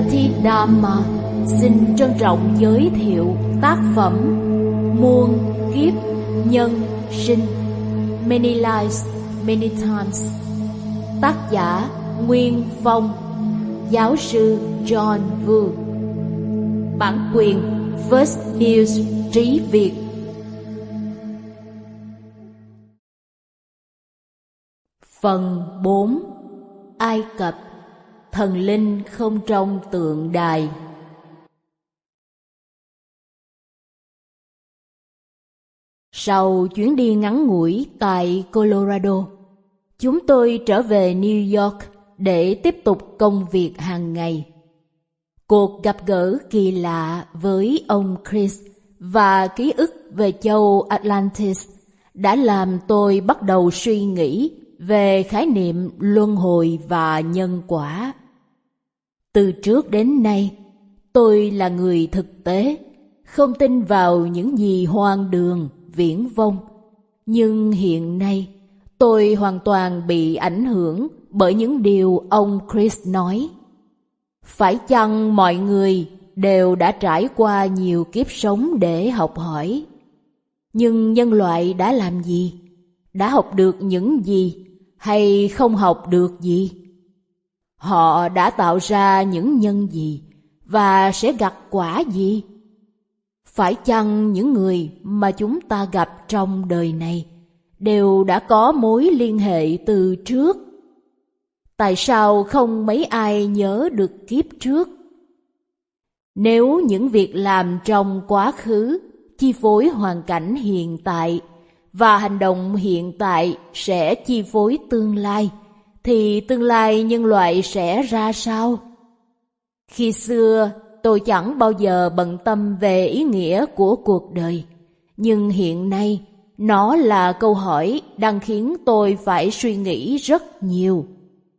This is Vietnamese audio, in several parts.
Jayati Dhamma xin trân trọng giới thiệu tác phẩm Muôn Kiếp Nhân Sinh, Many Lives, Many Times. Tác giả Nguyên Phong, giáo sư John Vu. Bản quyền First News Trí Việt. Phần 4. Ai Cập, thần linh không trong tượng đài. Sau chuyến đi ngắn ngủi tại Colorado, chúng tôi trở về New York để tiếp tục công việc hàng ngày. Cuộc gặp gỡ kỳ lạ với ông Chris và ký ức về châu Atlantis đã làm tôi bắt đầu suy nghĩ về khái niệm luân hồi và nhân quả. Từ trước đến nay, tôi là người thực tế, không tin vào những gì hoang đường, viển vông. Nhưng hiện nay, tôi hoàn toàn bị ảnh hưởng bởi những điều ông Chris nói. Phải chăng mọi người đều đã trải qua nhiều kiếp sống để học hỏi? Nhưng nhân loại đã làm gì? Đã học được những gì? Hay không học được gì? Họ đã tạo ra những nhân gì? Và sẽ gặt quả gì? Phải chăng những người mà chúng ta gặp trong đời này đều đã có mối liên hệ từ trước? Tại sao không mấy ai nhớ được kiếp trước? Nếu những việc làm trong quá khứ chi phối hoàn cảnh hiện tại và hành động hiện tại sẽ chi phối tương lai, thì tương lai nhân loại sẽ ra sao? Khi xưa, tôi chẳng bao giờ bận tâm về ý nghĩa của cuộc đời, nhưng hiện nay, nó là câu hỏi đang khiến tôi phải suy nghĩ rất nhiều.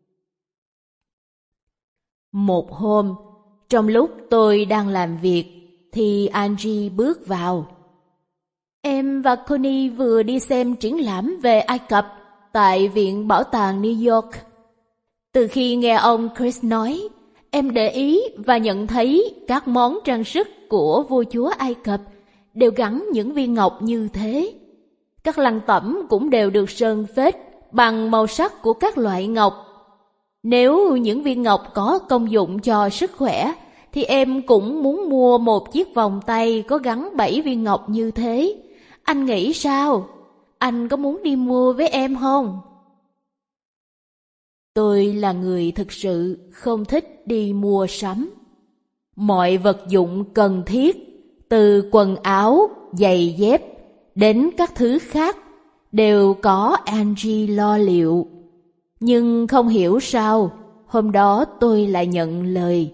Một hôm, trong lúc tôi đang làm việc, thì Angie bước vào. Em và Connie vừa đi xem triển lãm về Ai Cập tại Viện Bảo tàng New York. Từ khi nghe ông Chris nói, em để ý và nhận thấy các món trang sức của vua chúa Ai Cập đều gắn những viên ngọc như thế. Các lăng tẩm cũng đều được sơn phết bằng màu sắc của các loại ngọc. Nếu những viên ngọc có công dụng cho sức khỏe, thì em cũng muốn mua một chiếc vòng tay có gắn 7 viên ngọc như thế. Anh nghĩ sao? Anh có muốn đi mua với em không? Tôi là người thực sự không thích đi mua sắm. Mọi vật dụng cần thiết, từ quần áo, giày dép đến các thứ khác, đều có Angie lo liệu. Nhưng không hiểu sao, hôm đó tôi lại nhận lời.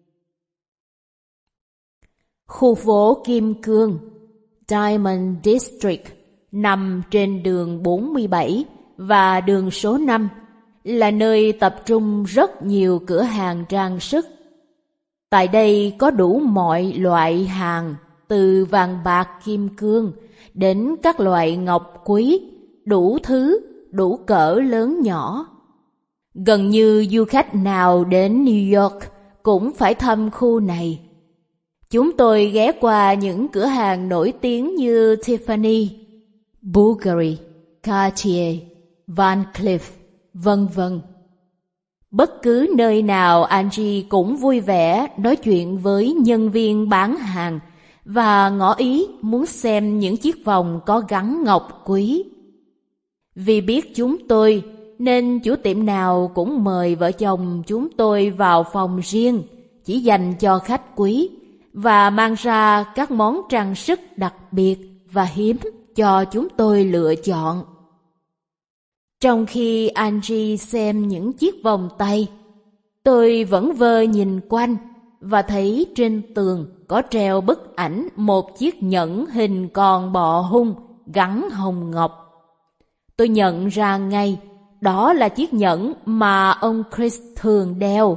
Khu phố Kim Cương, Diamond District, nằm trên đường 47 và đường số 5, là nơi tập trung rất nhiều cửa hàng trang sức. Tại đây có đủ mọi loại hàng, từ vàng bạc kim cương đến các loại ngọc quý, đủ thứ, đủ cỡ lớn nhỏ. Gần như du khách nào đến New York cũng phải thăm khu này. Chúng tôi ghé qua những cửa hàng nổi tiếng như Tiffany, Bulgari, Cartier, Van Cleef, vân vân. Bất cứ nơi nào Angie cũng vui vẻ nói chuyện với nhân viên bán hàng và ngỏ ý muốn xem những chiếc vòng có gắn ngọc quý. Vì biết chúng tôi, nên chủ tiệm nào cũng mời vợ chồng chúng tôi vào phòng riêng chỉ dành cho khách quý và mang ra các món trang sức đặc biệt và hiếm cho chúng tôi lựa chọn. Trong khi Angie xem những chiếc vòng tay, tôi vẫn vờ nhìn quanh và thấy trên tường có treo bức ảnh một chiếc nhẫn hình con bọ hung gắn hồng ngọc. Tôi nhận ra ngay đó là chiếc nhẫn mà ông Chris thường đeo.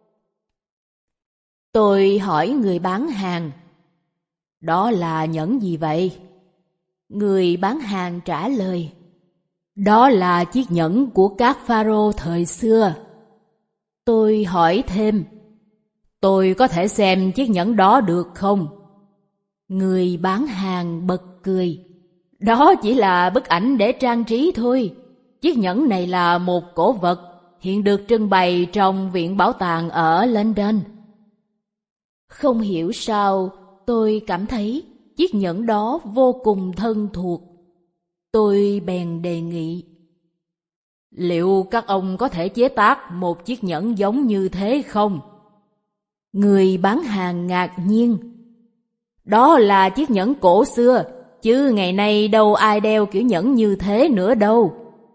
Tôi hỏi người bán hàng, đó là nhẫn gì vậy? Người bán hàng trả lời, đó là chiếc nhẫn của các pharaoh thời xưa. Tôi hỏi thêm, Tôi có thể xem chiếc nhẫn đó được không? Người bán hàng bật cười. Đó chỉ là bức ảnh để trang trí thôi. Chiếc nhẫn này là một cổ vật, hiện được trưng bày trong viện bảo tàng ở London. Không hiểu sao, tôi cảm thấy chiếc nhẫn đó vô cùng thân thuộc. Tôi bèn đề nghị. Liệu các ông có thể chế tác một chiếc nhẫn giống như thế không? Người bán hàng ngạc nhiên. Đó là chiếc nhẫn cổ xưa, chứ ngày nay đâu ai đeo kiểu nhẫn như thế nữa đâu.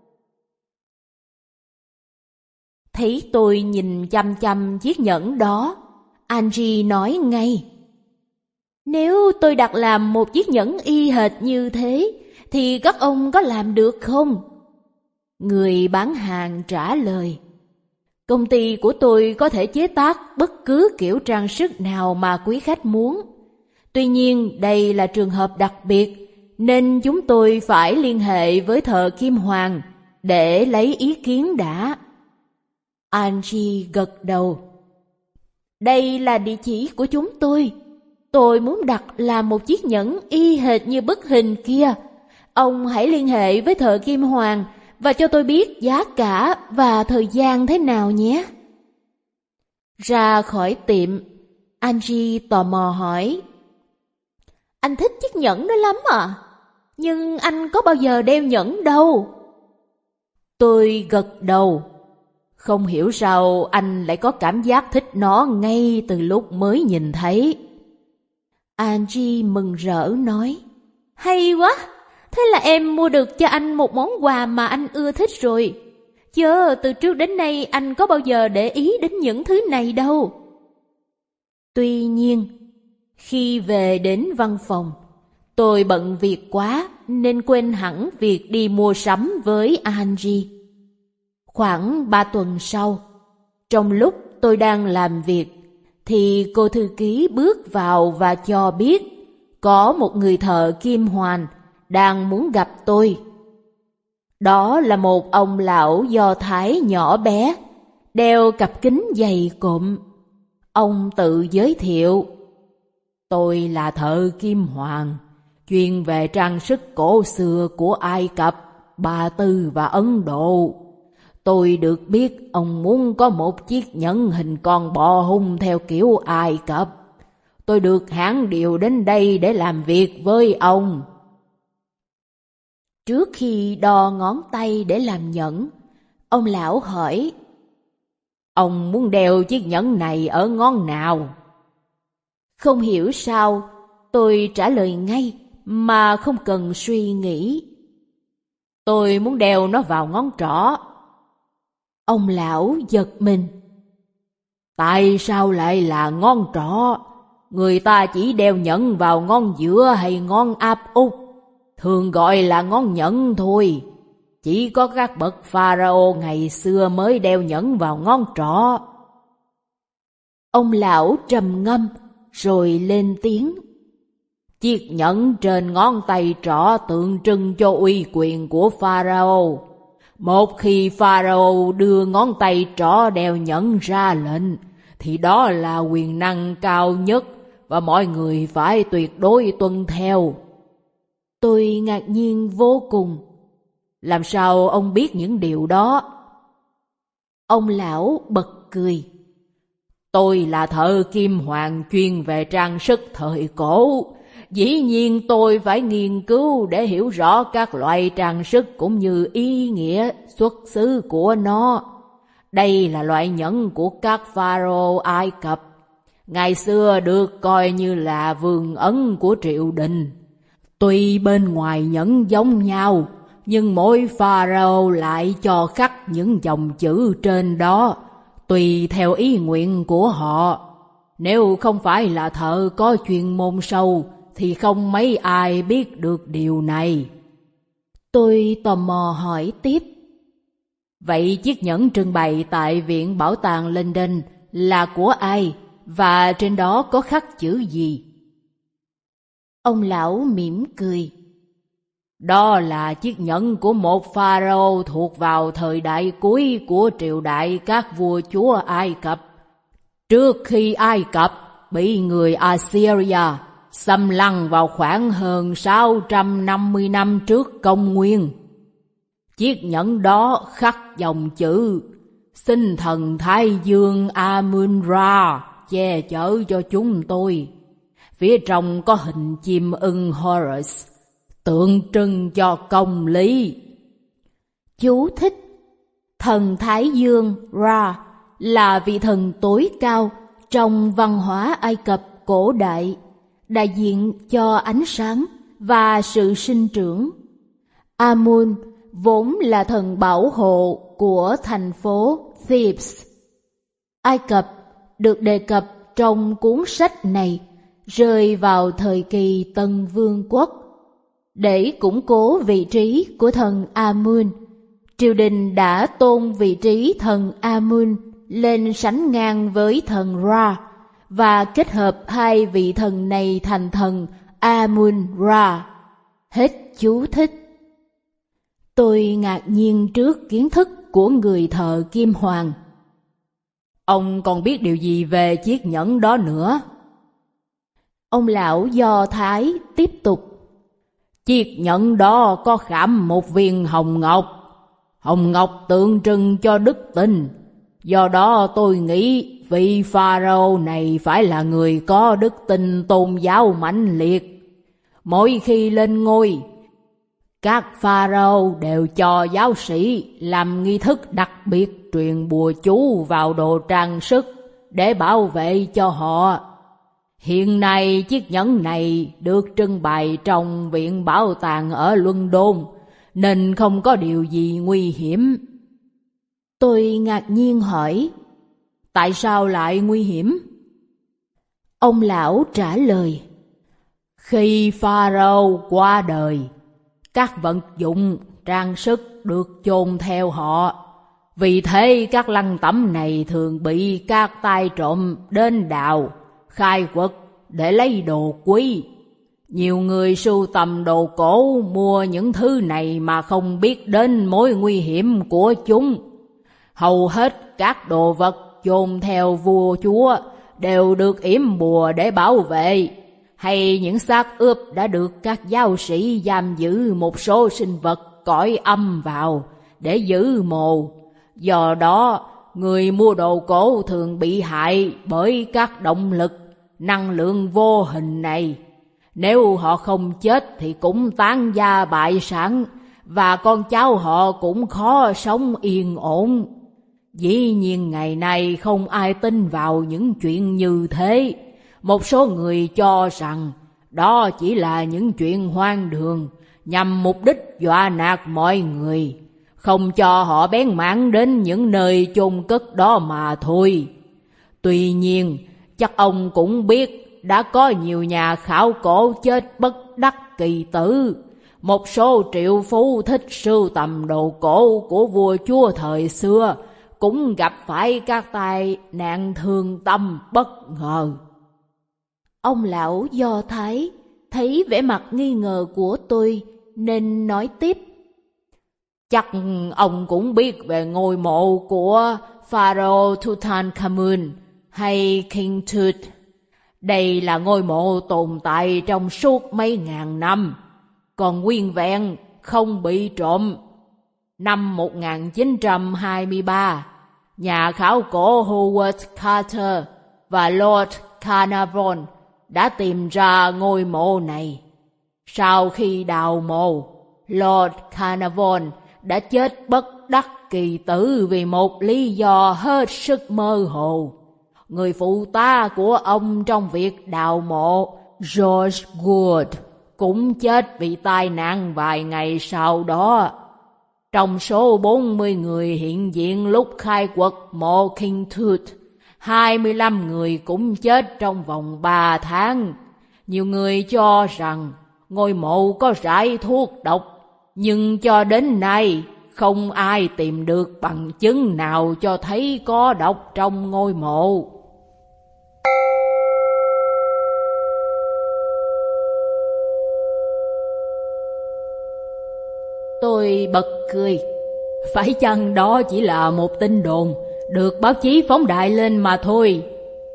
Thấy tôi nhìn chăm chăm chiếc nhẫn đó, Angie nói ngay. Nếu tôi đặt làm một chiếc nhẫn y hệt như thế, thì các ông có làm được không? Người bán hàng trả lời. Công ty của tôi có thể chế tác bất cứ kiểu trang sức nào mà quý khách muốn. Tuy nhiên đây là trường hợp đặc biệt, nên chúng tôi phải liên hệ với thợ kim hoàn để lấy ý kiến đã. Angie gật đầu. Đây là địa chỉ của chúng tôi. Tôi muốn đặt làm một chiếc nhẫn y hệt như bức hình kia. Ông hãy liên hệ với thợ kim hoàn và cho tôi biết giá cả và thời gian thế nào nhé. Ra khỏi tiệm, Angie tò mò hỏi. Anh thích chiếc nhẫn đó lắm à? Nhưng anh có bao giờ đeo nhẫn đâu. Tôi gật đầu. Không hiểu sao anh lại có cảm giác thích nó ngay từ lúc mới nhìn thấy. Angie mừng rỡ nói. Hay quá! Thế là em mua được cho anh một món quà mà anh ưa thích rồi. Chứ từ trước đến nay anh có bao giờ để ý đến những thứ này đâu. Tuy nhiên, khi về đến văn phòng, tôi bận việc quá nên quên hẳn việc đi mua sắm với Angie. Khoảng 3 tuần sau, trong lúc tôi đang làm việc, thì cô thư ký bước vào và cho biết có một người thợ kim hoàn đang muốn gặp tôi. Đó là một ông lão Do Thái nhỏ bé, đeo cặp kính dày cộm. Ông tự giới thiệu. Tôi là thợ kim hoàn, chuyên về trang sức cổ xưa của Ai Cập, Ba Tư và Ấn Độ. Tôi được biết ông muốn có một chiếc nhẫn hình con bò hung theo kiểu Ai Cập. Tôi được hãng điều đến đây để làm việc với ông. Trước khi đo ngón tay để làm nhẫn, ông lão hỏi. Ông muốn đeo chiếc nhẫn này ở ngón nào? Không hiểu sao, tôi trả lời ngay mà không cần suy nghĩ. Tôi muốn đeo nó vào ngón trỏ. Ông lão giật mình. Tại sao lại là ngón trỏ? Người ta chỉ đeo nhẫn vào ngón giữa hay ngón áp út, thường gọi là ngón nhẫn thôi. Chỉ có các bậc pharaoh ngày xưa mới đeo nhẫn vào ngón trỏ. Ông lão trầm ngâm rồi lên tiếng. Chiếc nhẫn trên ngón tay trỏ tượng trưng cho uy quyền của pharaoh. Một khi pharaoh đưa ngón tay trỏ đeo nhẫn ra lệnh, thì đó là quyền năng cao nhất và mọi người phải tuyệt đối tuân theo. Tôi ngạc nhiên vô cùng. Làm sao ông biết những điều đó? Ông lão bật cười. Tôi là thợ kim hoàn chuyên về trang sức thời cổ. Dĩ nhiên tôi phải nghiên cứu để hiểu rõ các loại trang sức cũng như ý nghĩa xuất xứ của nó. Đây là loại nhẫn của các pharaoh Ai Cập. Ngày xưa được coi như là vườn ấn của triều đình. Tuy bên ngoài nhẫn giống nhau, nhưng mỗi pharaoh lại cho khắc những dòng chữ trên đó, tùy theo ý nguyện của họ. Nếu không phải là thợ có chuyên môn sâu, thì không mấy ai biết được điều này. Tôi tò mò hỏi tiếp. Vậy chiếc nhẫn trưng bày tại Viện Bảo tàng London là của ai, và trên đó có khắc chữ gì? Ông lão mỉm cười. Đó là chiếc nhẫn của một pharaoh thuộc vào thời đại cuối của triều đại các vua chúa Ai Cập. trước khi Ai Cập bị người Assyria xâm lăng vào khoảng hơn 650 năm trước công nguyên. Chiếc nhẫn đó khắc dòng chữ: xin thần Thái Dương Amun-Ra che chở cho chúng tôi. Phía trong có hình chim ưng Horus, tượng trưng cho công lý. Chú thích: thần Thái Dương Ra là vị thần tối cao trong văn hóa Ai Cập cổ đại, đại diện cho ánh sáng và sự sinh trưởng. Amun vốn là thần bảo hộ của thành phố Thebes. Ai Cập được đề cập trong cuốn sách này rơi vào thời kỳ Tân Vương quốc. Để củng cố vị trí của thần Amun, triều đình đã tôn vị trí thần Amun lên sánh ngang với thần Ra và kết hợp hai vị thần này thành thần Amun-Ra. Hết chú thích. Tôi ngạc nhiên trước kiến thức của người thợ kim hoàn. Ông còn biết điều gì về chiếc nhẫn đó nữa? Ông lão Do Thái tiếp tục. Chiếc nhẫn đó có khảm một viên hồng ngọc. Hồng ngọc tượng trưng cho đức tin. Do đó tôi nghĩ vị Pharaoh này phải là người có đức tin tôn giáo mãnh liệt. Mỗi khi lên ngôi, các Pharaoh đều cho giáo sĩ làm nghi thức đặc biệt truyền bùa chú vào đồ trang sức để bảo vệ cho họ. Hiện nay chiếc nhẫn này được trưng bày trong viện bảo tàng ở London, nên không có điều gì nguy hiểm. Tôi ngạc nhiên hỏi, tại sao lại nguy hiểm? Ông lão trả lời, khi Pharaoh qua đời, các vật dụng, trang sức được chôn theo họ. Vì thế các lăng tẩm này thường bị các tay trộm đến đào, khai quật để lấy đồ quý. Nhiều người sưu tầm đồ cổ mua những thứ này mà không biết đến mối nguy hiểm của chúng. Hầu hết các đồ vật chôn theo vua chúa đều được yểm bùa để bảo vệ, hay những xác ướp đã được các giáo sĩ giam giữ một số sinh vật cõi âm vào để giữ mồ. Do đó, người mua đồ cổ thường bị hại bởi các động lực, năng lượng vô hình này. Nếu họ không chết thì cũng tán gia bại sản, và con cháu họ cũng khó sống yên ổn. Dĩ nhiên ngày nay không ai tin vào những chuyện như thế. Một số người cho rằng đó chỉ là những chuyện hoang đường nhằm mục đích dọa nạt mọi người, không cho họ bén mảng đến những nơi chôn cất đó mà thôi. Tuy nhiên, chắc ông cũng biết đã có nhiều nhà khảo cổ chết bất đắc kỳ tử. Một số triệu phú thích sưu tầm đồ cổ của vua chúa thời xưa cũng gặp phải các tai nạn thương tâm bất ngờ. Ông lão Do Thái thấy vẻ mặt nghi ngờ của tôi nên nói tiếp. Chắc ông cũng biết về ngôi mộ của Pharaoh Tutankhamun hay King Tut. Đây là ngôi mộ tồn tại trong suốt mấy ngàn năm, còn nguyên vẹn, không bị trộm. Năm 1923, nhà khảo cổ Howard Carter và Lord Carnarvon đã tìm ra ngôi mộ này. Sau khi đào mộ, Lord Carnarvon đã chết bất đắc kỳ tử vì một lý do hết sức mơ hồ. Người phụ tá của ông trong việc đào mộ, George Gould, cũng chết vì tai nạn vài ngày sau đó. Trong số 40 người hiện diện lúc khai quật mộ King Tut, 25 người cũng chết trong vòng 3 tháng. Nhiều người cho rằng ngôi mộ có rải thuốc độc, nhưng cho đến nay không ai tìm được bằng chứng nào cho thấy có độc trong ngôi mộ. Tôi bật cười. Phải chăng đó chỉ là một tin đồn được báo chí phóng đại lên mà thôi?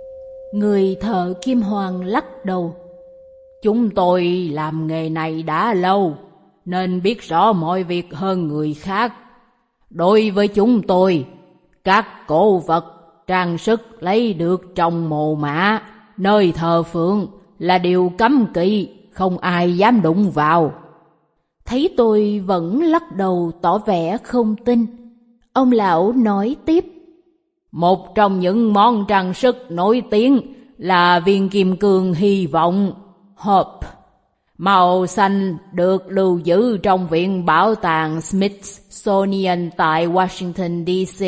Người thợ kim hoàn lắc đầu. Chúng tôi làm nghề này đã lâu, nên biết rõ mọi việc hơn người khác. Đối với chúng tôi, các cổ vật, trang sức lấy được trong mồ mả, nơi thờ phượng là điều cấm kỵ, không ai dám đụng vào. Thấy tôi vẫn lắc đầu tỏ vẻ không tin, ông lão nói tiếp. Một trong những món trang sức nổi tiếng là viên kim cương hy vọng, Hope. Màu xanh được lưu giữ trong Viện Bảo tàng Smithsonian tại Washington, D.C.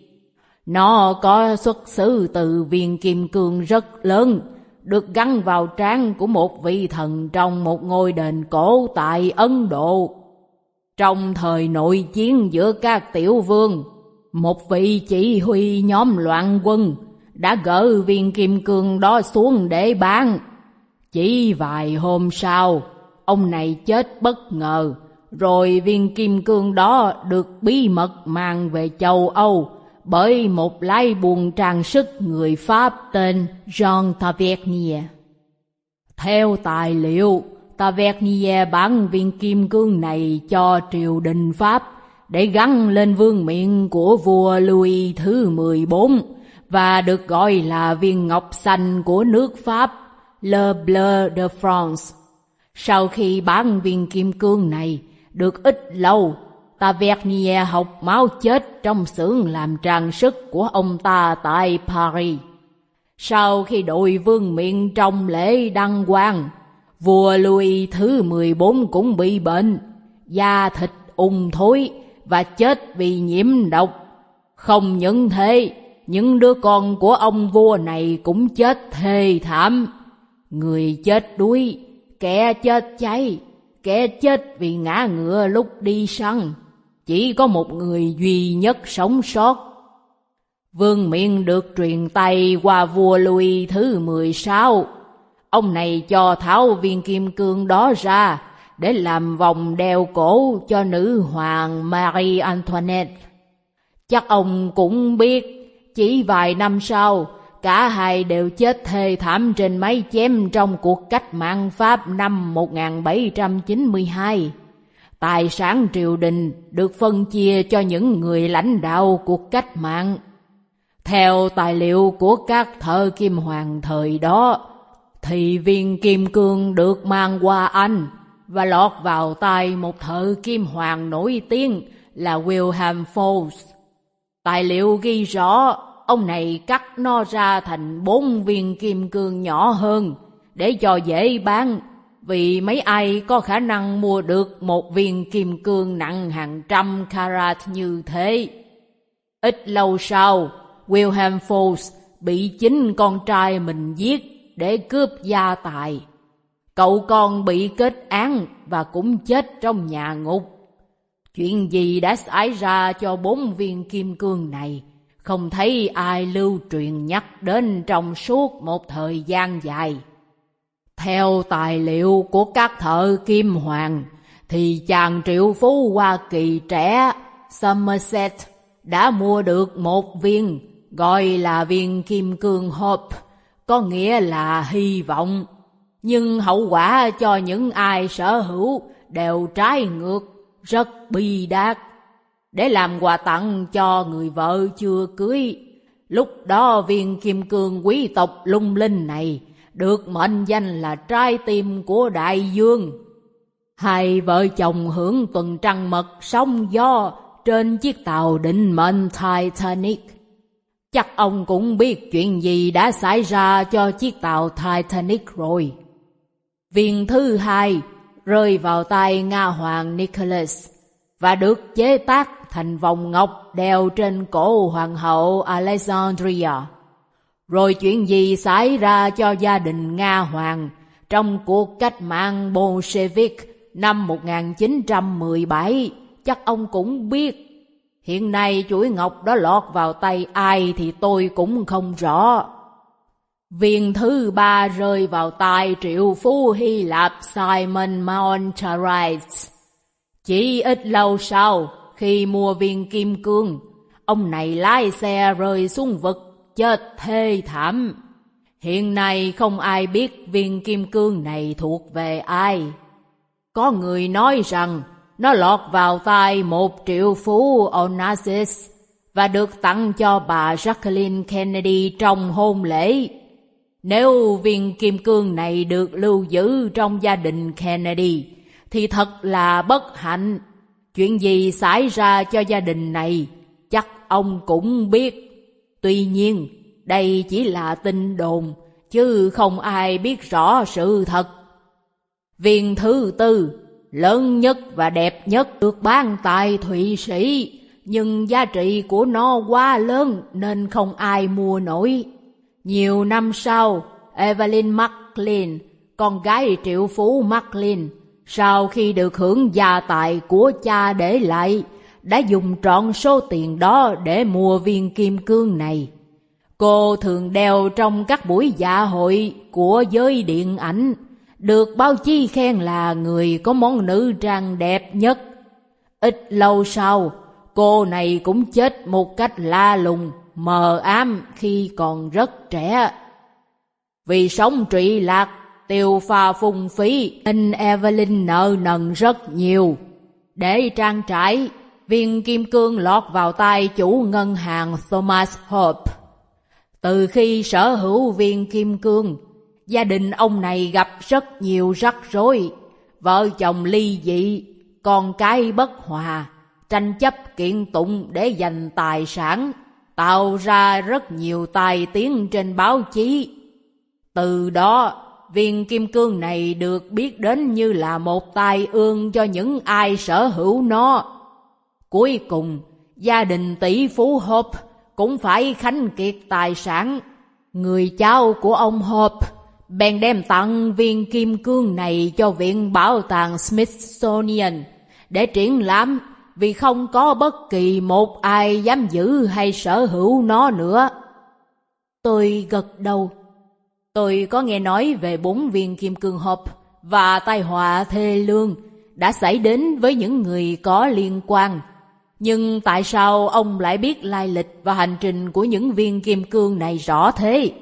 Nó có xuất xứ từ viên kim cương rất lớn, được gắn vào trán của một vị thần trong một ngôi đền cổ tại Ấn Độ. Trong thời nội chiến giữa các tiểu vương, một vị chỉ huy nhóm loạn quân đã gỡ viên kim cương đó xuống để bán. Chỉ vài hôm sau, ông này chết bất ngờ, rồi viên kim cương đó được bí mật mang về châu Âu bởi một lái buôn trang sức người Pháp tên Jean Tavernier. Theo tài liệu, Tavernier bán viên kim cương này cho triều đình Pháp để gắn lên vương miện của vua Louis thứ 14 và được gọi là viên ngọc xanh của nước Pháp, Le Bleu de France. Sau khi bán viên kim cương này được ít lâu, Tavernier học máu chết trong xưởng làm trang sức của ông ta tại Paris. Sau khi đội vương miện trong lễ đăng quang, vua Louis thứ 14 cũng bị bệnh, da thịt ung thối và chết vì nhiễm độc. Không những thế, những đứa con của ông vua này cũng chết thê thảm. Người chết đuối, kẻ chết cháy, kẻ chết vì ngã ngựa lúc đi săn. Chỉ có một người duy nhất sống sót. Vương miện được truyền tay qua vua Louis thứ 16. Ông này cho tháo viên kim cương đó ra để làm vòng đeo cổ cho nữ hoàng Marie Antoinette. Chắc ông cũng biết, chỉ vài năm sau, cả hai đều chết thê thảm trên máy chém trong cuộc cách mạng Pháp năm 1792. Tài sản triều đình được phân chia cho những người lãnh đạo cuộc cách mạng. Theo tài liệu của các thợ kim hoàn thời đó, thì viên kim cương được mang qua Anh và lọt vào tay một thợ kim hoàn nổi tiếng là William Fox. Tài liệu ghi rõ ông này cắt nó ra thành 4 viên kim cương nhỏ hơn để cho dễ bán, vì mấy ai có khả năng mua được một viên kim cương nặng hàng trăm carat như thế. Ít lâu sau, William Fox bị chính con trai mình giết để cướp gia tài. Cậu con bị kết án và cũng chết trong nhà ngục. Chuyện gì đã xảy ra cho 4 viên kim cương này, không thấy ai lưu truyền nhắc đến trong suốt một thời gian dài. Theo tài liệu của các thợ kim hoàn, thì chàng triệu phú Hoa Kỳ trẻ Somerset đã mua được một viên gọi là viên kim cương Hope, có nghĩa là hy vọng. Nhưng hậu quả cho những ai sở hữu đều trái ngược, rất bi đát. Để làm quà tặng cho người vợ chưa cưới, lúc đó viên kim cương quý tộc lung linh này được mệnh danh là trái tim của đại dương. Hai vợ chồng hưởng tuần trăng mật sóng gió trên chiếc tàu định mệnh Titanic. Chắc ông cũng biết chuyện gì đã xảy ra cho chiếc tàu Titanic rồi. Viên thứ hai rơi vào tay Nga hoàng Nicholas và được chế tác thành vòng ngọc đeo trên cổ hoàng hậu Alexandria. Rồi chuyện gì xảy ra cho gia đình Nga hoàng trong cuộc cách mạng Bolshevik năm 1917, chắc ông cũng biết. Hiện nay chuỗi ngọc đó lọt vào tay ai thì tôi cũng không rõ. Viên thứ ba rơi vào tay triệu phú Hy Lạp Simon Montarites. Chỉ ít lâu sau, khi mua viên kim cương, ông này lái xe rơi xuống vực, chết thê thảm. Hiện nay không ai biết viên kim cương này thuộc về ai. Có người nói rằng nó lọt vào tay một triệu phú Onassis và được tặng cho bà Jacqueline Kennedy trong hôn lễ. Nếu viên kim cương này được lưu giữ trong gia đình Kennedy thì thật là bất hạnh. Chuyện gì xảy ra cho gia đình này chắc ông cũng biết. Tuy nhiên đây chỉ là tin đồn, chứ không ai biết rõ sự thật. Viên thứ tư, lớn nhất và đẹp nhất, được bán tại Thụy Sĩ, nhưng giá trị của nó quá lớn nên không ai mua nổi. Nhiều năm sau, Evelyn McLean, con gái triệu phú McLean, sau khi được hưởng gia tài của cha để lại, đã dùng trọn số tiền đó để mua viên kim cương này. Cô thường đeo trong các buổi dạ hội của giới điện ảnh, được báo chí khen là người có món nữ trang đẹp nhất. Ít lâu sau, cô này cũng chết một cách lạ lùng, mờ ám khi còn rất trẻ. Vì sống trụy lạc, tiêu pha phung phí nên Evelyn nợ nần rất nhiều. Để trang trải, viên kim cương lọt vào tay chủ ngân hàng Thomas Hope. Từ khi sở hữu viên kim cương, gia đình ông này gặp rất nhiều rắc rối. Vợ chồng ly dị, con cái bất hòa, tranh chấp kiện tụng để giành tài sản, tạo ra rất nhiều tai tiếng trên báo chí. Từ đó, viên kim cương này được biết đến như là một tai ương cho những ai sở hữu nó. Cuối cùng, gia đình tỷ phú Hope cũng phải khánh kiệt tài sản. Người cháu của ông Hope bèn đem tặng viên kim cương này cho Viện Bảo tàng Smithsonian để triển lãm, vì không có bất kỳ một ai dám giữ hay sở hữu nó nữa. Tôi gật đầu. Tôi có nghe nói về 4 viên kim cương Hope và tai họa thê lương đã xảy đến với những người có liên quan. Nhưng tại sao ông lại biết lai lịch và hành trình của những viên kim cương này rõ thế?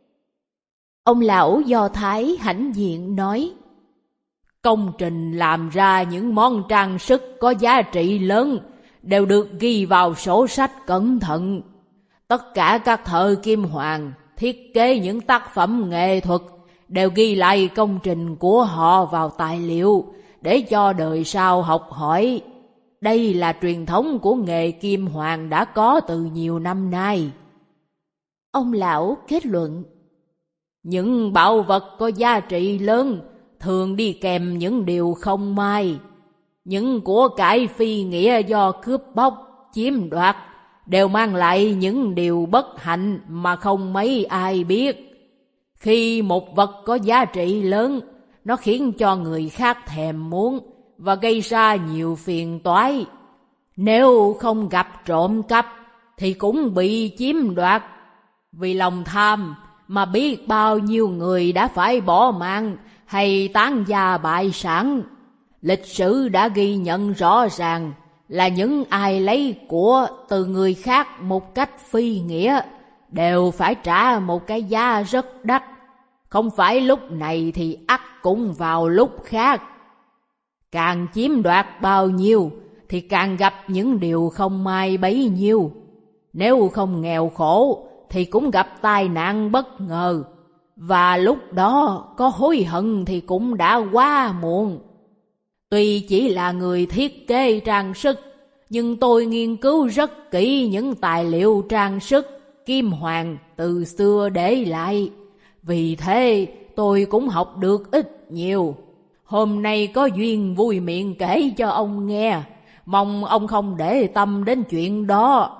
Ông lão Do Thái hãnh diện nói: công trình làm ra những món trang sức có giá trị lớn đều được ghi vào sổ sách cẩn thận. Tất cả các thợ kim hoàn thiết kế những tác phẩm nghệ thuật đều ghi lại công trình của họ vào tài liệu để cho đời sau học hỏi. Đây là truyền thống của nghề kim hoàn đã có từ nhiều năm nay. Ông lão kết luận: những bảo vật có giá trị lớn thường đi kèm những điều không may. Những của cải phi nghĩa do cướp bóc, chiếm đoạt đều mang lại những điều bất hạnh mà không mấy ai biết. Khi một vật có giá trị lớn, nó khiến cho người khác thèm muốn và gây ra nhiều phiền toái. Nếu không gặp trộm cắp thì cũng bị chiếm đoạt. Vì lòng tham mà biết bao nhiêu người đã phải bỏ mạng hay tán gia bại sản. Lịch sử đã ghi nhận rõ ràng là những ai lấy của từ người khác một cách phi nghĩa đều phải trả một cái giá rất đắt. Không phải lúc này thì ắt cũng vào lúc khác. Càng chiếm đoạt bao nhiêu thì càng gặp những điều không may bấy nhiêu. Nếu không nghèo khổ thì cũng gặp tai nạn bất ngờ, và lúc đó có hối hận thì cũng đã quá muộn. Tuy chỉ là người thiết kế trang sức, nhưng tôi nghiên cứu rất kỹ những tài liệu trang sức kim hoàn từ xưa để lại. Vì thế tôi cũng học được ít nhiều. Hôm nay có duyên vui miệng kể cho ông nghe, mong ông không để tâm đến chuyện đó.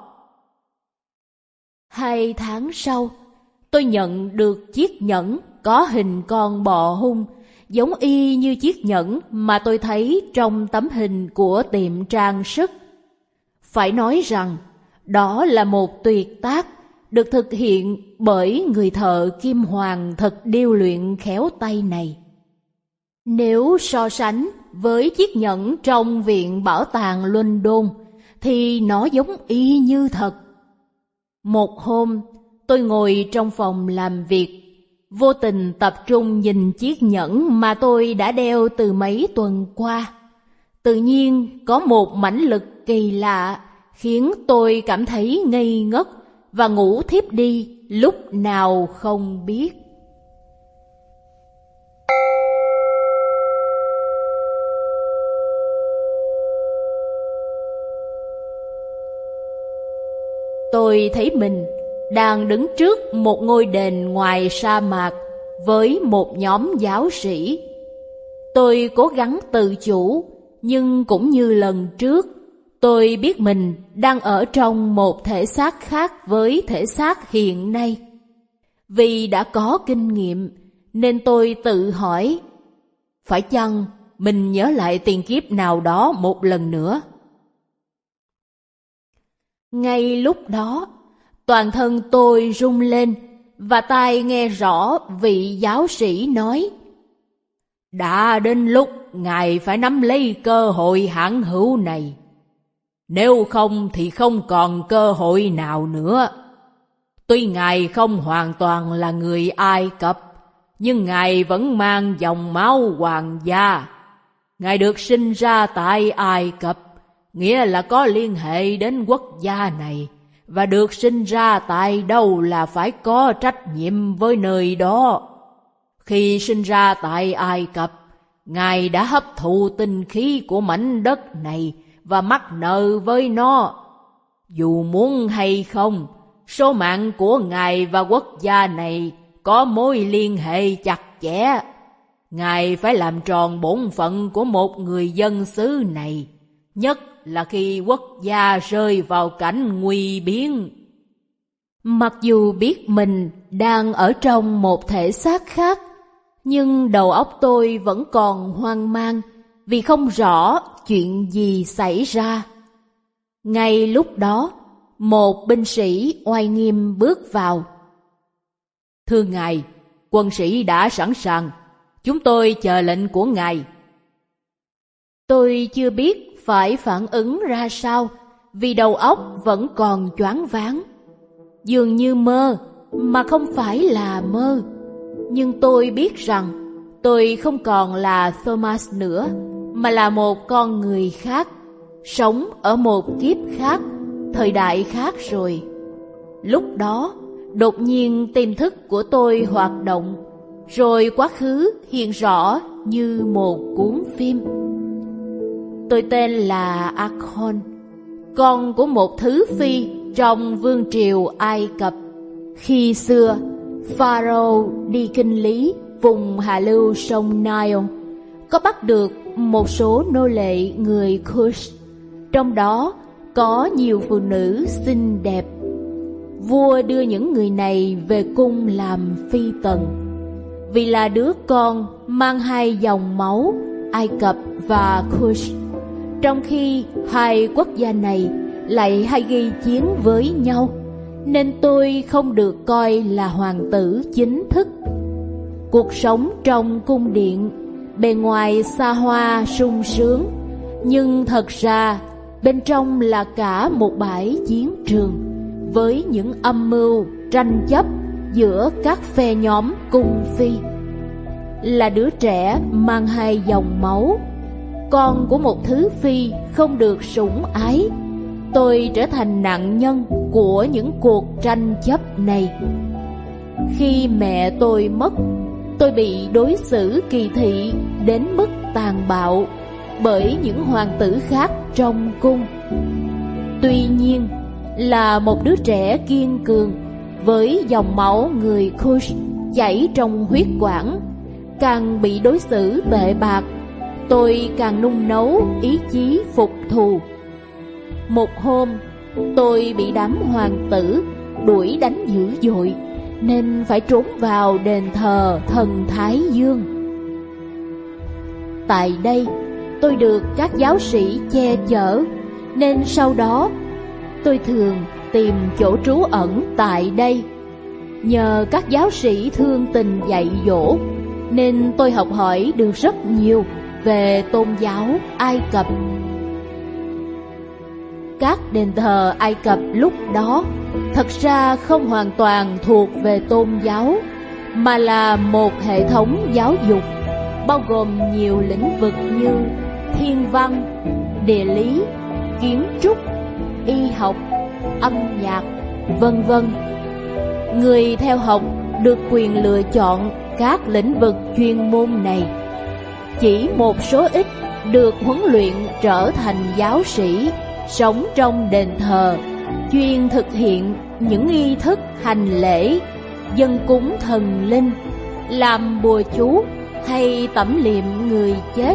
2 tháng sau, tôi nhận được chiếc nhẫn có hình con bò hung, giống y như chiếc nhẫn mà tôi thấy trong tấm hình của tiệm trang sức. Phải nói rằng, đó là một tuyệt tác được thực hiện bởi người thợ kim hoàn thật điêu luyện khéo tay này. Nếu so sánh với chiếc nhẫn trong Viện Bảo tàng London thì nó giống y như thật. Một hôm, tôi ngồi trong phòng làm việc, vô tình tập trung nhìn chiếc nhẫn mà tôi đã đeo từ mấy tuần qua. Tự nhiên có một mãnh lực kỳ lạ khiến tôi cảm thấy ngây ngất và ngủ thiếp đi lúc nào không biết. Tôi thấy mình đang đứng trước một ngôi đền ngoài sa mạc với một nhóm giáo sĩ. Tôi cố gắng tự chủ, nhưng cũng như lần trước, tôi biết mình đang ở trong một thể xác khác với thể xác hiện nay. Vì đã có kinh nghiệm, nên tôi tự hỏi, phải chăng mình nhớ lại tiền kiếp nào đó một lần nữa? Ngay lúc đó, toàn thân tôi rung lên và tai nghe rõ vị giáo sĩ nói: đã đến lúc Ngài phải nắm lấy cơ hội hãn hữu này. Nếu không thì không còn cơ hội nào nữa. Tuy Ngài không hoàn toàn là người Ai Cập, nhưng Ngài vẫn mang dòng máu hoàng gia. Ngài được sinh ra tại Ai Cập, nghĩa là có liên hệ đến quốc gia này, và được sinh ra tại đâu là phải có trách nhiệm với nơi đó. Khi sinh ra tại Ai Cập, Ngài đã hấp thụ tinh khí của mảnh đất này và mắc nợ với nó. Dù muốn hay không, số mạng của Ngài và quốc gia này có mối liên hệ chặt chẽ. Ngài phải làm tròn bổn phận của một người dân xứ này, nhất là khi quốc gia rơi vào cảnh nguy biến. Mặc dù biết mình đang ở trong một thể xác khác, nhưng đầu óc tôi vẫn còn hoang mang vì không rõ chuyện gì xảy ra. Ngay lúc đó, một binh sĩ oai nghiêm bước vào. Thưa Ngài, quân sĩ đã sẵn sàng. Chúng tôi chờ lệnh của Ngài. Tôi chưa biết phải phản ứng ra sao vì đầu óc vẫn còn choáng váng. Dường như mơ mà không phải là mơ. Nhưng tôi biết rằng tôi không còn là Thomas nữa, mà là một con người khác, sống ở một kiếp khác, thời đại khác rồi. Lúc đó, đột nhiên tiềm thức của tôi hoạt động, rồi quá khứ hiện rõ như một cuốn phim. Tôi tên là Akon, con của một thứ phi trong vương triều Ai Cập. Khi xưa, Pharaoh đi kinh lý vùng hạ lưu sông Nile, có bắt được một số nô lệ người Kush, trong đó có nhiều phụ nữ xinh đẹp. Vua đưa những người này về cung làm phi tần, vì là đứa con mang hai dòng máu Ai Cập và Kush, trong khi hai quốc gia này lại hay gây chiến với nhau, nên tôi không được coi là hoàng tử chính thức. Cuộc sống trong cung điện bề ngoài xa hoa sung sướng, nhưng thật ra bên trong là cả một bãi chiến trường với những âm mưu tranh chấp giữa các phe nhóm cung phi. Là đứa trẻ mang hai dòng máu, con của một thứ phi không được sủng ái, tôi trở thành nạn nhân của những cuộc tranh chấp này. Khi mẹ tôi mất, tôi bị đối xử kỳ thị đến mức tàn bạo bởi những hoàng tử khác trong cung. Tuy nhiên, là một đứa trẻ kiên cường với dòng máu người Kush chảy trong huyết quản, càng bị đối xử tệ bạc, tôi càng nung nấu ý chí phục thù. Một hôm, tôi bị đám hoàng tử đuổi đánh dữ dội, nên phải trốn vào đền thờ thần Thái Dương. Tại đây, tôi được các giáo sĩ che chở, nên sau đó tôi thường tìm chỗ trú ẩn tại đây. Nhờ các giáo sĩ thương tình dạy dỗ, nên tôi học hỏi được rất nhiều về tôn giáo Ai Cập. Các đền thờ Ai Cập lúc đó thật ra không hoàn toàn thuộc về tôn giáo, mà là một hệ thống giáo dục bao gồm nhiều lĩnh vực như thiên văn, địa lý, kiến trúc, y học, âm nhạc, vân vân. Người theo học được quyền lựa chọn các lĩnh vực chuyên môn này. Chỉ một số ít được huấn luyện trở thành giáo sĩ, sống trong đền thờ, chuyên thực hiện những nghi thức hành lễ, dâng cúng thần linh, làm bùa chú hay tẩm liệm người chết.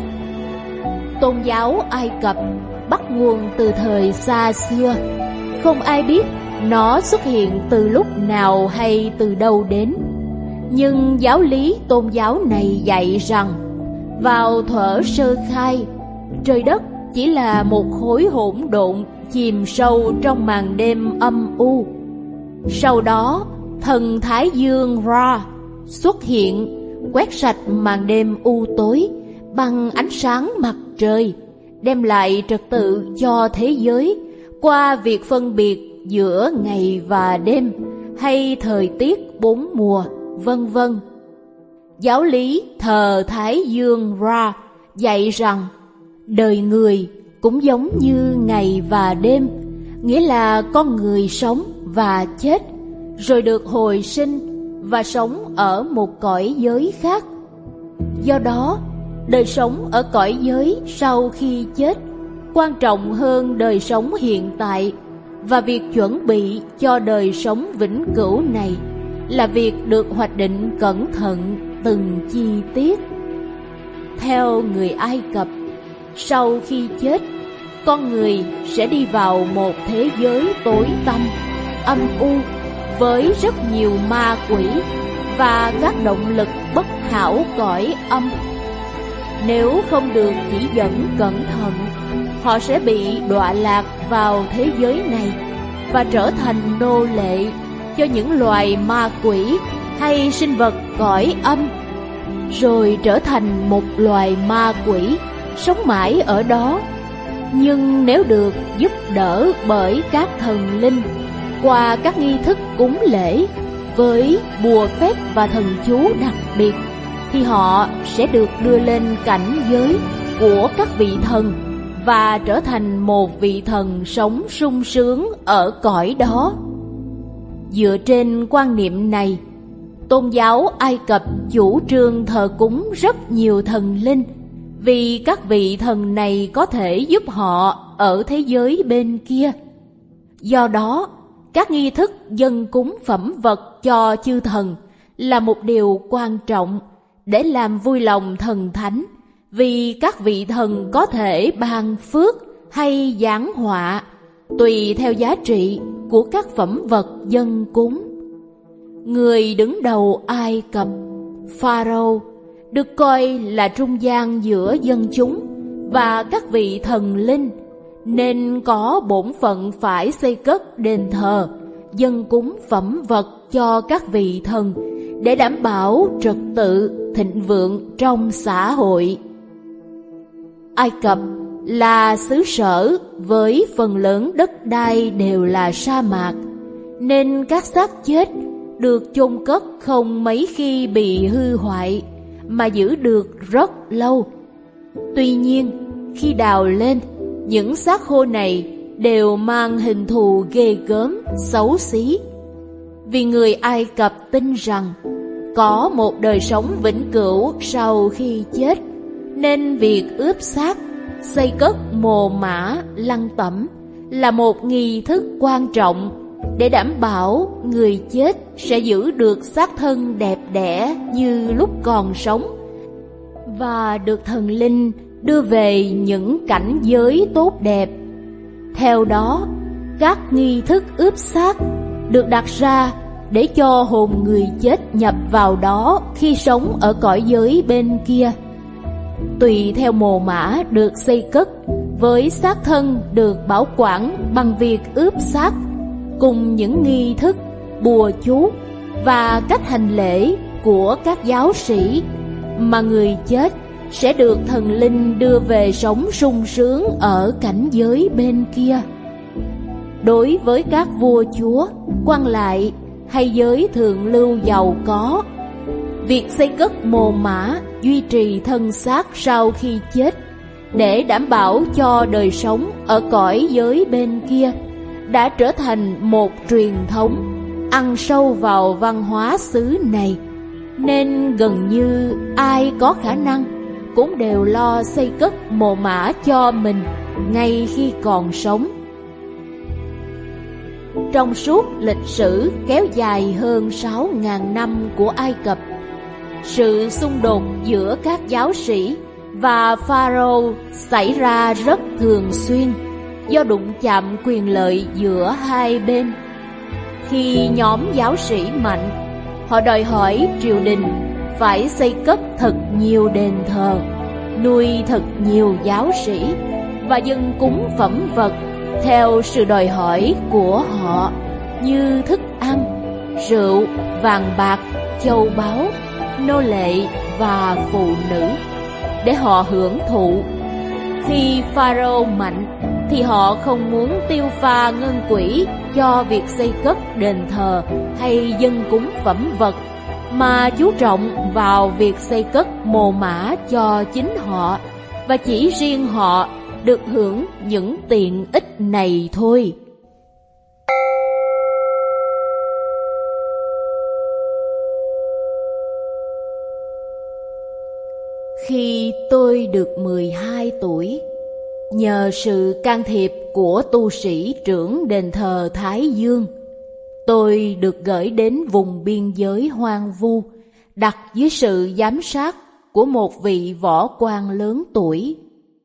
Tôn giáo Ai Cập bắt nguồn từ thời xa xưa, không ai biết nó xuất hiện từ lúc nào hay từ đâu đến. Nhưng giáo lý tôn giáo này dạy rằng vào thuở sơ khai, trời đất chỉ là một khối hỗn độn chìm sâu trong màn đêm âm u. Sau đó, thần Thái Dương Ra xuất hiện, quét sạch màn đêm u tối bằng ánh sáng mặt trời, đem lại trật tự cho thế giới qua việc phân biệt giữa ngày và đêm hay thời tiết bốn mùa, vân vân. Giáo lý thờ Thái Dương Ra dạy rằng đời người cũng giống như ngày và đêm, nghĩa là con người sống và chết, rồi được hồi sinh và sống ở một cõi giới khác. Do đó, đời sống ở cõi giới sau khi chết quan trọng hơn đời sống hiện tại, và việc chuẩn bị cho đời sống vĩnh cửu này là việc được hoạch định cẩn thận từng chi tiết. Theo người Ai Cập, sau khi chết, con người sẽ đi vào một thế giới tối tăm, âm u, với rất nhiều ma quỷ và các động lực bất hảo cõi âm. Nếu không được chỉ dẫn cẩn thận, họ sẽ bị đọa lạc vào thế giới này và trở thành nô lệ cho những loài ma quỷ hay sinh vật cõi âm, rồi trở thành một loài ma quỷ sống mãi ở đó. Nhưng nếu được giúp đỡ bởi các thần linh qua các nghi thức cúng lễ với bùa phép và thần chú đặc biệt, thì họ sẽ được đưa lên cảnh giới của các vị thần và trở thành một vị thần sống sung sướng ở cõi đó. Dựa trên quan niệm này, tôn giáo Ai Cập chủ trương thờ cúng rất nhiều thần linh, vì các vị thần này có thể giúp họ ở thế giới bên kia. Do đó, các nghi thức dâng cúng phẩm vật cho chư thần là một điều quan trọng để làm vui lòng thần thánh, vì các vị thần có thể ban phước hay giáng họa tùy theo giá trị của các phẩm vật dâng cúng. Người đứng đầu Ai Cập, Pharaoh, được coi là trung gian giữa dân chúng và các vị thần linh, nên có bổn phận phải xây cất đền thờ, dâng cúng phẩm vật cho các vị thần để đảm bảo trật tự thịnh vượng trong xã hội. Ai Cập là xứ sở với phần lớn đất đai đều là sa mạc, nên các xác chết được chôn cất không mấy khi bị hư hoại mà giữ được rất lâu. Tuy nhiên, khi đào lên, những xác khô này đều mang hình thù ghê gớm, xấu xí. Vì người Ai Cập tin rằng có một đời sống vĩnh cửu sau khi chết, nên việc ướp xác, xây cất mồ mả, lăng tẩm là một nghi thức quan trọng để đảm bảo người chết sẽ giữ được xác thân đẹp đẽ như lúc còn sống và được thần linh đưa về những cảnh giới tốt đẹp. Theo đó, các nghi thức ướp xác được đặt ra để cho hồn người chết nhập vào đó khi sống ở cõi giới bên kia. Tùy theo mồ mả được xây cất, với xác thân được bảo quản bằng việc ướp xác, cùng những nghi thức, bùa chú và cách hành lễ của các giáo sĩ, mà người chết sẽ được thần linh đưa về sống sung sướng ở cảnh giới bên kia. Đối với các vua chúa, quan lại hay giới thượng lưu giàu có, Việc xây cất mồ mả duy trì thân xác sau khi chết để đảm bảo cho đời sống ở cõi giới bên kia đã trở thành một truyền thống ăn sâu vào văn hóa xứ này, nên gần như ai có khả năng cũng đều lo xây cất mồ mả cho mình ngay khi còn sống. Trong suốt lịch sử kéo dài hơn 6.000 năm của Ai Cập, sự xung đột giữa các giáo sĩ và pharaoh xảy ra rất thường xuyên do đụng chạm quyền lợi giữa hai bên. Khi nhóm giáo sĩ mạnh, họ đòi hỏi triều đình phải xây cất thật nhiều đền thờ, nuôi thật nhiều giáo sĩ và dâng cúng phẩm vật theo sự đòi hỏi của họ như thức ăn, rượu, vàng bạc, châu báu, nô lệ và phụ nữ để họ hưởng thụ. Khi pharaoh mạnh thì họ không muốn tiêu pha ngân quỹ cho việc xây cất đền thờ hay dâng cúng phẩm vật, mà chú trọng vào việc xây cất mồ mả cho chính họ, và chỉ riêng họ được hưởng những tiện ích này thôi. Khi tôi được 12 tuổi, nhờ sự can thiệp của tu sĩ trưởng đền thờ Thái Dương, tôi được gửi đến vùng biên giới hoang vu, đặt dưới sự giám sát của một vị võ quan lớn tuổi.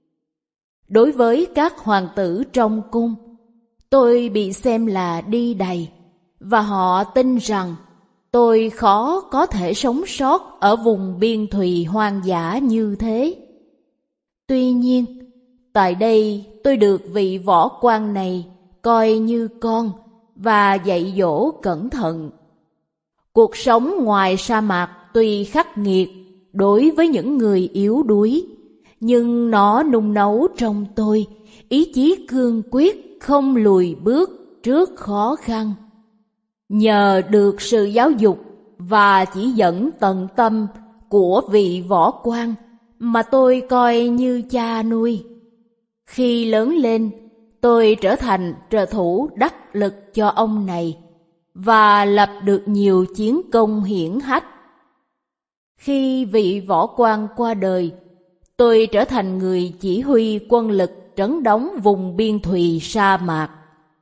Đối với các hoàng tử trong cung, tôi bị xem là đi đầy, và họ tin rằng tôi khó có thể sống sót ở vùng biên thùy hoang dã như thế. Tuy nhiên, tại đây tôi được vị võ quan này coi như con và dạy dỗ cẩn thận. Cuộc sống ngoài sa mạc tuy khắc nghiệt đối với những người yếu đuối, nhưng nó nung nấu trong tôi ý chí cương quyết không lùi bước trước khó khăn. Nhờ được sự giáo dục và chỉ dẫn tận tâm của vị võ quan mà tôi coi như cha nuôi, khi lớn lên tôi trở thành trợ thủ đắc lực cho ông này và lập được nhiều chiến công hiển hách. Khi vị võ quan qua đời, tôi trở thành người chỉ huy quân lực trấn đóng vùng biên thùy sa mạc.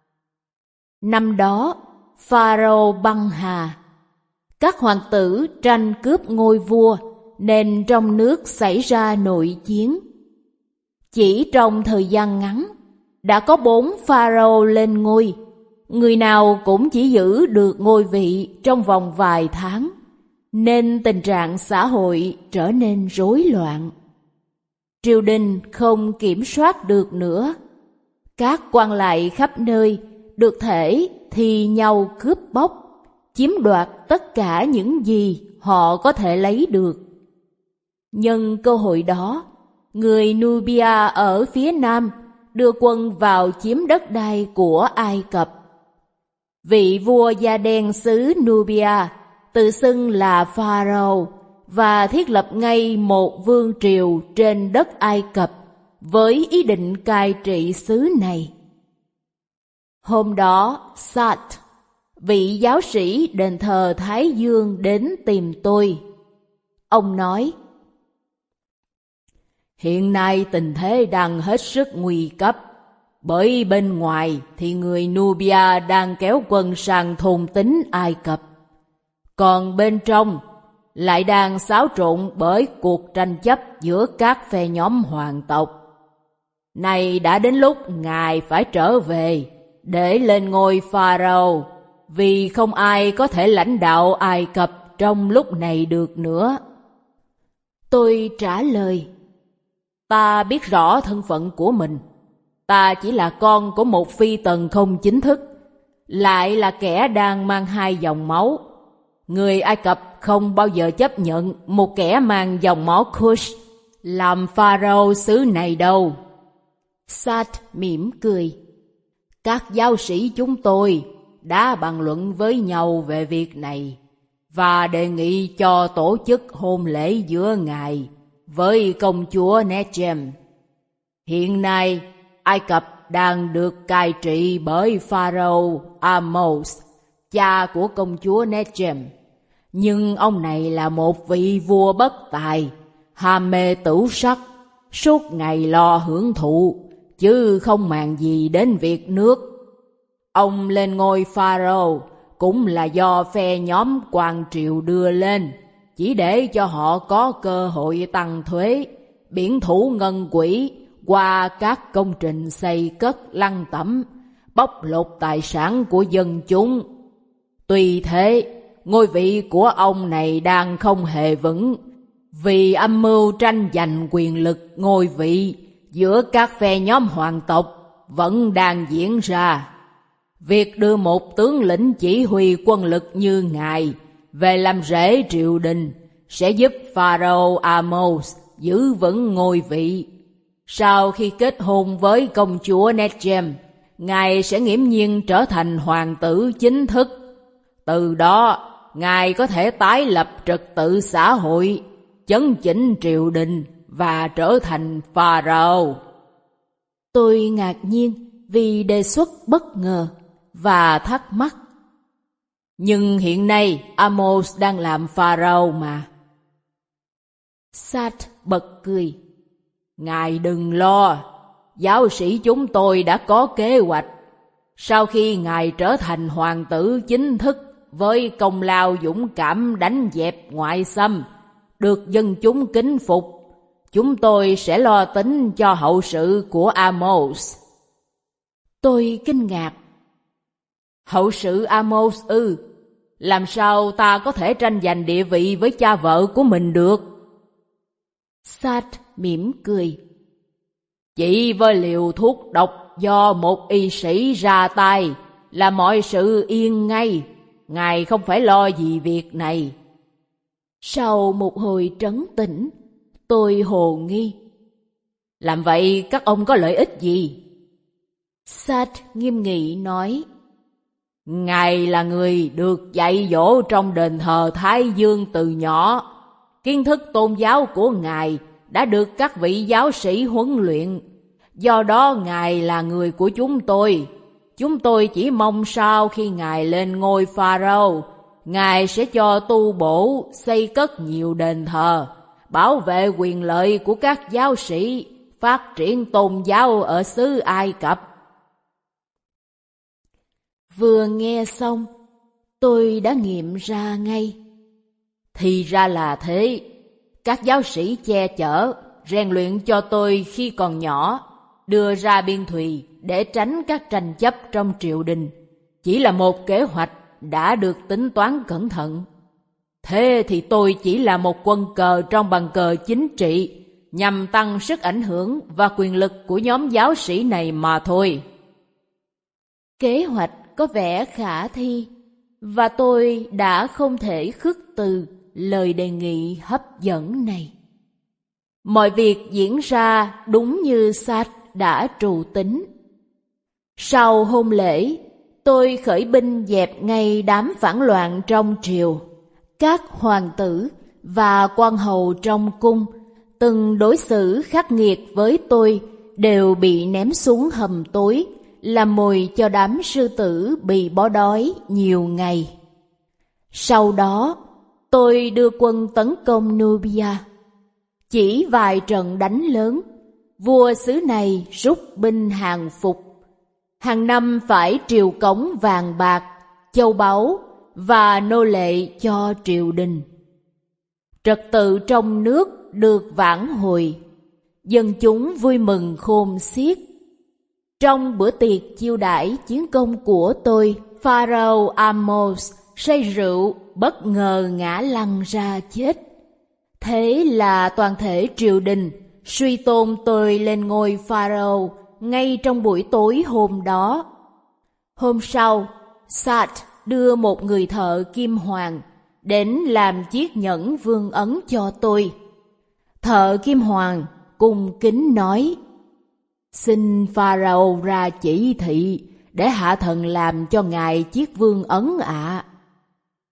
Năm đó, pharaoh băng hà, các hoàng tử tranh cướp ngôi vua nên trong nước xảy ra nội chiến. Chỉ trong thời gian ngắn, đã có 4 pharaoh lên ngôi, người nào cũng chỉ giữ được ngôi vị trong vòng vài tháng, nên tình trạng xã hội trở nên rối loạn. Triều đình không kiểm soát được nữa. Các quan lại khắp nơi được thể thi nhau cướp bóc, chiếm đoạt tất cả những gì họ có thể lấy được. Nhân cơ hội đó, người Nubia ở phía nam đưa quân vào chiếm đất đai của Ai Cập. Vị vua da đen xứ Nubia tự xưng là Pharaoh và thiết lập ngay một vương triều trên đất Ai Cập với ý định cai trị xứ này. Hôm đó, Sat, vị giáo sĩ đền thờ Thái Dương, đến tìm tôi. Ông nói: hiện nay tình thế đang hết sức nguy cấp, bởi bên ngoài thì người Nubia đang kéo quân sang thôn tính Ai Cập, còn bên trong lại đang xáo trộn bởi cuộc tranh chấp giữa các phe nhóm hoàng tộc. Nay đã đến lúc ngài phải trở về để lên ngôi Pharaoh, vì không ai có thể lãnh đạo Ai Cập trong lúc này được nữa. Tôi trả lời: ta biết rõ thân phận của mình. Ta chỉ là con của một phi tần không chính thức, lại là kẻ đang mang 2 dòng máu. Người Ai Cập không bao giờ chấp nhận một kẻ mang dòng máu Kush làm pharaoh xứ này đâu. Sat mỉm cười: các giáo sĩ chúng tôi đã bàn luận với nhau về việc này, và đề nghị cho tổ chức hôn lễ giữa ngài với công chúa Nechem. Hiện nay, Ai Cập đang được cai trị bởi Pharaoh Ahmose, cha của công chúa Nechem. Nhưng ông này là một vị vua bất tài, ham mê tửu sắc, suốt ngày lo hưởng thụ, chứ không màng gì đến việc nước. Ông lên ngôi Pharaoh cũng là do phe nhóm quan triều đưa lên, chỉ để cho họ có cơ hội tăng thuế, biển thủ ngân quỹ qua các công trình xây cất lăng tẩm, bóc lột tài sản của dân chúng. Tuy thế, ngôi vị của ông này đang không hề vững, vì âm mưu tranh giành quyền lực ngôi vị giữa các phe nhóm hoàng tộc vẫn đang diễn ra. Việc đưa một tướng lĩnh chỉ huy quân lực như ngài về làm rễ triều đình sẽ giúp Pharaoh Ahmose giữ vững ngôi vị. Sau khi kết hôn với công chúa Nechem, ngài sẽ nghiễm nhiên trở thành hoàng tử chính thức. Từ đó, ngài có thể tái lập trật tự xã hội, chấn chỉnh triều đình và trở thành Pharaoh. Tôi ngạc nhiên vì đề xuất bất ngờ và thắc mắc. Nhưng hiện nay Ahmose đang làm Pharaoh mà. Sat bật cười. Ngài đừng lo, giáo sĩ chúng tôi đã có kế hoạch. Sau khi ngài trở thành hoàng tử chính thức với công lao dũng cảm đánh dẹp ngoại xâm, được dân chúng kính phục, chúng tôi sẽ lo tính cho hậu sự của Ahmose. Tôi kinh ngạc. Hậu sự Ahmose ư? Làm sao ta có thể tranh giành địa vị với cha vợ của mình được? Sat mỉm cười. Chỉ với liều thuốc độc do một y sĩ ra tay là mọi sự yên ngay. Ngài không phải lo gì việc này. Sau một hồi trấn tĩnh, tôi hồ nghi. Làm vậy các ông có lợi ích gì? Sat nghiêm nghị nói. Ngài là người được dạy dỗ trong đền thờ Thái Dương từ nhỏ. Kiến thức tôn giáo của ngài đã được các vị giáo sĩ huấn luyện. Do đó ngài là người của chúng tôi. Chúng tôi chỉ mong sau khi ngài lên ngôi Pharaoh, ngài sẽ cho tu bổ, xây cất nhiều đền thờ, bảo vệ quyền lợi của các giáo sĩ, phát triển tôn giáo ở xứ Ai Cập. Vừa nghe xong, tôi đã nghiệm ra ngay. Thì ra là thế. Các giáo sĩ che chở, rèn luyện cho tôi khi còn nhỏ, đưa ra biên thùy để tránh các tranh chấp trong triều đình, chỉ là một kế hoạch đã được tính toán cẩn thận. Thế thì tôi chỉ là một quân cờ trong bàn cờ chính trị, nhằm tăng sức ảnh hưởng và quyền lực của nhóm giáo sĩ này mà thôi. Kế hoạch có vẻ khả thi, và tôi đã không thể khước từ lời đề nghị hấp dẫn này. Mọi việc diễn ra đúng như Sat đã trù tính. Sau hôn lễ, tôi khởi binh dẹp ngay đám phản loạn trong triều. Các hoàng tử và quan hầu trong cung từng đối xử khắc nghiệt với tôi đều bị ném xuống hầm tối, làm mồi cho đám sư tử bị bó đói nhiều ngày. Sau đó, tôi đưa quân tấn công Nubia. Chỉ vài trận đánh lớn, vua xứ này rút binh hàng phục. Hàng năm phải triều cống vàng bạc, châu báu và nô lệ cho triều đình. Trật tự trong nước được vãn hồi, dân chúng vui mừng khôn xiết. Trong bữa tiệc chiêu đãi chiến công của tôi, Pharaoh Ahmose say rượu bất ngờ ngã lăn ra chết. Thế là toàn thể triều đình suy tôn tôi lên ngôi Pharaoh ngay trong buổi tối hôm đó. Hôm sau, Sat đưa một người thợ kim hoàng đến làm chiếc nhẫn vương ấn cho tôi. Thợ kim hoàng cung kính nói: "Xin Pharaoh ra chỉ thị để hạ thần làm cho ngài chiếc vương ấn ạ."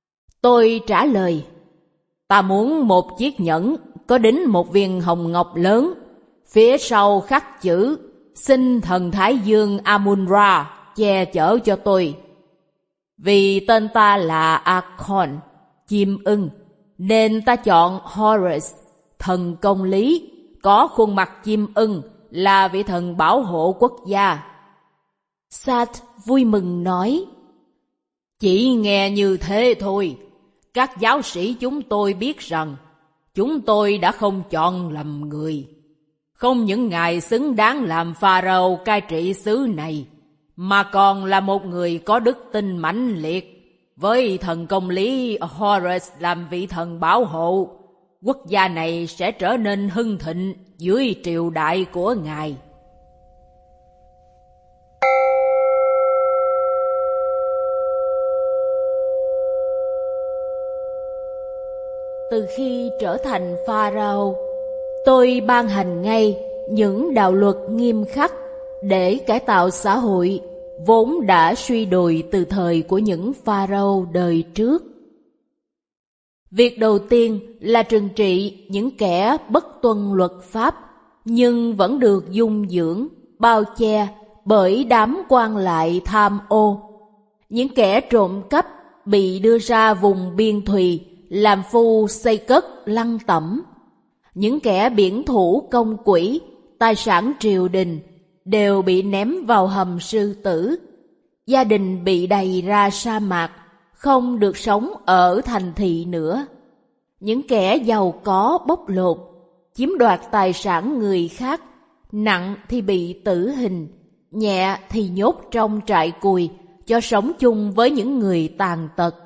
Tôi trả lời, ta muốn một chiếc nhẫn có đính một viên hồng ngọc lớn, phía sau khắc chữ xin thần Thái Dương Amun-Ra che chở cho tôi. Vì tên ta là Akon, chim ưng, nên ta chọn Horus, thần công lý, có khuôn mặt chim ưng, là vị thần bảo hộ quốc gia. Seth vui mừng nói, chỉ nghe như thế thôi. Các giáo sĩ chúng tôi biết rằng chúng tôi đã không chọn lầm người. Không những ngài xứng đáng làm Pharaoh cai trị xứ này, mà còn là một người có đức tin mãnh liệt. Với thần công lý Horus làm vị thần bảo hộ, quốc gia này sẽ trở nên hưng thịnh dưới triều đại của ngài. Từ khi trở thành Pharaoh, tôi ban hành ngay những đạo luật nghiêm khắc để cải tạo xã hội vốn đã suy đồi từ thời của những Pharaoh đời trước. Việc đầu tiên là trừng trị những kẻ bất tuân luật pháp, nhưng vẫn được dung dưỡng, bao che bởi đám quan lại tham ô. Những kẻ trộm cắp bị đưa ra vùng biên thùy làm phu xây cất lăng tẩm. Những kẻ biển thủ công quỹ, tài sản triều đình đều bị ném vào hầm sư tử. Gia đình bị đày ra sa mạc, không được sống ở thành thị nữa. Những kẻ giàu có bóc lột, chiếm đoạt tài sản người khác, nặng thì bị tử hình, nhẹ thì nhốt trong trại cùi cho sống chung với những người tàn tật.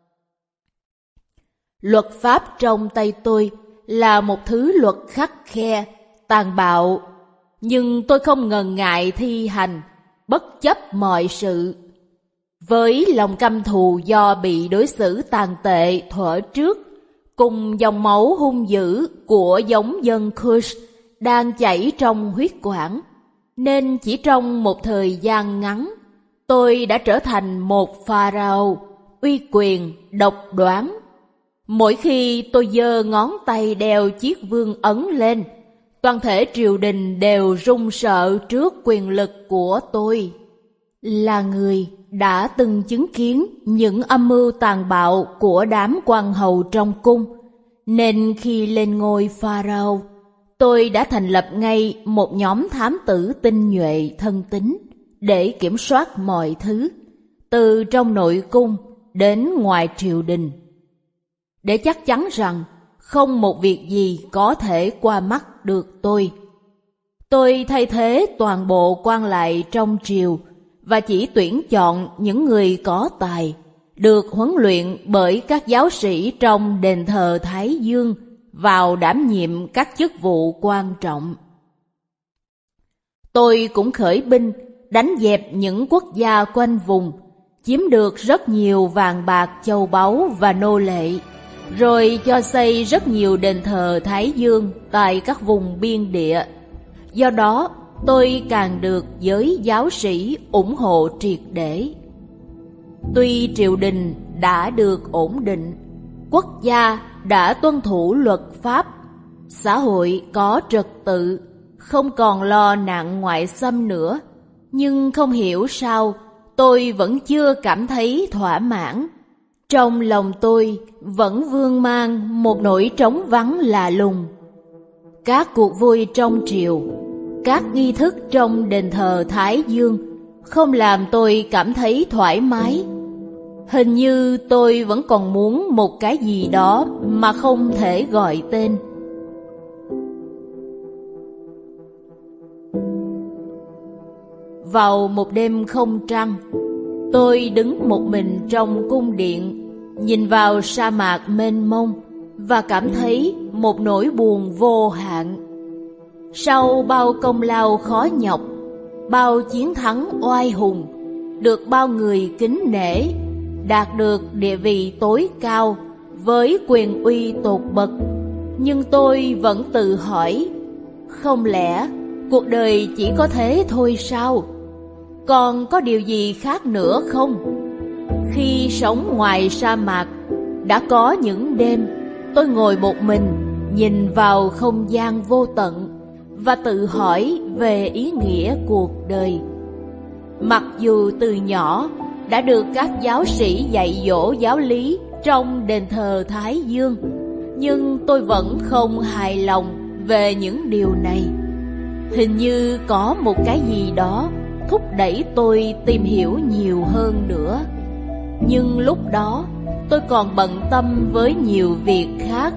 Luật pháp trong tay tôi là một thứ luật khắt khe, tàn bạo, nhưng tôi không ngần ngại thi hành, bất chấp mọi sự. Với lòng căm thù do bị đối xử tàn tệ thuở trước, cùng dòng máu hung dữ của giống dân Kush đang chảy trong huyết quản, nên chỉ trong một thời gian ngắn, tôi đã trở thành một Pharaoh uy quyền, độc đoán. Mỗi khi tôi giơ ngón tay đeo chiếc vương ấn lên, toàn thể triều đình đều run sợ trước quyền lực của tôi. Là người đã từng chứng kiến những âm mưu tàn bạo của đám quan hầu trong cung, nên khi lên ngôi Pharaoh, tôi đã thành lập ngay một nhóm thám tử tinh nhuệ thân tín để kiểm soát mọi thứ, từ trong nội cung đến ngoài triều đình, để chắc chắn rằng không một việc gì có thể qua mắt được tôi. Tôi thay thế toàn bộ quan lại trong triều và chỉ tuyển chọn những người có tài, được huấn luyện bởi các giáo sĩ trong đền thờ Thái Dương vào đảm nhiệm các chức vụ quan trọng. Tôi cũng khởi binh đánh dẹp những quốc gia quanh vùng, chiếm được rất nhiều vàng bạc, châu báu và nô lệ, rồi cho xây rất nhiều đền thờ Thái Dương tại các vùng biên địa. Do đó, tôi càng được giới giáo sĩ ủng hộ triệt để. Tuy triều đình đã được ổn định, quốc gia đã tuân thủ luật pháp, xã hội có trật tự, không còn lo nạn ngoại xâm nữa, nhưng không hiểu sao tôi vẫn chưa cảm thấy thỏa mãn. Trong lòng tôi vẫn vương mang một nỗi trống vắng lạ lùng. Các cuộc vui trong triều, các nghi thức trong đền thờ Thái Dương không làm tôi cảm thấy thoải mái. Hình như tôi vẫn còn muốn một cái gì đó mà không thể gọi tên. Vào một đêm không trăng, tôi đứng một mình trong cung điện, nhìn vào sa mạc mênh mông và cảm thấy một nỗi buồn vô hạn. Sau bao công lao khó nhọc, bao chiến thắng oai hùng, được bao người kính nể, đạt được địa vị tối cao với quyền uy tột bậc, nhưng tôi vẫn tự hỏi, không lẽ cuộc đời chỉ có thế thôi sao? Còn có điều gì khác nữa không? Khi sống ngoài sa mạc, Đã có những đêm tôi ngồi một mình, nhìn vào không gian vô tận và tự hỏi về ý nghĩa cuộc đời. Mặc dù từ nhỏ đã được các giáo sĩ dạy dỗ giáo lý trong đền thờ Thái Dương, nhưng tôi vẫn không hài lòng về những điều này. Hình như có một cái gì đó thúc đẩy tôi tìm hiểu nhiều hơn nữa. Nhưng lúc đó tôi còn bận tâm với nhiều việc khác.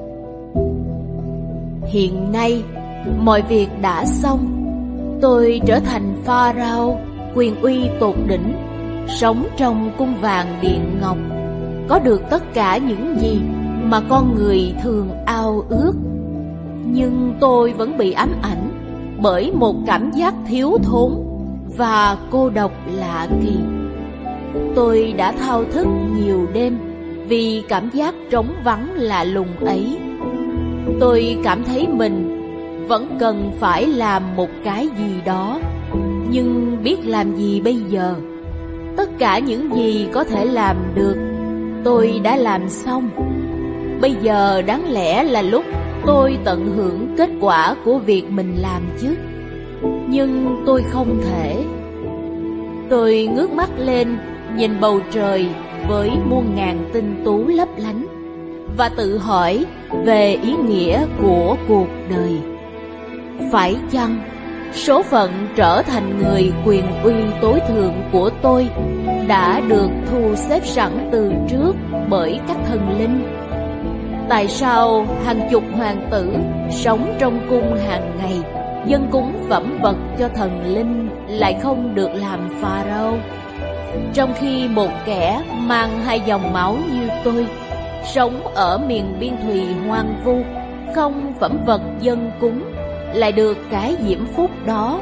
Hiện nay mọi việc đã xong. Tôi trở thành Pharaoh, quyền uy tột đỉnh, sống trong cung vàng điện ngọc, có được tất cả những gì mà con người thường ao ước. Nhưng tôi vẫn bị ám ảnh bởi một cảm giác thiếu thốn và cô độc lạ kỳ. Tôi đã thao thức nhiều đêm vì cảm giác trống vắng lạ lùng ấy. Tôi cảm thấy mình vẫn cần phải làm một cái gì đó, nhưng biết làm gì bây giờ? Tất cả những gì có thể làm được, tôi đã làm xong. Bây giờ đáng lẽ là lúc tôi tận hưởng kết quả của việc mình làm chứ. Nhưng tôi không thể. Tôi ngước mắt lên, nhìn bầu trời với muôn ngàn tinh tú lấp lánh và tự hỏi về ý nghĩa của cuộc đời. Phải chăng số phận trở thành người quyền uy tối thượng của tôi đã được thu xếp sẵn từ trước bởi các thần linh? Tại sao hàng chục hoàng tử sống trong cung hàng ngày dâng cúng phẩm vật cho thần linh lại không được làm Pharaoh, trong khi một kẻ mang hai dòng máu như tôi sống ở miền biên thùy hoang vu, không phẩm vật dâng cúng, lại được cái diễm phúc đó?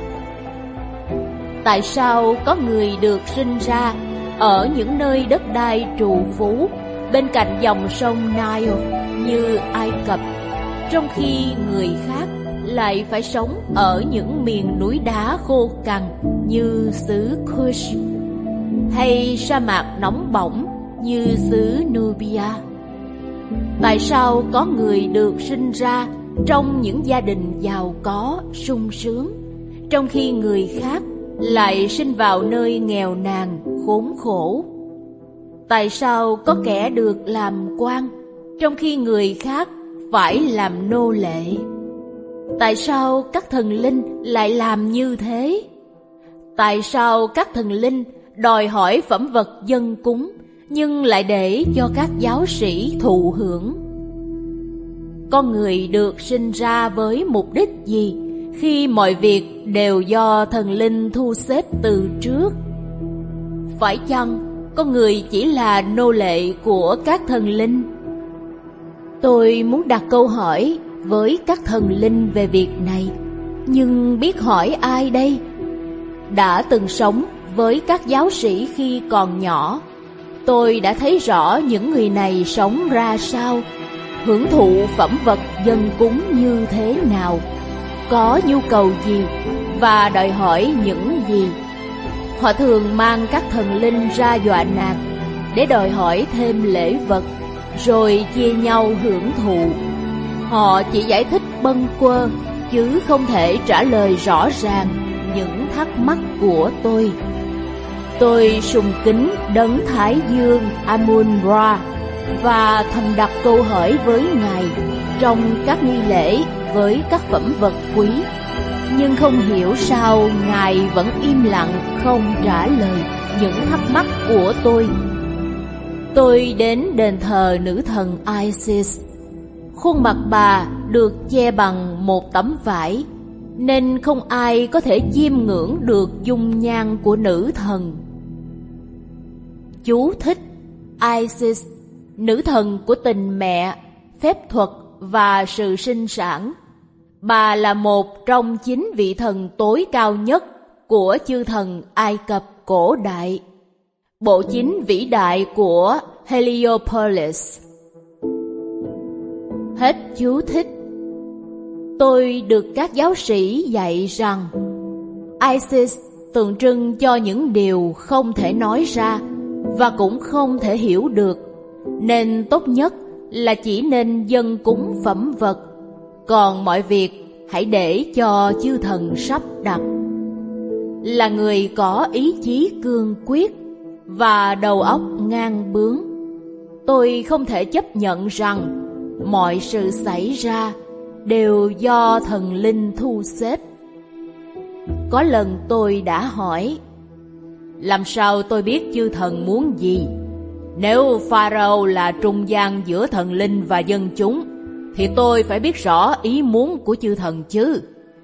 Tại sao có người được sinh ra ở những nơi đất đai trù phú bên cạnh dòng sông Nile như Ai Cập, trong khi người khác lại phải sống ở những miền núi đá khô cằn như xứ Kush, hay sa mạc nóng bỏng như xứ Nubia? Tại sao có người được sinh ra trong những gia đình giàu có, sung sướng, trong khi người khác lại sinh vào nơi nghèo nàn, khốn khổ? Tại sao có kẻ được làm quan, trong khi người khác phải làm nô lệ? Tại sao các thần linh lại làm như thế? Tại sao các thần linh đòi hỏi phẩm vật dâng cúng, nhưng lại để cho các giáo sĩ thụ hưởng? Con người được sinh ra với mục đích gì khi mọi việc đều do thần linh thu xếp từ trước? Phải chăng con người chỉ là nô lệ của các thần linh? Tôi muốn đặt câu hỏi với các thần linh về việc này, nhưng biết hỏi ai đây? Đã từng sống với các giáo sĩ khi còn nhỏ, tôi đã thấy rõ những người này sống ra sao, hưởng thụ phẩm vật dâng cúng như thế nào, có nhu cầu gì và đòi hỏi những gì. Họ thường mang các thần linh ra dọa nạt để đòi hỏi thêm lễ vật, rồi chia nhau hưởng thụ. Họ chỉ giải thích bâng quơ, chứ không thể trả lời rõ ràng những thắc mắc của tôi. Tôi sùng kính đấng Thái Dương Amun-Ra và thầm đặt câu hỏi với Ngài trong các nghi lễ với các phẩm vật quý. Nhưng không hiểu sao Ngài vẫn im lặng không trả lời những thắc mắc của tôi. Tôi đến đền thờ nữ thần Isis. Khuôn mặt bà được che bằng một tấm vải, nên không ai có thể chiêm ngưỡng được dung nhan của nữ thần. Chú thích: Isis, nữ thần của tình mẹ, phép thuật và sự sinh sản. Bà là một trong 9 vị thần tối cao nhất của chư thần Ai Cập cổ đại, bộ chính vĩ đại của Heliopolis. Hết chú thích. Tôi được các giáo sĩ dạy rằng Isis tượng trưng cho những điều không thể nói ra và cũng không thể hiểu được, nên tốt nhất là chỉ nên dâng cúng phẩm vật, còn mọi việc hãy để cho chư thần sắp đặt. Là người có ý chí cương quyết và đầu óc ngang bướng, tôi không thể chấp nhận rằng mọi sự xảy ra đều do thần linh thu xếp. Có lần tôi đã hỏi, làm sao tôi biết chư thần muốn gì? Nếu Pharaoh là trung gian giữa thần linh và dân chúng, thì tôi phải biết rõ ý muốn của chư thần chứ.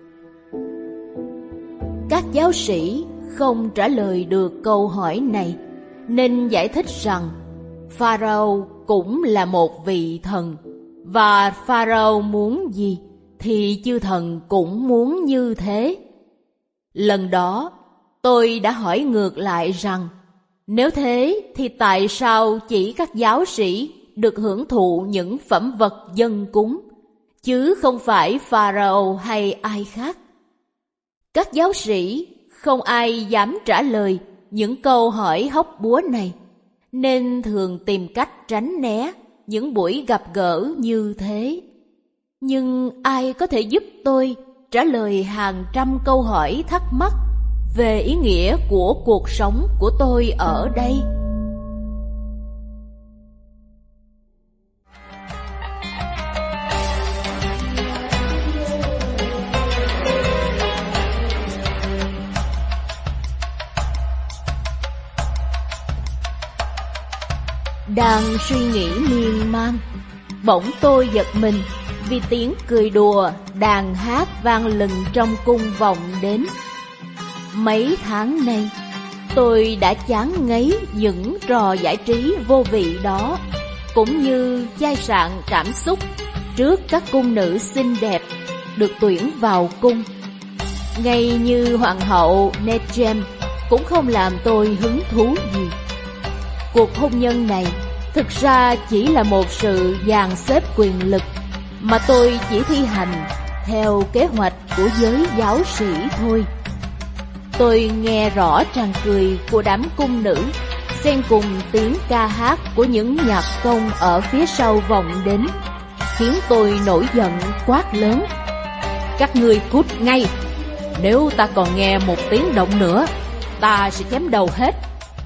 Các giáo sĩ không trả lời được câu hỏi này, nên giải thích rằng Pharaoh cũng là một vị thần, và Pharaoh muốn gì thì chư thần cũng muốn như thế. Lần đó, tôi đã hỏi ngược lại rằng, nếu thế thì tại sao chỉ các giáo sĩ được hưởng thụ những phẩm vật dâng cúng, chứ không phải Pharaoh hay ai khác? Các giáo sĩ không ai dám trả lời những câu hỏi hóc búa này, nên thường tìm cách tránh né những buổi gặp gỡ như thế. Nhưng ai có thể giúp tôi trả lời hàng trăm câu hỏi thắc mắc về ý nghĩa của cuộc sống của tôi ở đây? Đang suy nghĩ miên man, bỗng tôi giật mình vì tiếng cười đùa, đàn hát vang lừng trong cung vọng đến. Mấy tháng nay, tôi đã chán ngấy những trò giải trí vô vị đó, cũng như chai sạn cảm xúc trước các cung nữ xinh đẹp được tuyển vào cung. Ngay như hoàng hậu Nejem cũng không làm tôi hứng thú gì. Cuộc hôn nhân này thực ra chỉ là một sự dàn xếp quyền lực mà tôi chỉ thi hành theo kế hoạch của giới giáo sĩ thôi. Tôi nghe rõ tràng cười của đám cung nữ xen cùng tiếng ca hát của những nhạc công ở phía sau vọng đến, khiến tôi nổi giận quát lớn: các ngươi cút ngay! Nếu ta còn nghe một tiếng động nữa, ta sẽ chém đầu hết.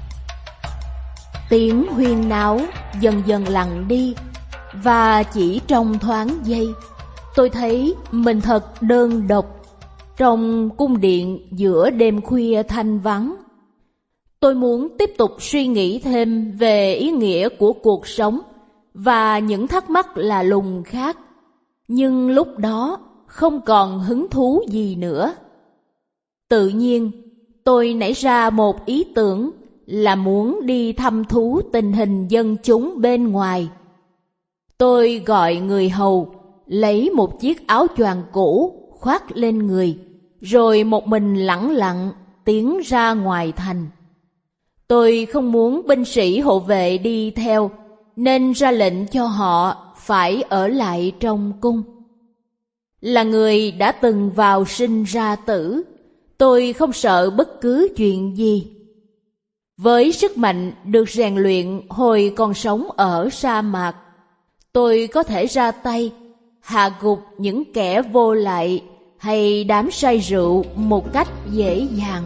Tiếng huyên náo dần dần lặng đi, và chỉ trong thoáng giây, tôi thấy mình thật đơn độc trong cung điện giữa đêm khuya thanh vắng. Tôi muốn tiếp tục suy nghĩ thêm về ý nghĩa của cuộc sống và những thắc mắc lạ lùng khác, nhưng lúc đó không còn hứng thú gì nữa. Tự nhiên, tôi nảy ra một ý tưởng là muốn đi thăm thú tình hình dân chúng bên ngoài. Tôi gọi người hầu lấy một chiếc áo choàng cũ khoác lên người, rồi một mình lẳng lặng tiến ra ngoài thành. Tôi không muốn binh sĩ hộ vệ đi theo, nên ra lệnh cho họ phải ở lại trong cung. Là người đã từng vào sinh ra tử, tôi không sợ bất cứ chuyện gì. Với sức mạnh được rèn luyện hồi còn sống ở sa mạc, tôi có thể ra tay hạ gục những kẻ vô lại hay đám say rượu một cách dễ dàng.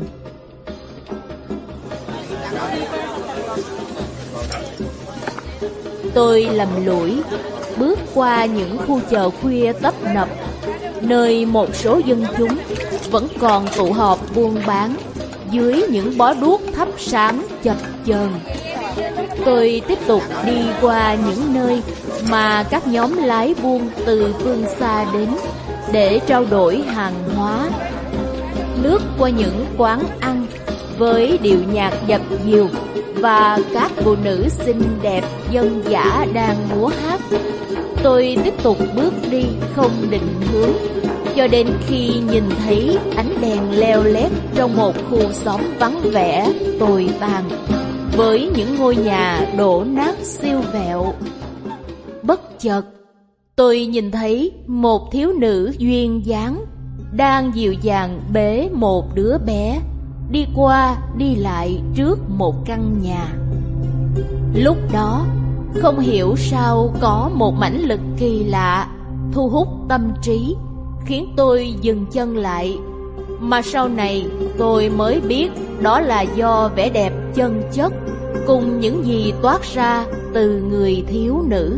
Tôi lầm lũi bước qua những khu chợ khuya tấp nập, nơi một số dân chúng vẫn còn tụ họp buôn bán dưới những bó đuốc thắp sáng chập chờn. Tôi tiếp tục đi qua những nơi mà các nhóm lái buôn từ phương xa đến để trao đổi hàng hóa, lướt qua những quán ăn với điệu nhạc dập dìu và các phụ nữ xinh đẹp dân dã đang múa hát. Tôi tiếp tục bước đi không định hướng, cho đến khi nhìn thấy ánh đèn leo lét trong một khu xóm vắng vẻ tồi tàn, với những ngôi nhà đổ nát siêu vẹo. Bất chợt, tôi nhìn thấy một thiếu nữ duyên dáng đang dịu dàng bế một đứa bé đi qua đi lại trước một căn nhà. Lúc đó, Không hiểu sao có một mãnh lực kỳ lạ thu hút tâm trí, khiến tôi dừng chân lại. Mà sau này tôi mới biết đó là do vẻ đẹp chân chất cùng những gì toát ra từ người thiếu nữ.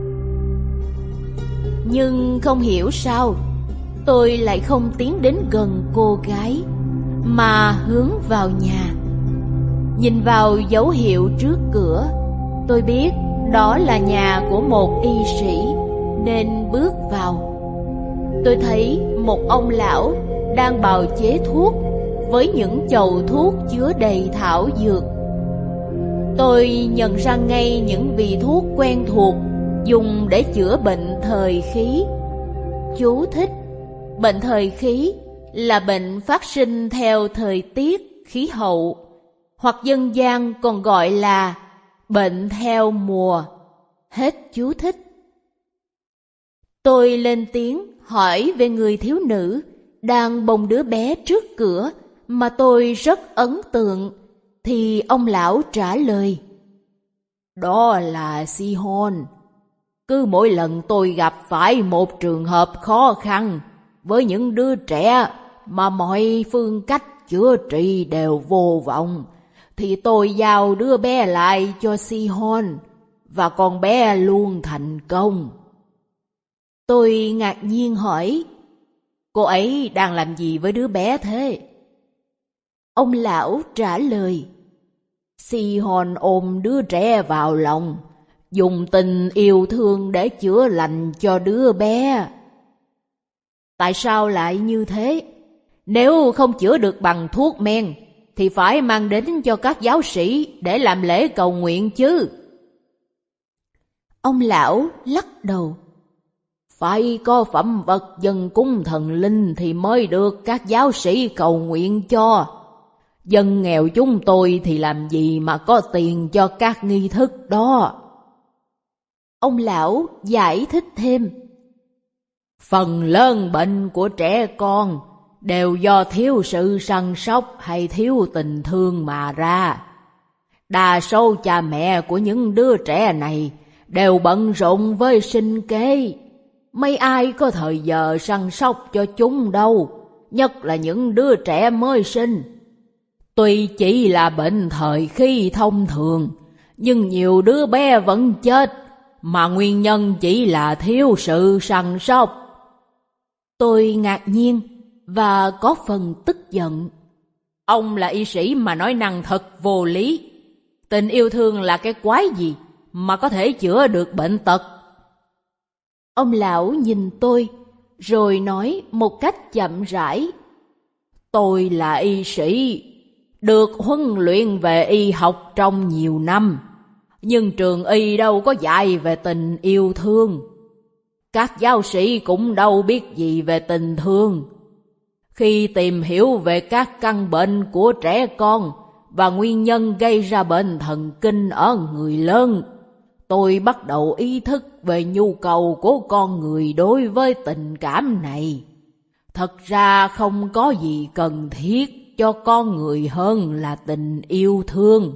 Nhưng không hiểu sao tôi lại không tiến đến gần cô gái, mà hướng vào nhà. Nhìn vào dấu hiệu trước cửa, tôi biết đó là nhà của một y sĩ, nên bước vào. Tôi thấy một ông lão đang bào chế thuốc với những chậu thuốc chứa đầy thảo dược. Tôi nhận ra ngay những vị thuốc quen thuộc dùng để chữa bệnh thời khí. Chú thích: bệnh thời khí là bệnh phát sinh theo thời tiết, khí hậu, hoặc dân gian còn gọi là bệnh theo mùa. Hết chú thích. Tôi lên tiếng hỏi về người thiếu nữ đang bồng đứa bé trước cửa mà tôi rất ấn tượng, thì ông lão trả lời: đó là Sihon. Cứ mỗi lần tôi gặp phải một trường hợp khó khăn với những đứa trẻ mà mọi phương cách chữa trị đều vô vọng, thì tôi giao đứa bé lại cho Sihon, và con bé luôn thành công. Tôi ngạc nhiên hỏi: cô ấy đang làm gì với đứa bé thế? Ông lão trả lời: Sihon ôm đứa trẻ vào lòng, dùng tình yêu thương để chữa lành cho đứa bé. Tại sao lại như thế? Nếu không chữa được bằng thuốc men thì phải mang đến cho các giáo sĩ để làm lễ cầu nguyện chứ. Ông lão lắc đầu: phải có phẩm vật dâng cúng thần linh thì mới được các giáo sĩ cầu nguyện cho. Dân nghèo chúng tôi thì làm gì mà có tiền cho các nghi thức đó. Ông lão giải thích thêm: phần lớn bệnh của trẻ con đều do thiếu sự săn sóc hay thiếu tình thương mà ra. Đa số cha mẹ của những đứa trẻ này đều bận rộn với sinh kế. Mấy ai có thời giờ săn sóc cho chúng đâu, nhất là những đứa trẻ mới sinh. Tuy chỉ là bệnh thời khí thông thường, nhưng nhiều đứa bé vẫn chết, mà nguyên nhân chỉ là thiếu sự săn sóc. Tôi ngạc nhiên và có phần tức giận. Ông là y sĩ mà nói năng thật vô lý. Tình yêu thương là cái quái gì mà có thể chữa được bệnh tật? Ông lão nhìn tôi, rồi nói một cách chậm rãi: tôi là y sĩ, được huấn luyện về y học trong nhiều năm, nhưng trường y đâu có dạy về tình yêu thương. Các giáo sĩ cũng đâu biết gì về tình thương. Khi tìm hiểu về các căn bệnh của trẻ con và nguyên nhân gây ra bệnh thần kinh ở người lớn, tôi bắt đầu ý thức về nhu cầu của con người đối với tình cảm này. Thật ra không có gì cần thiết cho con người hơn là tình yêu thương.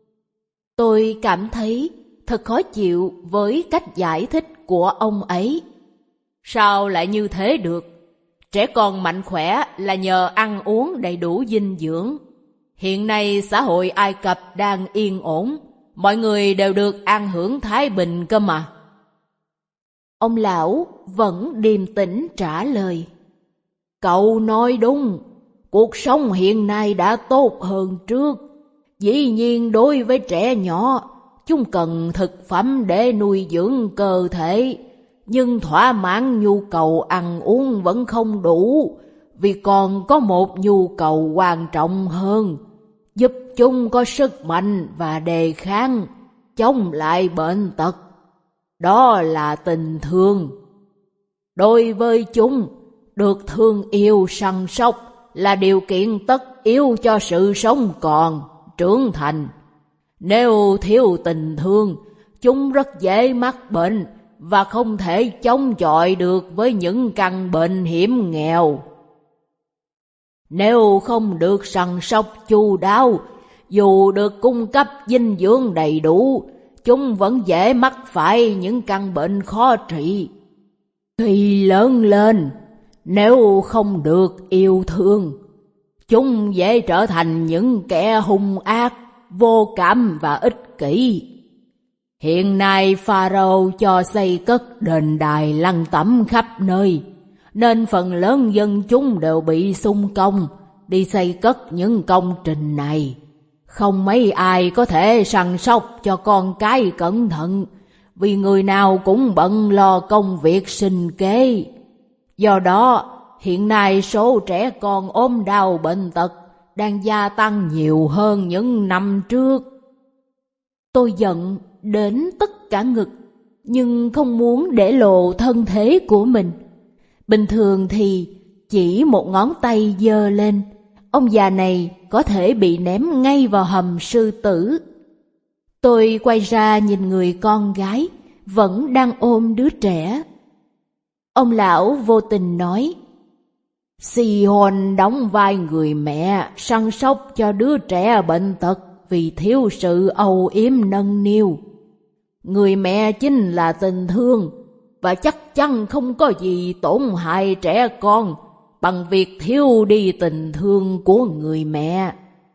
Tôi cảm thấy thật khó chịu với cách giải thích của ông ấy. Sao lại như thế được? Trẻ con mạnh khỏe là nhờ ăn uống đầy đủ dinh dưỡng. Hiện nay xã hội Ai Cập đang yên ổn, mọi người đều được an hưởng thái bình cơ mà. Ông lão vẫn điềm tĩnh trả lời: cậu nói đúng, cuộc sống hiện nay đã tốt hơn trước. Dĩ nhiên đối với trẻ nhỏ, chúng cần thực phẩm để nuôi dưỡng cơ thể, nhưng thỏa mãn nhu cầu ăn uống vẫn không đủ, vì còn có một nhu cầu quan trọng hơn, giúp chúng có sức mạnh và đề kháng, chống lại bệnh tật. Đó là tình thương. Đối với chúng, được thương yêu săn sóc là điều kiện tất yếu cho sự sống còn, trưởng thành. Nếu thiếu tình thương, chúng rất dễ mắc bệnh và không thể chống chọi được với những căn bệnh hiểm nghèo. Nếu không được săn sóc chu đáo, dù được cung cấp dinh dưỡng đầy đủ, chúng vẫn dễ mắc phải những căn bệnh khó trị. Khi lớn lên, nếu không được yêu thương, chúng dễ trở thành những kẻ hung ác, vô cảm và ích kỷ. Hiện nay Pharaoh cho xây cất đền đài lăng tẩm khắp nơi, nên phần lớn dân chúng đều bị xung công đi xây cất những công trình này. Không mấy ai có thể săn sóc cho con cái cẩn thận, vì người nào cũng bận lo công việc sinh kế. Do đó, hiện nay số trẻ con ốm đau bệnh tật đang gia tăng nhiều hơn những năm trước. Tôi giận đến tất cả ngực, nhưng không muốn để lộ thân thế của mình. Bình thường thì chỉ một ngón tay giơ lên, ông già này có thể bị ném ngay vào hầm sư tử. Tôi quay ra nhìn người con gái vẫn đang ôm đứa trẻ. Ông lão vô tình nói: Sihon đóng vai người mẹ săn sóc cho đứa trẻ bệnh tật vì thiếu sự âu yếm nâng niu. Người mẹ chính là tình thương, và chắc chắn không có gì tổn hại trẻ con bằng việc thiếu đi tình thương của người mẹ.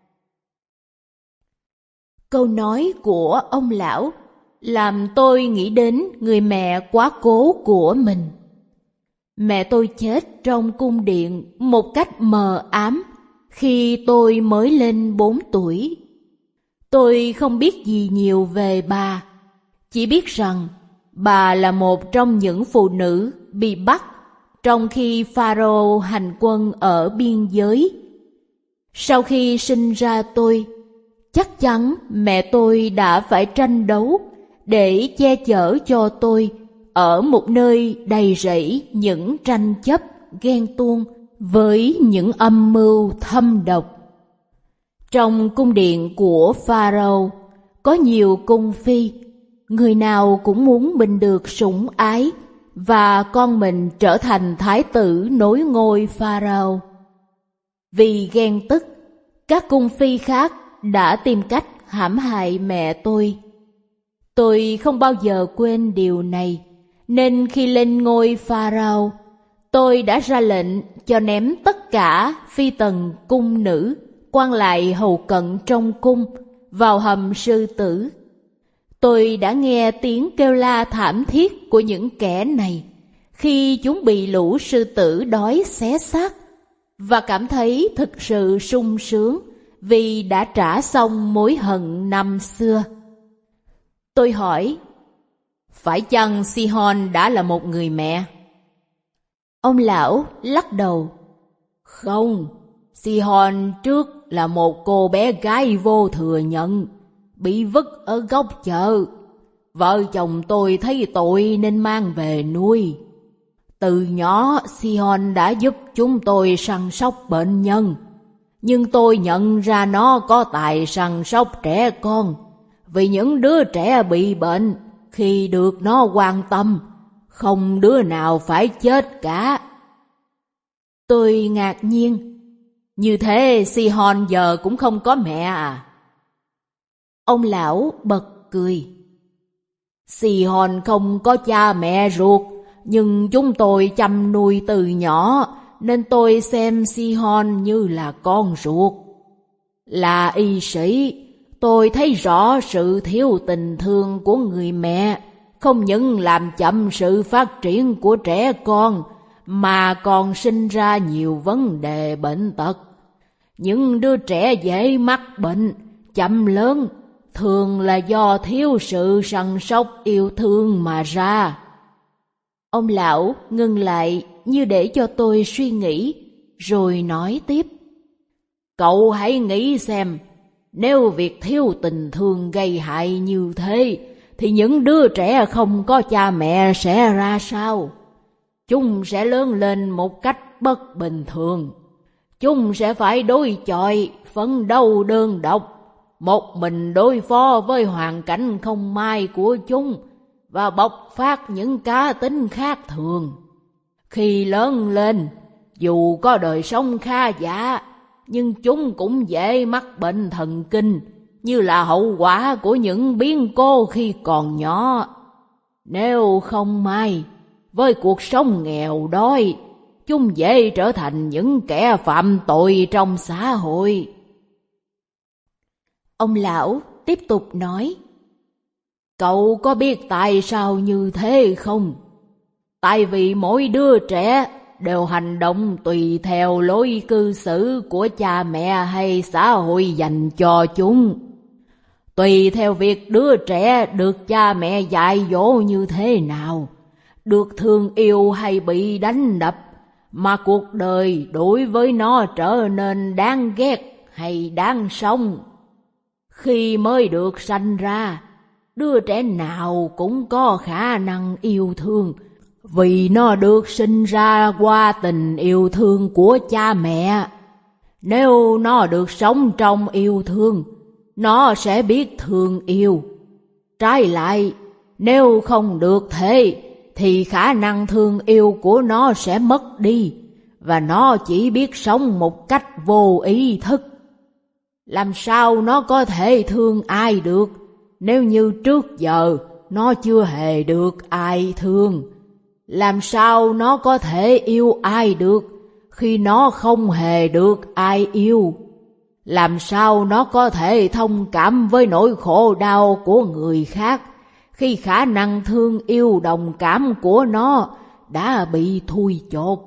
Câu nói của ông lão làm tôi nghĩ đến người mẹ quá cố của mình. Mẹ tôi chết trong cung điện một cách mờ ám khi tôi mới lên 4 tuổi. Tôi không biết gì nhiều về bà, chỉ biết rằng bà là một trong những phụ nữ bị bắt trong khi Pharaoh hành quân ở biên giới. Sau khi sinh ra tôi, chắc chắn mẹ tôi đã phải tranh đấu để che chở cho tôi ở một nơi đầy rẫy những tranh chấp, ghen tuông với những âm mưu thâm độc. Trong cung điện của Pharaoh có nhiều cung phi, người nào cũng muốn mình được sủng ái và con mình trở thành thái tử nối ngôi Pharaoh. Vì ghen tức, các cung phi khác đã tìm cách hãm hại mẹ tôi. Tôi không bao giờ quên điều này, nên khi lên ngôi Pharaoh, tôi đã ra lệnh cho ném tất cả phi tần cung nữ, quan lại hầu cận trong cung vào hầm sư tử. Tôi đã nghe tiếng kêu la thảm thiết của những kẻ này khi chúng bị lũ sư tử đói xé xác, và cảm thấy thực sự sung sướng vì đã trả xong mối hận năm xưa. Tôi hỏi: phải chăng Sihon đã là một người mẹ? Ông lão lắc đầu: Không, Sihon trước là một cô bé gái vô thừa nhận, bị vứt ở góc chợ. Vợ chồng tôi thấy tội nên mang về nuôi. Từ nhỏ Sihon đã giúp chúng tôi săn sóc bệnh nhân, nhưng tôi nhận ra nó có tài săn sóc trẻ con, vì những đứa trẻ bị bệnh, khi được nó quan tâm, không đứa nào phải chết cả. Tôi ngạc nhiên: như thế Sihon giờ cũng không có mẹ à? Ông lão bật cười: Sihon không có cha mẹ ruột, nhưng chúng tôi chăm nuôi từ nhỏ, nên tôi xem Sihon như là con ruột. Là y sĩ, tôi thấy rõ sự thiếu tình thương của người mẹ không những làm chậm sự phát triển của trẻ con, mà còn sinh ra nhiều vấn đề bệnh tật. Những đứa trẻ dễ mắc bệnh, chậm lớn, thường là do thiếu sự săn sóc yêu thương mà ra. Ông lão ngừng lại như để cho tôi suy nghĩ, rồi nói tiếp: Cậu hãy nghĩ xem, nếu việc thiếu tình thương gây hại như thế, thì những đứa trẻ không có cha mẹ sẽ ra sao? Chúng sẽ lớn lên một cách bất bình thường. Chúng sẽ phải đối chọi, phấn đấu đơn độc, một mình đối phó với hoàn cảnh không may của chúng và bộc phát những cá tính khác thường. Khi lớn lên, dù có đời sống khá giả, nhưng chúng cũng dễ mắc bệnh thần kinh như là hậu quả của những biến cố khi còn nhỏ. Nếu không may, với cuộc sống nghèo đói, chúng dễ trở thành những kẻ phạm tội trong xã hội. Ông lão tiếp tục nói, cậu có biết tại sao như thế không? Tại vì mỗi đứa trẻ đều hành động tùy theo lối cư xử của cha mẹ hay xã hội dành cho chúng. Tùy theo việc đứa trẻ được cha mẹ dạy dỗ như thế nào, được thương yêu hay bị đánh đập, mà cuộc đời đối với nó trở nên đáng ghét hay đáng sống. Khi mới được sanh ra, đứa trẻ nào cũng có khả năng yêu thương, vì nó được sinh ra qua tình yêu thương của cha mẹ. Nếu nó được sống trong yêu thương, nó sẽ biết thương yêu. Trái lại, nếu không được thế, thì khả năng thương yêu của nó sẽ mất đi, và nó chỉ biết sống một cách vô ý thức. Làm sao nó có thể thương ai được, nếu như trước giờ nó chưa hề được ai thương? Làm sao nó có thể yêu ai được, khi nó không hề được ai yêu? Làm sao nó có thể thông cảm với nỗi khổ đau của người khác, khi khả năng thương yêu đồng cảm của nó đã bị thui chột?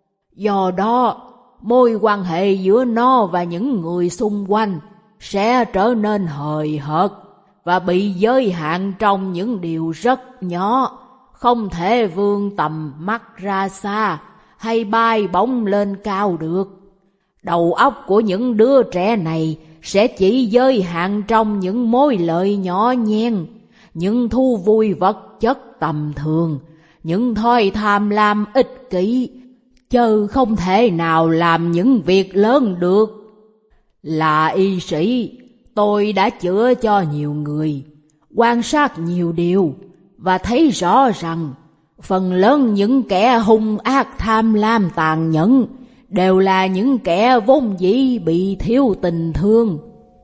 Do đó, mối quan hệ giữa nó và những người xung quanh sẽ trở nên hời hợt và bị giới hạn trong những điều rất nhỏ, không thể vươn tầm mắt ra xa hay bay bổng lên cao được. Đầu óc của những đứa trẻ này sẽ chỉ giới hạn trong những mối lợi nhỏ nhen, những thú vui vật chất tầm thường, những thói tham lam ích kỷ, chứ không thể nào làm những việc lớn được. Là y sĩ, tôi đã chữa cho nhiều người, quan sát nhiều điều, và thấy rõ rằng phần lớn những kẻ hung ác tham lam tàn nhẫn đều là những kẻ vốn dĩ bị thiếu tình thương.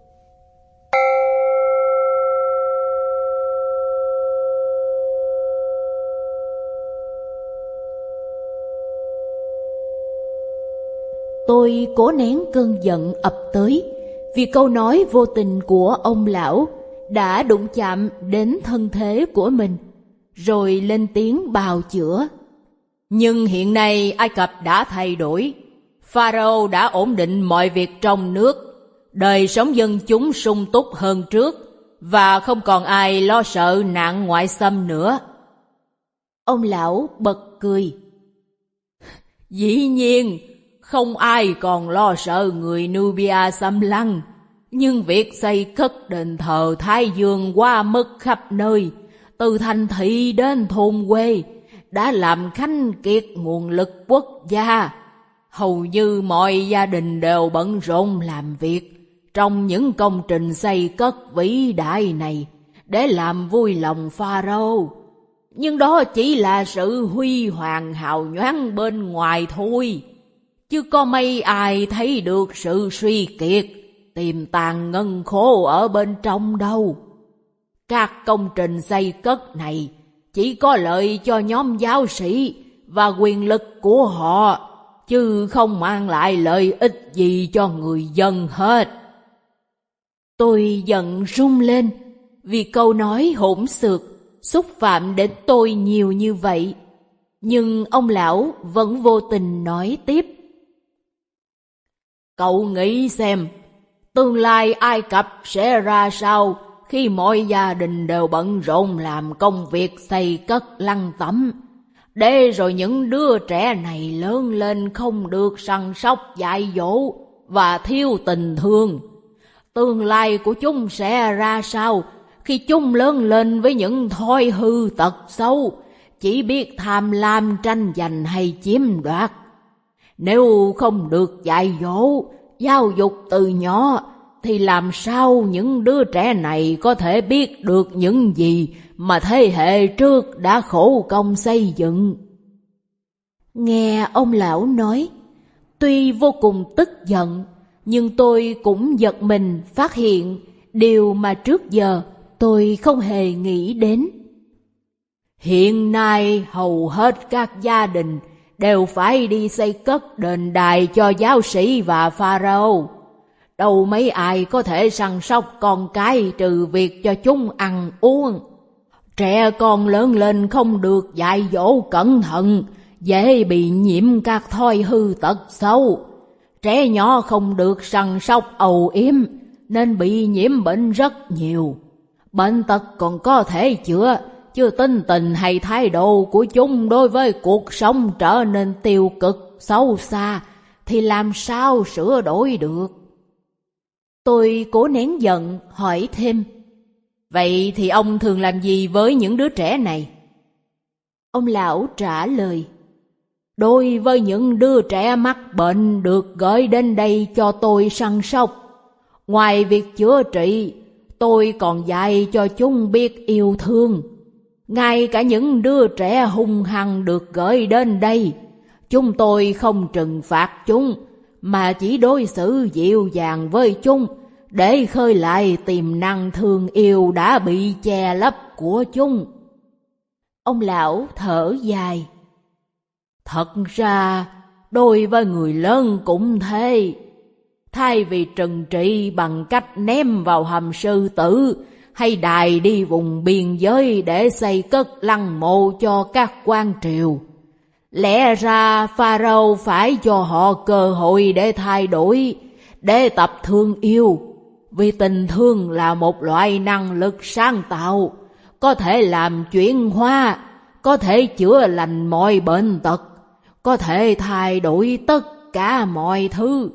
tôi cố nén cơn giận ập tới, vì câu nói vô tình của ông lão đã đụng chạm đến thân thế của mình, rồi lên tiếng bào chữa. Nhưng hiện nay Ai Cập đã thay đổi, Pharaoh đã ổn định mọi việc trong nước, đời sống dân chúng sung túc hơn trước, và không còn ai lo sợ nạn ngoại xâm nữa. Ông lão bật cười. Dĩ nhiên, không ai còn lo sợ người Nubia xâm lăng, nhưng việc xây cất đền thờ Thái Dương qua mức khắp nơi, từ thành thị đến thôn quê, đã làm khanh kiệt nguồn lực quốc gia. Hầu như mọi gia đình đều bận rộn làm việc trong những công trình xây cất vĩ đại này để làm vui lòng Pharaoh. Nhưng đó chỉ là sự huy hoàng hào nhoáng bên ngoài thôi, chứ có mấy ai thấy được sự suy kiệt, tiềm tàng ngân khố ở bên trong đâu. Các công trình xây cất này chỉ có lợi cho nhóm giáo sĩ và quyền lực của họ, chứ không mang lại lợi ích gì cho người dân hết. Tôi giận run lên vì câu nói hỗn xược xúc phạm đến tôi nhiều như vậy. Nhưng ông lão vẫn vô tình nói tiếp. Cậu nghĩ xem, tương lai Ai Cập sẽ ra sao khi mọi gia đình đều bận rộn làm công việc xây cất lăng tẩm, để rồi những đứa trẻ này lớn lên không được săn sóc dạy dỗ và thiếu tình thương. Tương lai của chúng sẽ ra sao khi chúng lớn lên với những thói hư tật xấu, chỉ biết tham lam tranh giành hay chiếm đoạt? Nếu không được dạy dỗ, giáo dục từ nhỏ, thì làm sao những đứa trẻ này có thể biết được những gì mà thế hệ trước đã khổ công xây dựng? Nghe ông lão nói, tuy vô cùng tức giận, nhưng tôi cũng giật mình phát hiện điều mà trước giờ tôi không hề nghĩ đến. Hiện nay hầu hết các gia đình đều phải đi xây cất đền đài cho giáo sĩ và pharaoh. Đâu mấy ai có thể săn sóc con cái trừ việc cho chúng ăn uống. Trẻ con lớn lên không được dạy dỗ cẩn thận, dễ bị nhiễm các thói hư tật xấu. Trẻ nhỏ không được săn sóc âu yếm nên bị nhiễm bệnh rất nhiều. Bệnh tật còn có thể chữa, chứ tính tình hay thái độ của chúng đối với cuộc sống trở nên tiêu cực, xấu xa thì làm sao sửa đổi được. Tôi cố nén giận hỏi thêm: Vậy thì ông thường làm gì với những đứa trẻ này? Ông lão trả lời: Đối với những đứa trẻ mắc bệnh được gửi đến đây cho tôi săn sóc, ngoài việc chữa trị, tôi còn dạy cho chúng biết yêu thương. Ngay cả những đứa trẻ hung hăng được gửi đến đây, chúng tôi không trừng phạt chúng, mà chỉ đối xử dịu dàng với chúng, để khơi lại tiềm năng thương yêu đã bị che lấp của chúng. Ông lão thở dài: Thật ra, đối với người lớn cũng thế. Thay vì trừng trị bằng cách ném vào hầm sư tử, hay đày đi vùng biên giới để xây cất lăng mộ cho các quan triều, lẽ ra pharaoh phải cho họ cơ hội để thay đổi, để tập thương yêu. Vì tình thương là một loại năng lực sáng tạo, có thể làm chuyển hóa, có thể chữa lành mọi bệnh tật, có thể thay đổi tất cả mọi thứ.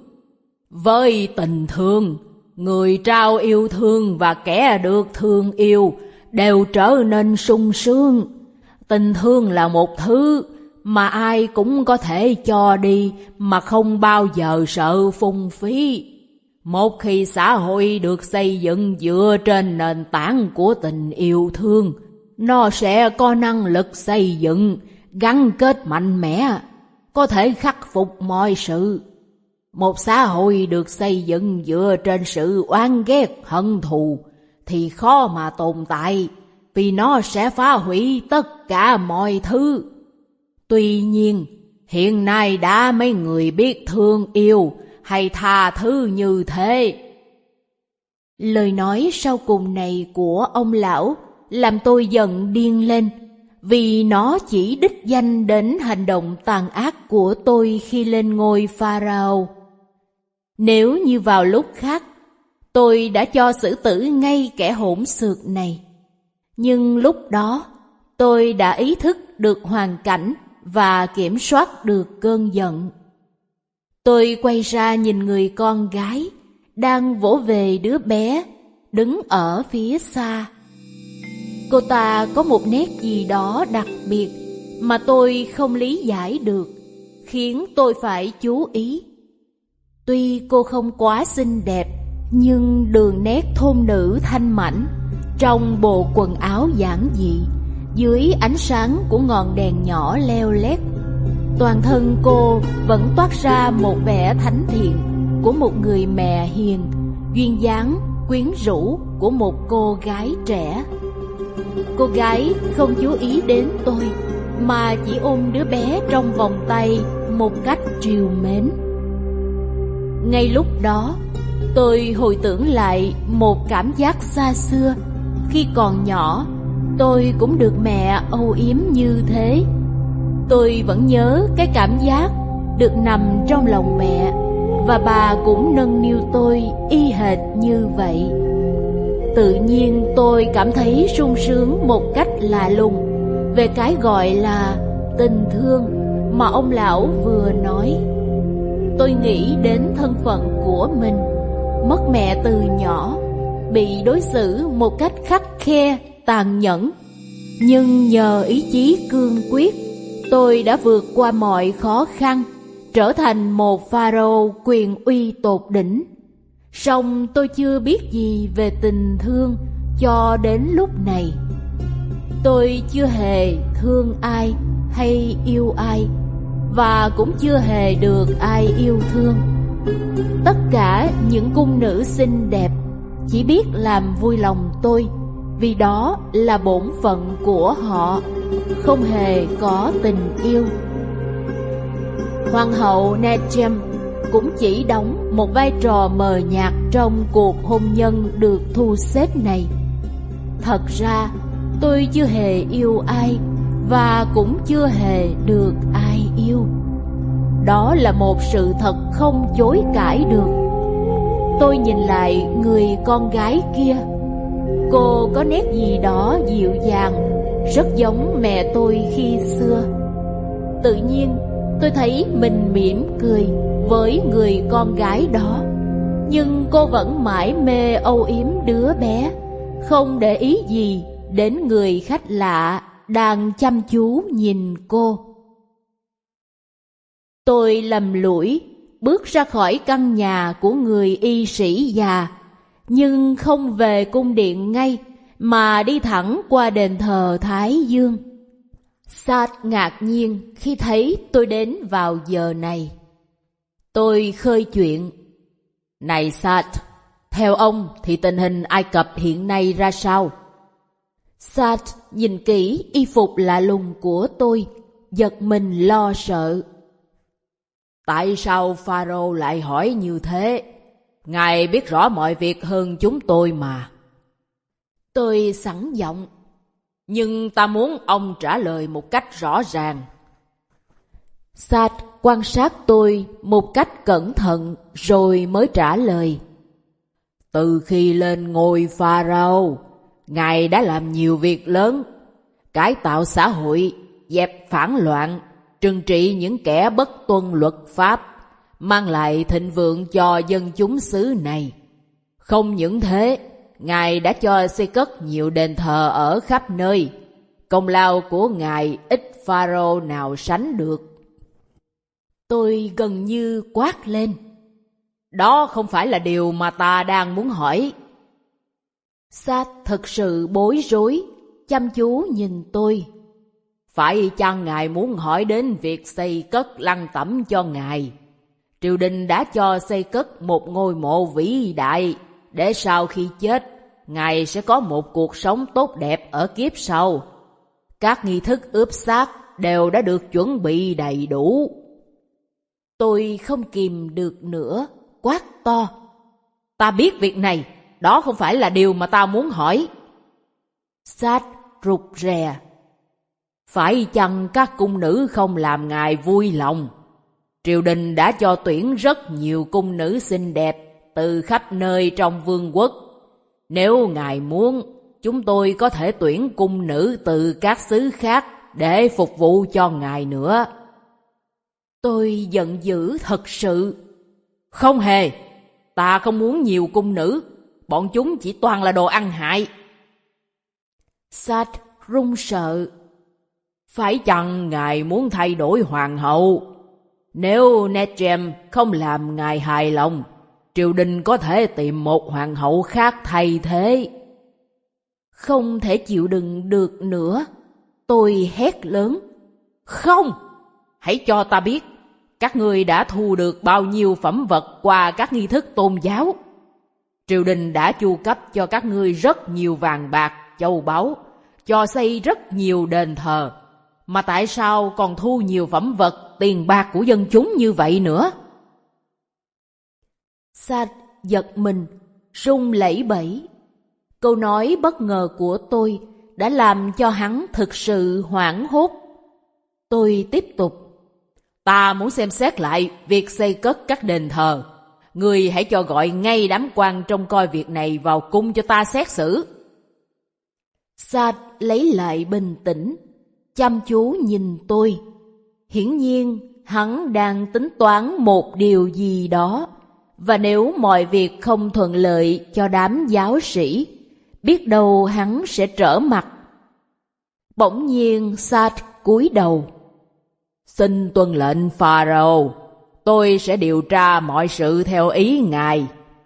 Với tình thương, người trao yêu thương và kẻ được thương yêu đều trở nên sung sướng. Tình thương là một thứ mà ai cũng có thể cho đi mà không bao giờ sợ phung phí. Một khi xã hội được xây dựng dựa trên nền tảng của tình yêu thương, nó sẽ có năng lực xây dựng, gắn kết mạnh mẽ, có thể khắc phục mọi sự. Một xã hội được xây dựng dựa trên sự oán ghét hận thù thì khó mà tồn tại, vì nó sẽ phá hủy tất cả mọi thứ. Tuy nhiên, hiện nay đã mấy người biết thương yêu hay tha thứ như thế. Lời nói sau cùng này của ông lão làm tôi giận điên lên, vì nó chỉ đích danh đến hành động tàn ác của tôi khi lên ngôi pharaoh. Nếu như vào lúc khác, tôi đã cho xử tử ngay kẻ hỗn xược này. Nhưng lúc đó, tôi đã ý thức được hoàn cảnh và kiểm soát được cơn giận. Tôi quay ra nhìn người con gái đang vỗ về đứa bé đứng ở phía xa. Cô ta có một nét gì đó đặc biệt mà tôi không lý giải được, khiến tôi phải chú ý. Tuy cô không quá xinh đẹp, nhưng đường nét thôn nữ thanh mảnh, trong bộ quần áo giản dị, dưới ánh sáng của ngọn đèn nhỏ leo lét, toàn thân cô vẫn toát ra một vẻ thánh thiện của một người mẹ hiền, duyên dáng quyến rũ của một cô gái trẻ. Cô gái không chú ý đến tôi, mà chỉ ôm đứa bé trong vòng tay một cách trìu mến. Ngay lúc đó, tôi hồi tưởng lại một cảm giác xa xưa. Khi còn nhỏ, tôi cũng được mẹ âu yếm như thế. Tôi vẫn nhớ cái cảm giác được nằm trong lòng mẹ, và bà cũng nâng niu tôi y hệt như vậy. Tự nhiên tôi cảm thấy sung sướng một cách lạ lùng về cái gọi là tình thương mà ông lão vừa nói. Tôi nghĩ đến thân phận của mình, mất mẹ từ nhỏ, bị đối xử một cách khắt khe, tàn nhẫn. Nhưng nhờ ý chí cương quyết, tôi đã vượt qua mọi khó khăn, trở thành một pharaoh quyền uy tột đỉnh. Song tôi chưa biết gì về tình thương cho đến lúc này. Tôi chưa hề thương ai hay yêu ai, và cũng chưa hề được ai yêu thương. Tất cả những cung nữ xinh đẹp chỉ biết làm vui lòng tôi, vì đó là bổn phận của họ, không hề có tình yêu. Hoàng hậu Nechem cũng chỉ đóng một vai trò mờ nhạt trong cuộc hôn nhân được thu xếp này. Thật ra tôi chưa hề yêu ai, và cũng chưa hề được ai yêu. Đó là một sự thật không chối cãi được. Tôi nhìn lại người con gái kia. Cô có nét gì đó dịu dàng, rất giống mẹ tôi khi xưa. Tự nhiên tôi thấy mình mỉm cười với người con gái đó, nhưng cô vẫn mải mê âu yếm đứa bé, không để ý gì đến người khách lạ đang chăm chú nhìn cô. Tôi lầm lũi bước ra khỏi căn nhà của người y sĩ già, nhưng không về cung điện ngay, mà đi thẳng qua đền thờ Thái Dương. Sát ngạc nhiên khi thấy tôi đến vào giờ này. Tôi khơi chuyện. Này Sát, theo ông thì tình hình Ai Cập hiện nay ra sao? Sát nhìn kỹ y phục lạ lùng của tôi, giật mình lo sợ. Tại sao Pharaoh lại hỏi như thế? Ngài biết rõ mọi việc hơn chúng tôi mà. Tôi sẵn giọng. Nhưng ta muốn ông trả lời một cách rõ ràng. Sát quan sát tôi một cách cẩn thận rồi mới trả lời. Từ khi lên ngôi Pharaoh, Ngài đã làm nhiều việc lớn, cải tạo xã hội, dẹp phản loạn, trừng trị những kẻ bất tuân luật pháp, mang lại thịnh vượng cho dân chúng xứ này. Không những thế, Ngài đã cho xây cất nhiều đền thờ ở khắp nơi. Công lao của Ngài ít Pharaoh nào sánh được. Tôi gần như quát lên. Đó không phải là điều mà ta đang muốn hỏi. Sát thật sự bối rối, chăm chú nhìn tôi. Phải chăng Ngài muốn hỏi đến việc xây cất lăng tẩm cho Ngài? Triều đình đã cho xây cất một ngôi mộ vĩ đại, để sau khi chết, Ngài sẽ có một cuộc sống tốt đẹp ở kiếp sau. Các nghi thức ướp xác đều đã được chuẩn bị đầy đủ. Tôi không kìm được nữa, quát to. Ta biết việc này, đó không phải là điều mà ta muốn hỏi. Sát rụt rè. Phải chăng các cung nữ không làm Ngài vui lòng? Triều đình đã cho tuyển rất nhiều cung nữ xinh đẹp từ khắp nơi trong vương quốc. Nếu Ngài muốn, chúng tôi có thể tuyển cung nữ từ các xứ khác để phục vụ cho Ngài nữa. Tôi giận dữ thật sự. Không hề, ta không muốn nhiều cung nữ, bọn chúng chỉ toàn là đồ ăn hại. Sát run sợ. Phải chăng Ngài muốn thay đổi hoàng hậu? Nếu Nechem không làm Ngài hài lòng, triều đình có thể tìm một hoàng hậu khác thay thế. Không thể chịu đựng được nữa, tôi hét lớn. Không! Hãy cho ta biết, các ngươi đã thu được bao nhiêu phẩm vật qua các nghi thức tôn giáo. Triều đình đã chu cấp cho các ngươi rất nhiều vàng bạc, châu báu, cho xây rất nhiều đền thờ. Mà tại sao còn thu nhiều phẩm vật, tiền bạc của dân chúng như vậy nữa? Sát giật mình, run lẩy bẩy. Câu nói bất ngờ của tôi đã làm cho hắn thực sự hoảng hốt. Tôi tiếp tục. Ta muốn xem xét lại việc xây cất các đền thờ. Ngươi hãy cho gọi ngay đám quan trông coi việc này vào cung cho ta xét xử. Sát lấy lại bình tĩnh, chăm chú nhìn tôi. Hiển nhiên hắn đang tính toán một điều gì đó, và nếu mọi việc không thuận lợi cho đám giáo sĩ, biết đâu hắn sẽ trở mặt. Bỗng nhiên Sát cúi đầu. Xin tuân lệnh Pharaoh, tôi sẽ điều tra mọi sự theo ý Ngài.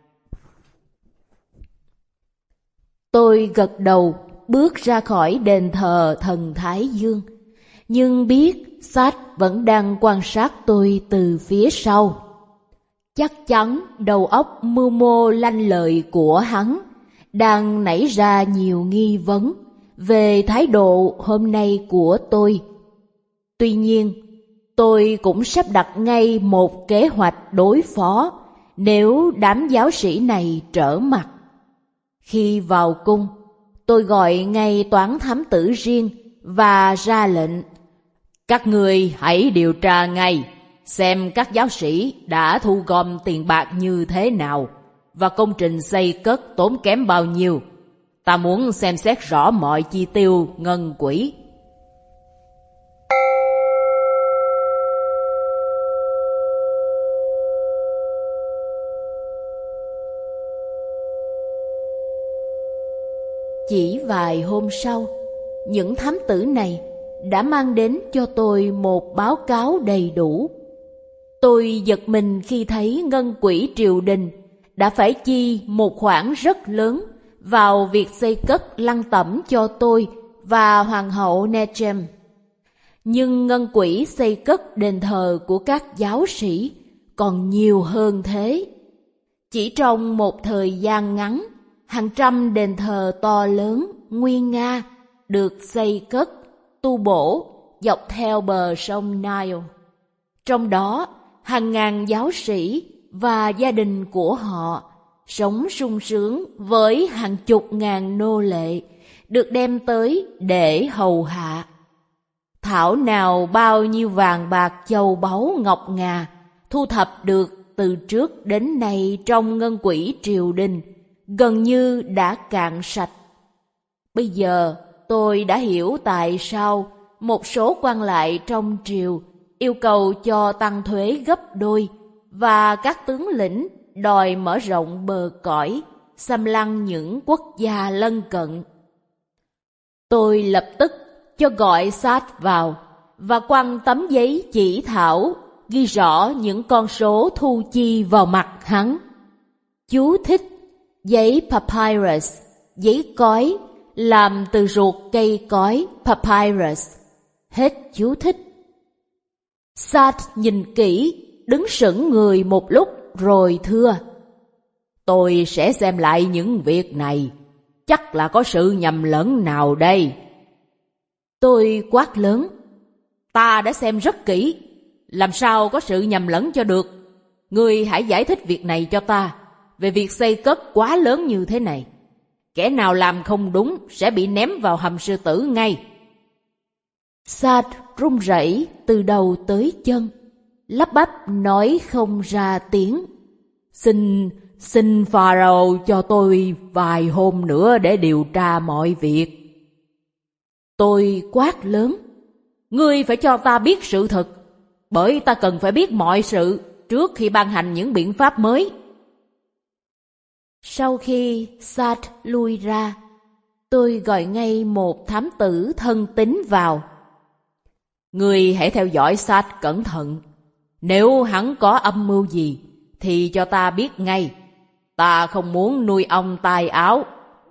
Tôi gật đầu, bước ra khỏi đền thờ thần Thái Dương, nhưng biết Sát vẫn đang quan sát tôi từ phía sau. Chắc chắn đầu óc mưu mô lanh lợi của hắn đang nảy ra nhiều nghi vấn về thái độ hôm nay của tôi. Tuy nhiên, tôi cũng sắp đặt ngay một kế hoạch đối phó nếu đám giáo sĩ này trở mặt. Khi vào cung, tôi gọi ngay toán thám tử riêng và ra lệnh: các người hãy điều tra ngay, xem các giáo sĩ đã thu gom tiền bạc như thế nào và công trình xây cất tốn kém bao nhiêu. Ta muốn xem xét rõ mọi chi tiêu ngân quỹ. Chỉ vài hôm sau, những thám tử này đã mang đến cho tôi một báo cáo đầy đủ. Tôi giật mình khi thấy ngân quỹ triều đình đã phải chi một khoản rất lớn vào việc xây cất lăng tẩm cho tôi và Hoàng hậu Nechem. Nhưng ngân quỹ xây cất đền thờ của các giáo sĩ còn nhiều hơn thế. Chỉ trong một thời gian ngắn, hàng trăm đền thờ to lớn, nguy nga được xây cất, tu bổ dọc theo bờ sông Nile. Trong đó, hàng ngàn giáo sĩ và gia đình của họ sống sung sướng với hàng chục ngàn nô lệ được đem tới để hầu hạ. Thảo nào bao nhiêu vàng bạc châu báu ngọc ngà thu thập được từ trước đến nay trong ngân quỹ triều đình gần như đã cạn sạch. Bây giờ tôi đã hiểu tại sao một số quan lại trong triều yêu cầu cho tăng thuế gấp đôi và các tướng lĩnh đòi mở rộng bờ cõi, xâm lăng những quốc gia lân cận. Tôi lập tức cho gọi Sát vào và quăng tấm giấy chỉ thảo ghi rõ những con số thu chi vào mặt hắn. Chú thích: giấy papyrus, giấy cói, làm từ ruột cây cói papyrus. Hết chú thích. Sát nhìn kỹ, đứng sững người một lúc rồi thưa: tôi sẽ xem lại những việc này, chắc là có sự nhầm lẫn nào đây. Tôi quát lớn: ta đã xem rất kỹ, làm sao có sự nhầm lẫn cho được. Ngươi hãy giải thích việc này cho ta, về việc xây cất quá lớn như thế này. Kẻ nào làm không đúng sẽ bị ném vào hầm sư tử ngay. Sát run rẩy từ đầu tới chân, lắp bắp nói không ra tiếng: Xin Pharaoh cho tôi vài hôm nữa để điều tra mọi việc. Tôi quát lớn: ngươi phải cho ta biết sự thật, bởi ta cần phải biết mọi sự trước khi ban hành những biện pháp mới. Sau khi Sát lui ra, tôi gọi ngay một thám tử thân tín vào. Ngươi hãy theo dõi Sát cẩn thận. Nếu hắn có âm mưu gì thì cho ta biết ngay. Ta không muốn nuôi ong tai áo.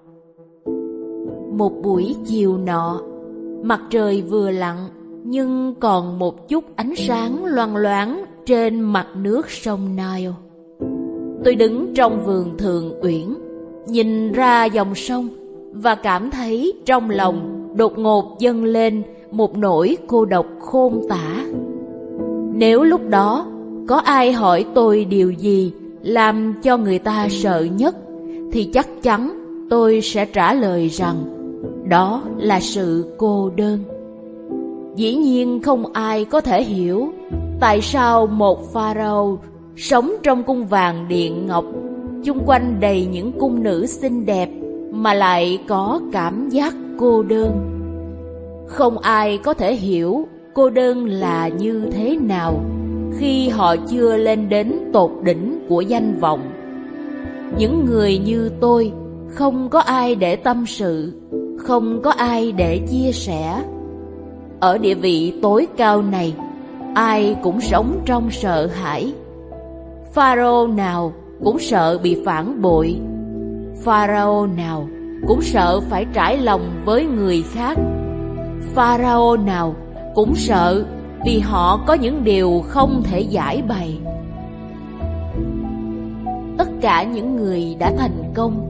Một buổi chiều nọ, mặt trời vừa lặn nhưng còn một chút ánh sáng loang loáng trên mặt nước sông Nile. Tôi đứng trong vườn Thượng Uyển, nhìn ra dòng sông và cảm thấy trong lòng đột ngột dâng lên một nỗi cô độc khôn tả. Nếu lúc đó có ai hỏi tôi điều gì làm cho người ta sợ nhất, thì chắc chắn tôi sẽ trả lời rằng đó là sự cô đơn. Dĩ nhiên không ai có thể hiểu tại sao một pharaoh sống trong cung vàng điện ngọc, chung quanh đầy những cung nữ xinh đẹp, mà lại có cảm giác cô đơn. Không ai có thể hiểu cô đơn là như thế nào khi họ chưa lên đến tột đỉnh của danh vọng. Những người như tôi không có ai để tâm sự, không có ai để chia sẻ. Ở địa vị tối cao này, ai cũng sống trong sợ hãi. Pharaoh nào cũng sợ bị phản bội. Pharaoh nào cũng sợ phải trải lòng với người khác. Pharaoh nào cũng sợ vì họ có những điều không thể giải bày. Tất cả những người đã thành công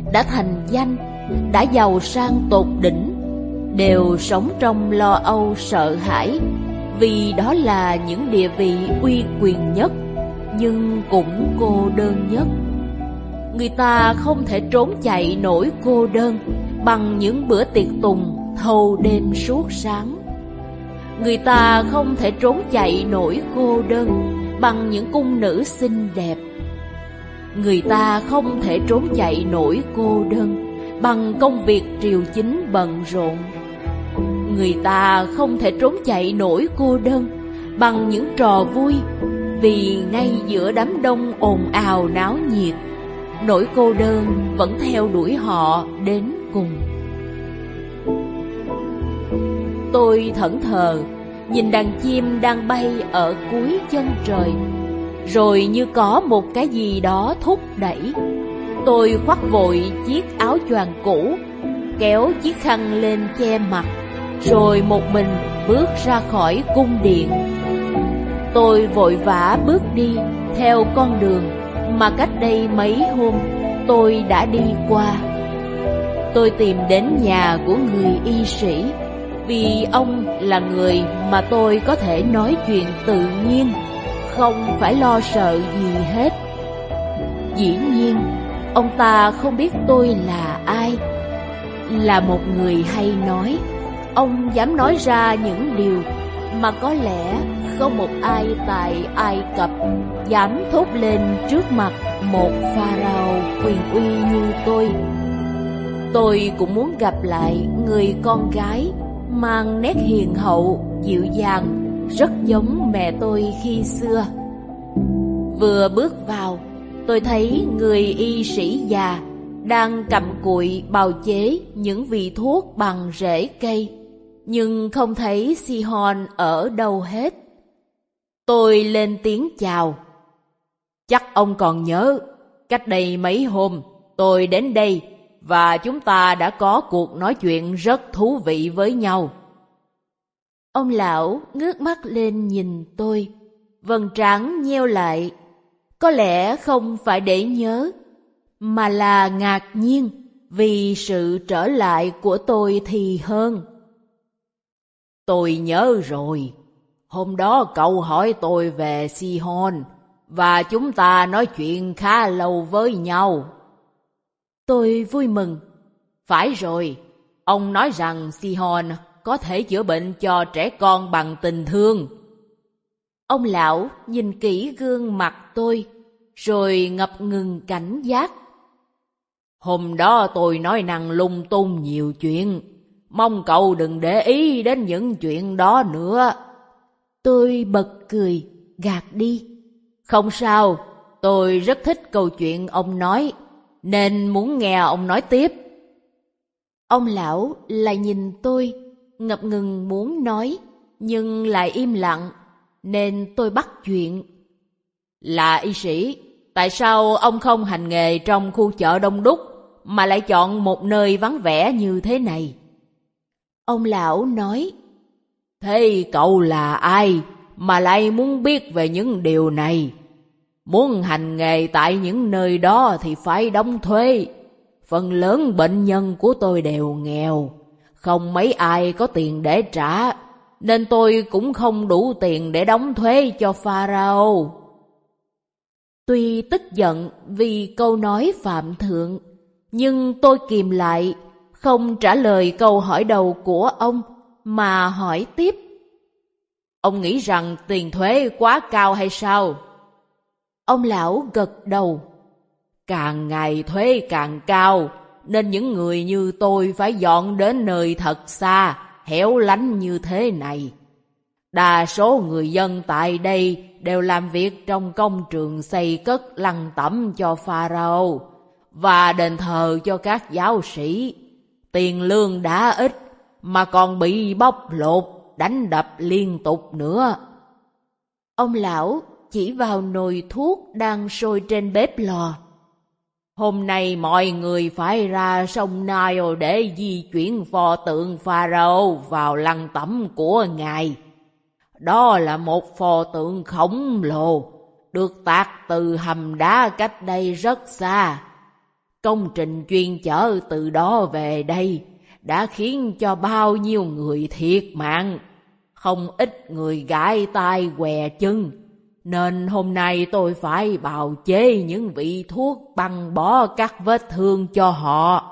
đã thành danh, đã giàu sang tột đỉnh, đều sống trong lo âu sợ hãi, vì đó là những địa vị uy quyền nhất, nhưng cũng cô đơn nhất. Người ta không thể trốn chạy nổi cô đơn bằng những bữa tiệc tùng thâu đêm suốt sáng. Người ta không thể trốn chạy nổi cô đơn bằng những cung nữ xinh đẹp. Người ta không thể trốn chạy nổi cô đơn bằng công việc triều chính bận rộn. Người ta không thể trốn chạy nổi cô đơn bằng những trò vui, vì ngay giữa đám đông ồn ào náo nhiệt, nỗi cô đơn vẫn theo đuổi họ đến cùng. Tôi thẫn thờ nhìn đàn chim đang bay ở cuối chân trời, rồi như có một cái gì đó thúc đẩy. Tôi khoác vội chiếc áo choàng cũ, kéo chiếc khăn lên che mặt, rồi một mình bước ra khỏi cung điện. Tôi vội vã bước đi theo con đường mà cách đây mấy hôm tôi đã đi qua. Tôi tìm đến nhà của người y sĩ, vì ông là người mà tôi có thể nói chuyện tự nhiên, không phải lo sợ gì hết. Dĩ nhiên, ông ta không biết tôi là ai. Là một người hay nói, ông dám nói ra những điều mà có lẽ không một ai tại Ai Cập dám thốt lên trước mặt một pharaoh quyền uy như tôi. Tôi cũng muốn gặp lại người con gái mang nét hiền hậu, dịu dàng, rất giống mẹ tôi khi xưa. Vừa bước vào, tôi thấy người y sĩ già đang cặm cụi bào chế những vị thuốc bằng rễ cây, nhưng không thấy Sihon ở đâu hết. Tôi lên tiếng chào. Chắc ông còn nhớ, cách đây mấy hôm tôi đến đây và chúng ta đã có cuộc nói chuyện rất thú vị với nhau. Ông lão ngước mắt lên nhìn tôi, vầng trán nheo lại, có lẽ không phải để nhớ, mà là ngạc nhiên vì sự trở lại của tôi thì hơn. Tôi nhớ rồi, hôm đó cậu hỏi tôi về Sihon, và chúng ta nói chuyện khá lâu với nhau. Tôi vui mừng. Phải rồi, ông nói rằng Sihon có thể chữa bệnh cho trẻ con bằng tình thương. Ông lão nhìn kỹ gương mặt tôi, rồi ngập ngừng cảnh giác. Hôm đó tôi nói năng lung tung nhiều chuyện, mong cậu đừng để ý đến những chuyện đó nữa. Tôi bật cười, gạt đi. Không sao, tôi rất thích câu chuyện ông nói, nên muốn nghe ông nói tiếp. Ông lão lại nhìn tôi, ngập ngừng muốn nói, nhưng lại im lặng, nên tôi bắt chuyện. Là y sĩ, tại sao ông không hành nghề trong khu chợ đông đúc, mà lại chọn một nơi vắng vẻ như thế này? Ông lão nói, thế cậu là ai mà lại muốn biết về những điều này? Muốn hành nghề tại những nơi đó thì phải đóng thuế. Phần lớn bệnh nhân của tôi đều nghèo, không mấy ai có tiền để trả, nên tôi cũng không đủ tiền để đóng thuế cho Pharaoh. Tuy tức giận vì câu nói phạm thượng, nhưng tôi kìm lại, không trả lời câu hỏi đầu của ông, mà hỏi tiếp. Ông nghĩ rằng tiền thuế quá cao hay sao? Ông lão gật đầu. Càng ngày thuế càng cao, nên những người như tôi phải dọn đến nơi thật xa, hẻo lánh như thế này. Đa số người dân tại đây đều làm việc trong công trường xây cất lăng tẩm cho Pharaoh và đền thờ cho các giáo sĩ. Tiền lương đã ít mà còn bị bóc lột, đánh đập liên tục nữa. Ông lão chỉ vào nồi thuốc đang sôi trên bếp lò. Hôm nay mọi người phải ra sông Nile để di chuyển pho tượng Pharaoh vào lăng tẩm của ngài. Đó là một pho tượng khổng lồ, được tạc từ hầm đá cách đây rất xa. Công trình chuyên chở từ đó về đây đã khiến cho bao nhiêu người thiệt mạng, không ít người gãy tay què chân, nên hôm nay tôi phải bào chế những vị thuốc băng bó các vết thương cho họ.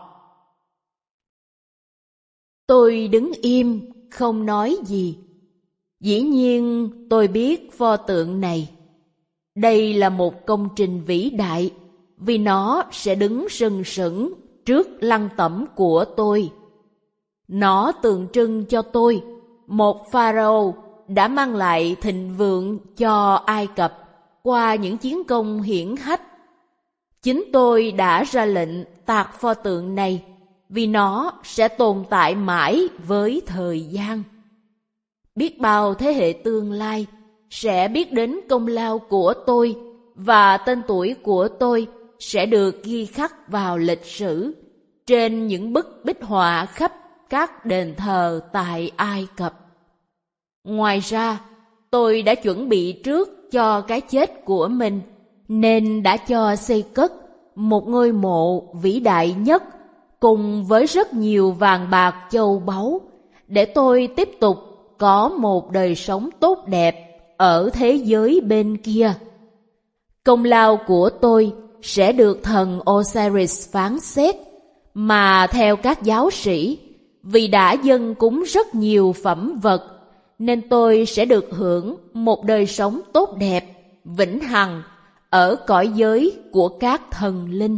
Tôi đứng im, không nói gì. Dĩ nhiên tôi biết pho tượng này. Đây là một công trình vĩ đại, vì nó sẽ đứng sừng sững trước lăng tẩm của tôi. Nó tượng trưng cho tôi, một pharaoh đã mang lại thịnh vượng cho Ai Cập qua những chiến công hiển hách. Chính tôi đã ra lệnh tạc pho tượng này, vì nó sẽ tồn tại mãi với thời gian. Biết bao thế hệ tương lai sẽ biết đến công lao của tôi, và tên tuổi của tôi sẽ được ghi khắc vào lịch sử trên những bức bích họa khắp các đền thờ tại Ai Cập. Ngoài ra, tôi đã chuẩn bị trước cho cái chết của mình, nên đã cho xây cất một ngôi mộ vĩ đại nhất cùng với rất nhiều vàng bạc châu báu, để tôi tiếp tục có một đời sống tốt đẹp ở thế giới bên kia. Công lao của tôi sẽ được thần Osiris phán xét, mà theo các giáo sĩ, vì đã dâng cúng rất nhiều phẩm vật, nên tôi sẽ được hưởng một đời sống tốt đẹp, vĩnh hằng ở cõi giới của các thần linh.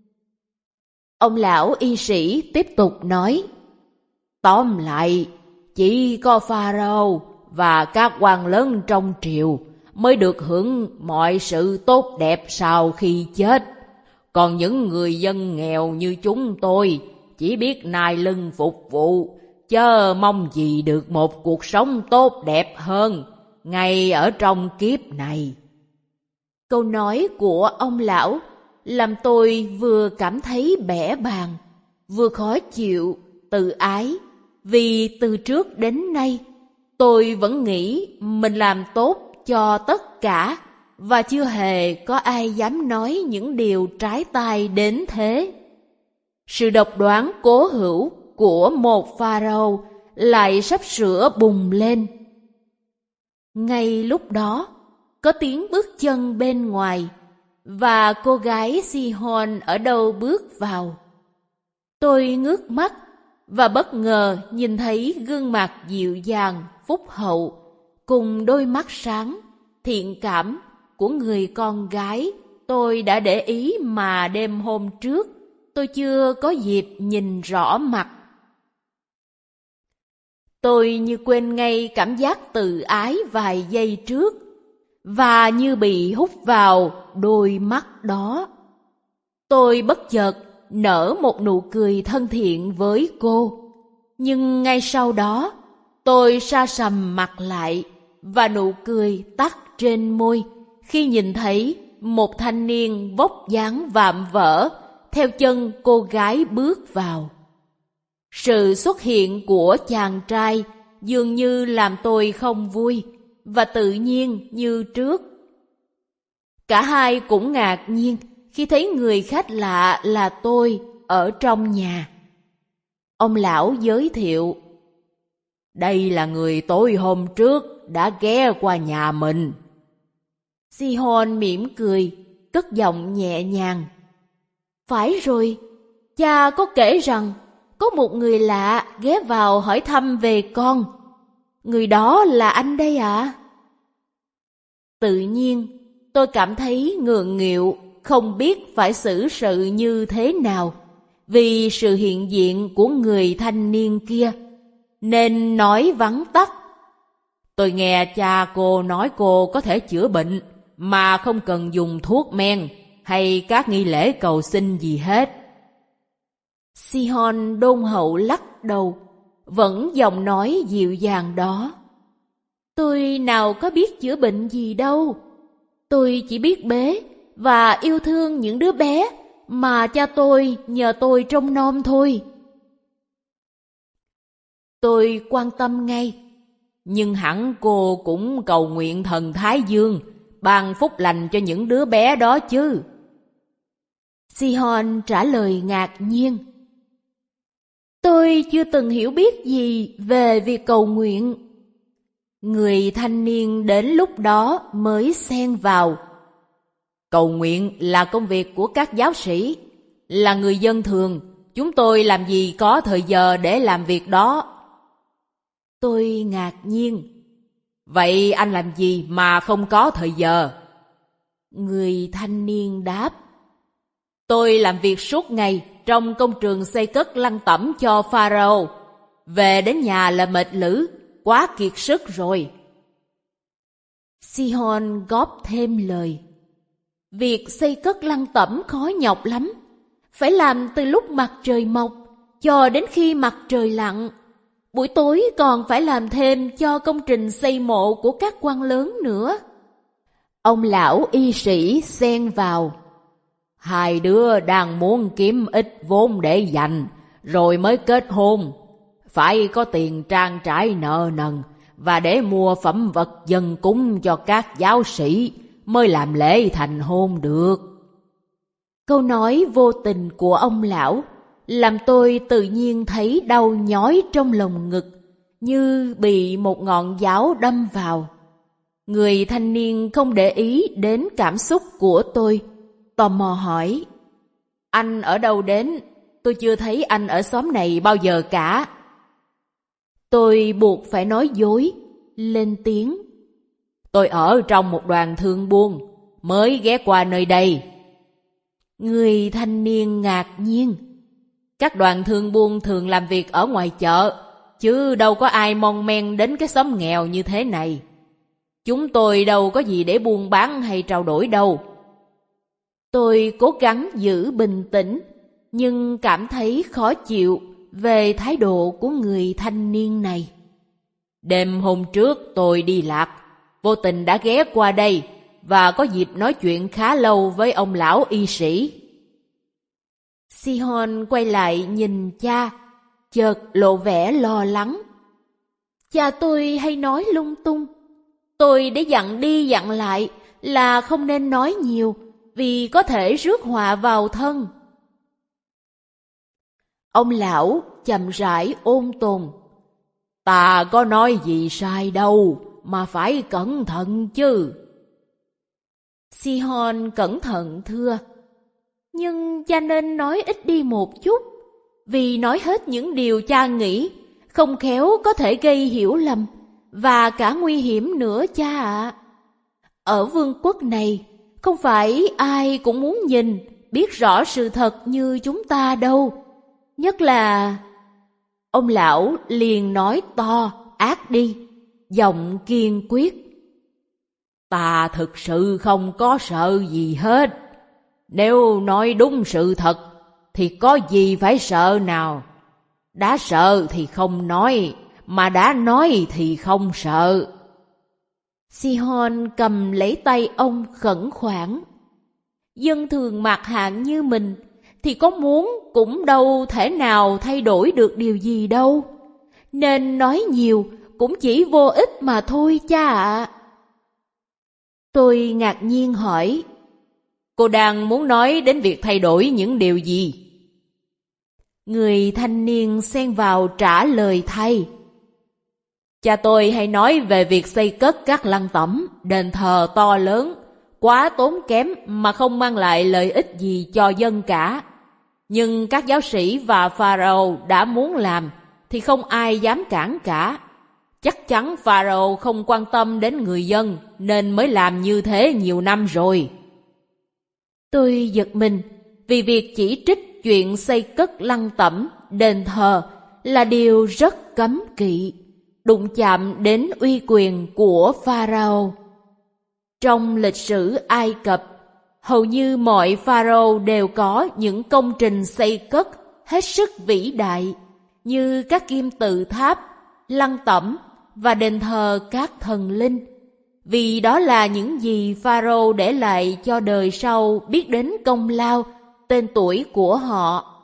Ông lão y sĩ tiếp tục nói, tóm lại, chỉ có Pharaoh và các quan lớn trong triều mới được hưởng mọi sự tốt đẹp sau khi chết. Còn những người dân nghèo như chúng tôi chỉ biết nài lưng phục vụ, chớ mong gì được một cuộc sống tốt đẹp hơn ngay ở trong kiếp này. Câu nói của ông lão làm tôi vừa cảm thấy bẽ bàng, vừa khó chịu, tự ái, vì từ trước đến nay tôi vẫn nghĩ mình làm tốt cho tất cả, và chưa hề có ai dám nói những điều trái tai đến thế. Sự độc đoán cố hữu của một pharaoh lại sắp sửa bùng lên. Ngay lúc đó, có tiếng bước chân bên ngoài, và cô gái Sihon ở đâu bước vào. Tôi ngước mắt và bất ngờ nhìn thấy gương mặt dịu dàng, phúc hậu, cùng đôi mắt sáng, thiện cảm của người con gái tôi đã để ý mà đêm hôm trước tôi chưa có dịp nhìn rõ mặt. Tôi như quên ngay cảm giác tự ái vài giây trước, và như bị hút vào đôi mắt đó. Tôi bất chợt nở một nụ cười thân thiện với cô, nhưng ngay sau đó tôi sa sầm mặt lại, và nụ cười tắt trên môi khi nhìn thấy một thanh niên vóc dáng vạm vỡ theo chân cô gái bước vào. Sự xuất hiện của chàng trai dường như làm tôi không vui, và tự nhiên như trước. Cả hai cũng ngạc nhiên khi thấy người khách lạ là tôi ở trong nhà. Ông lão giới thiệu, đây là người tối hôm trước đã ghé qua nhà mình. Sihon mỉm cười, cất giọng nhẹ nhàng. Phải rồi, cha có kể rằng có một người lạ ghé vào hỏi thăm về con. Người đó là anh đây ạ? Tự nhiên, tôi cảm thấy ngượng nghịu, không biết phải xử sự như thế nào, vì sự hiện diện của người thanh niên kia, nên nói vắn tắt. Tôi nghe cha cô nói cô có thể chữa bệnh mà không cần dùng thuốc men hay các nghi lễ cầu xin gì hết. Sihon đôn hậu lắc đầu, vẫn giọng nói dịu dàng đó. Tôi nào có biết chữa bệnh gì đâu. Tôi chỉ biết bế và yêu thương những đứa bé mà cha tôi nhờ tôi trông nom thôi. Tôi quan tâm ngay. Nhưng hẳn cô cũng cầu nguyện thần Thái Dương ban phúc lành cho những đứa bé đó chứ. Sihon trả lời ngạc nhiên. Tôi chưa từng hiểu biết gì về việc cầu nguyện. Người thanh niên đến lúc đó mới xen vào. Cầu nguyện là công việc của các giáo sĩ. Là người dân thường, chúng tôi làm gì có thời giờ để làm việc đó. Tôi ngạc nhiên. Vậy anh làm gì mà không có thời giờ? Người thanh niên đáp. Tôi làm việc suốt ngày trong công trường xây cất lăng tẩm cho Pharaoh. Về đến nhà là mệt lử, quá kiệt sức rồi. Sihon góp thêm lời. Việc xây cất lăng tẩm khó nhọc lắm. Phải làm từ lúc mặt trời mọc cho đến khi mặt trời lặn. Buổi tối còn phải làm thêm cho công trình xây mộ của các quan lớn nữa. Ông lão y sĩ xen vào. Hai đứa đang muốn kiếm ít vốn để dành, rồi mới kết hôn. Phải có tiền trang trải nợ nần, và để mua phẩm vật dâng cúng cho các giáo sĩ, mới làm lễ thành hôn được. Câu nói vô tình của ông lão làm tôi tự nhiên thấy đau nhói trong lồng ngực, như bị một ngọn giáo đâm vào. Người thanh niên không để ý đến cảm xúc của tôi, tò mò hỏi. Anh ở đâu đến? Tôi chưa thấy anh ở xóm này bao giờ cả. Tôi buộc phải nói dối, lên tiếng. Tôi ở trong một đoàn thương buôn, mới ghé qua nơi đây. Người thanh niên ngạc nhiên. Các đoàn thương buôn thường làm việc ở ngoài chợ, chứ đâu có ai mon men đến cái xóm nghèo như thế này. Chúng tôi đâu có gì để buôn bán hay trao đổi đâu. Tôi cố gắng giữ bình tĩnh, nhưng cảm thấy khó chịu về thái độ của người thanh niên này. Đêm hôm trước tôi đi lạc, vô tình đã ghé qua đây và có dịp nói chuyện khá lâu với ông lão y sĩ. Sihon quay lại nhìn cha, chợt lộ vẻ lo lắng. Cha tôi hay nói lung tung. Tôi để dặn đi dặn lại là không nên nói nhiều, vì có thể rước họa vào thân. Ông lão chậm rãi ôn tồn. Ta có nói gì sai đâu, mà phải cẩn thận chứ. Sihon cẩn thận thưa. Nhưng cha nên nói ít đi một chút, vì nói hết những điều cha nghĩ, không khéo có thể gây hiểu lầm, và cả nguy hiểm nữa cha ạ. Ở vương quốc này, không phải ai cũng muốn nhìn, biết rõ sự thật như chúng ta đâu. Nhất là... Ông lão liền nói to, ác đi, giọng kiên quyết. Ta thực sự không có sợ gì hết. Nếu nói đúng sự thật, thì có gì phải sợ nào. Đã sợ thì không nói, mà đã nói thì không sợ. Sihon cầm lấy tay ông khẩn khoản. Dân thường mạc hạng như mình thì có muốn cũng đâu thể nào thay đổi được điều gì đâu. Nên nói nhiều cũng chỉ vô ích mà thôi cha ạ. Tôi ngạc nhiên hỏi. Cô đang muốn nói đến việc thay đổi những điều gì? Người thanh niên xen vào trả lời thay. Cha tôi hay nói về việc xây cất các lăng tẩm, đền thờ to lớn, quá tốn kém mà không mang lại lợi ích gì cho dân cả. Nhưng các giáo sĩ và Pharaoh đã muốn làm thì không ai dám cản cả. Chắc chắn Pharaoh không quan tâm đến người dân nên mới làm như thế nhiều năm rồi. Tôi giật mình vì việc chỉ trích chuyện xây cất lăng tẩm, đền thờ là điều rất cấm kỵ, đụng chạm đến uy quyền của Pharaoh. Trong lịch sử Ai Cập, hầu như mọi Pharaoh đều có những công trình xây cất hết sức vĩ đại, như các kim tự tháp, lăng tẩm và đền thờ các thần linh, vì đó là những gì Pharaoh để lại cho đời sau biết đến công lao, tên tuổi của họ.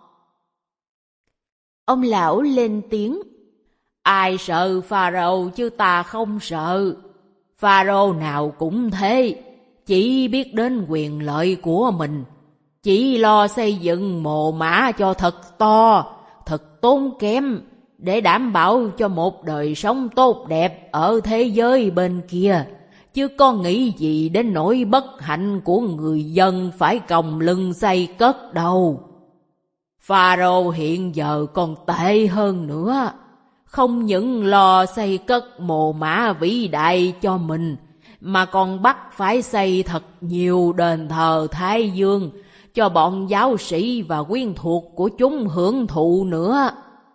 Ông lão lên tiếng. Ai sợ Pharaoh chứ ta không sợ. Pharaoh nào cũng thế, chỉ biết đến quyền lợi của mình. chỉ lo xây dựng mồ mả cho thật to, thật tốn kém, để đảm bảo cho một đời sống tốt đẹp ở thế giới bên kia, chứ có nghĩ gì đến nỗi bất hạnh của người dân phải còng lưng xây cất đâu. Pharaoh hiện giờ còn tệ hơn nữa, không những lo xây cất mồ mả vĩ đại cho mình, mà còn bắt phải xây thật nhiều đền thờ Thái Dương cho bọn giáo sĩ và quyến thuộc của chúng hưởng thụ nữa.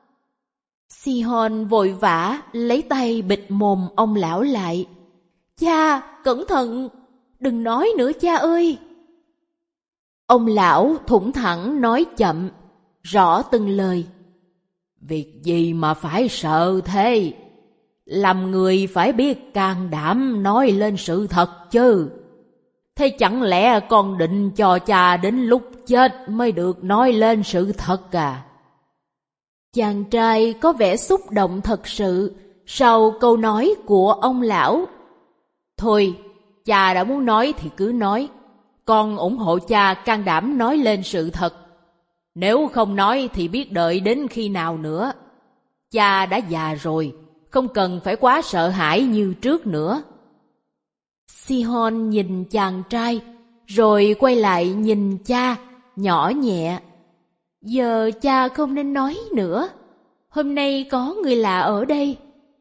Sihon vội vã lấy tay bịt mồm ông lão lại. Cha, cẩn thận, đừng nói nữa cha ơi. Ông lão thủng thẳng nói chậm, rõ từng lời. Việc gì mà phải sợ thế? Làm người phải biết can đảm nói lên sự thật chứ. Thế chẳng lẽ con định cho cha đến lúc chết mới được nói lên sự thật à? Chàng trai có vẻ xúc động thật sự sau câu nói của ông lão. Thôi, cha đã muốn nói thì cứ nói. Con ủng hộ cha can đảm nói lên sự thật. Nếu không nói thì biết đợi đến khi nào nữa. Cha đã già rồi, không cần phải quá sợ hãi như trước nữa. Sihon nhìn chàng trai, rồi quay lại nhìn cha, nhỏ nhẹ. Giờ cha không nên nói nữa. Hôm nay có người lạ ở đây.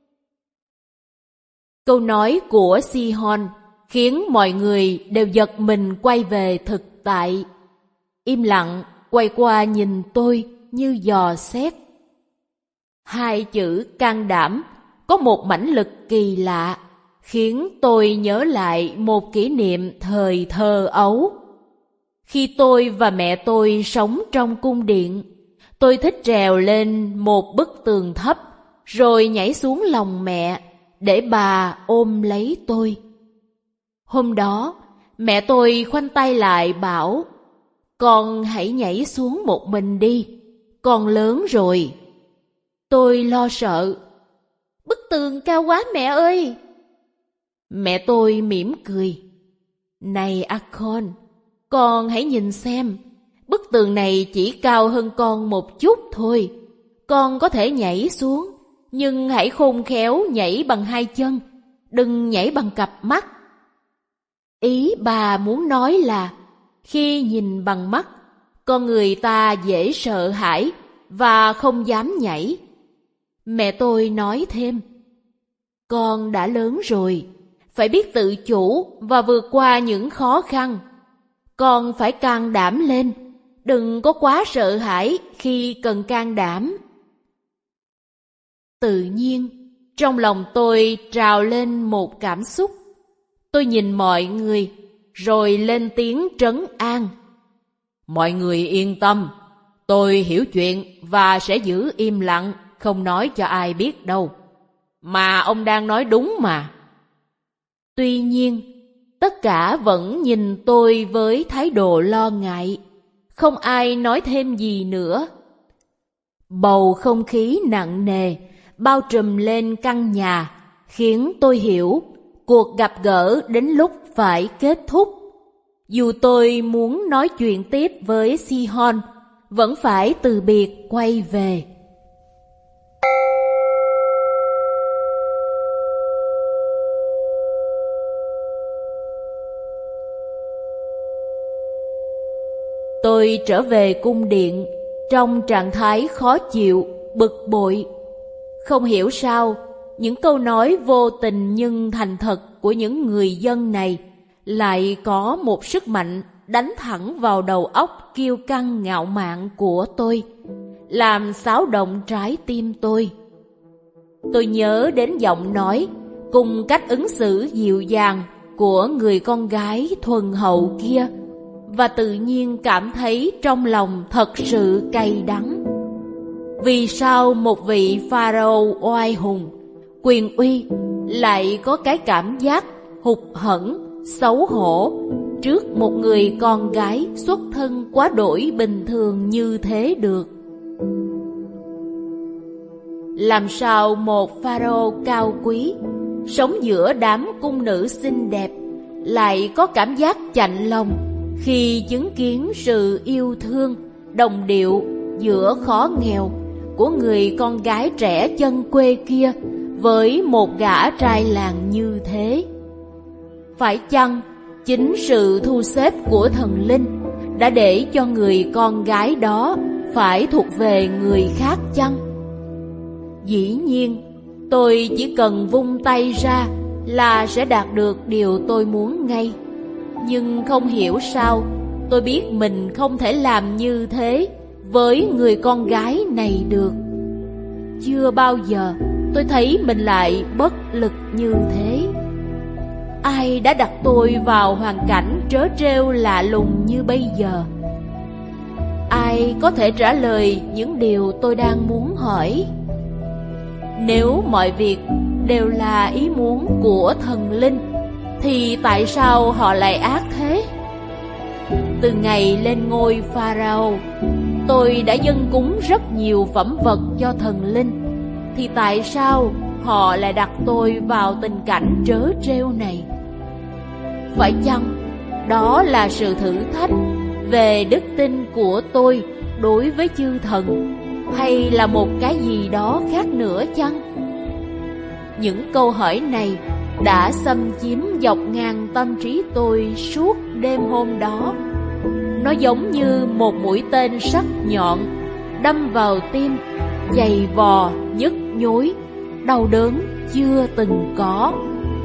Câu nói của Sihon khiến mọi người đều giật mình quay về thực tại. Im lặng quay qua nhìn tôi như dò xét. Hai chữ can đảm có một mãnh lực kỳ lạ, khiến tôi nhớ lại một kỷ niệm thời thơ ấu. Khi tôi và mẹ tôi sống trong cung điện, tôi thích trèo lên một bức tường thấp, rồi nhảy xuống lòng mẹ, để bà ôm lấy tôi. Hôm đó, mẹ tôi khoanh tay lại bảo, con hãy nhảy xuống một mình đi, con lớn rồi. Tôi lo sợ. Bức tường cao quá mẹ ơi! Mẹ tôi mỉm cười. Này Akon, con hãy nhìn xem, bức tường này chỉ cao hơn con một chút thôi. Con có thể nhảy xuống, nhưng hãy khôn khéo nhảy bằng hai chân, đừng nhảy bằng cặp mắt. Ý bà muốn nói là, khi nhìn bằng mắt, con người ta dễ sợ hãi và không dám nhảy. Mẹ tôi nói thêm, con đã lớn rồi, phải biết tự chủ và vượt qua những khó khăn. Con phải can đảm lên, đừng có quá sợ hãi khi cần can đảm. Tự nhiên, trong lòng tôi trào lên một cảm xúc. Tôi nhìn mọi người, rồi lên tiếng trấn an. Mọi người yên tâm, tôi hiểu chuyện và sẽ giữ im lặng, không nói cho ai biết đâu. Mà ông đang nói đúng mà. Tuy nhiên, tất cả vẫn nhìn tôi với thái độ lo ngại. Không ai nói thêm gì nữa. Bầu không khí nặng nề bao trùm lên căn nhà, khiến tôi hiểu cuộc gặp gỡ đến lúc phải kết thúc. Dù tôi muốn nói chuyện tiếp với Sihon, vẫn phải từ biệt quay về. Tôi trở về cung điện trong trạng thái khó chịu, bực bội. Không hiểu sao, những câu nói vô tình nhưng thành thật của những người dân này lại có một sức mạnh đánh thẳng vào đầu óc kiêu căng ngạo mạn của tôi, làm xáo động trái tim tôi. Tôi nhớ đến giọng nói cùng cách ứng xử dịu dàng của người con gái thuần hậu kia, và tự nhiên cảm thấy trong lòng thật sự cay đắng. Vì sao một vị pharaoh oai hùng, quyền uy lại có cái cảm giác hụt hẫng, xấu hổ trước một người con gái xuất thân quá đỗi bình thường như thế được? Làm sao một pharaoh cao quý, sống giữa đám cung nữ xinh đẹp, lại có cảm giác chạnh lòng khi chứng kiến sự yêu thương đồng điệu giữa khó nghèo của người con gái trẻ chân quê kia với một gã trai làng như thế. Phải chăng chính sự thu xếp của thần linh đã để cho người con gái đó phải thuộc về người khác chăng? Dĩ nhiên, tôi chỉ cần vung tay ra là sẽ đạt được điều tôi muốn ngay. Nhưng không hiểu sao, tôi biết mình không thể làm như thế với người con gái này được. Chưa bao giờ tôi thấy mình lại bất lực như thế. Ai đã đặt tôi vào hoàn cảnh trớ trêu lạ lùng như bây giờ? Ai có thể trả lời những điều tôi đang muốn hỏi? Nếu mọi việc đều là ý muốn của thần linh, thì tại sao họ lại ác thế? Từ ngày lên ngôi Pharaoh, tôi đã dâng cúng rất nhiều phẩm vật cho thần linh, thì tại sao họ lại đặt tôi vào tình cảnh trớ trêu này? Phải chăng đó là sự thử thách về đức tin của tôi đối với chư thần, hay là một cái gì đó khác nữa chăng? Những câu hỏi này đã xâm chiếm dọc ngang tâm trí tôi suốt đêm hôm đó. Nó giống như một mũi tên sắc nhọn đâm vào tim, dày vò, nhức nhối, đau đớn chưa từng có.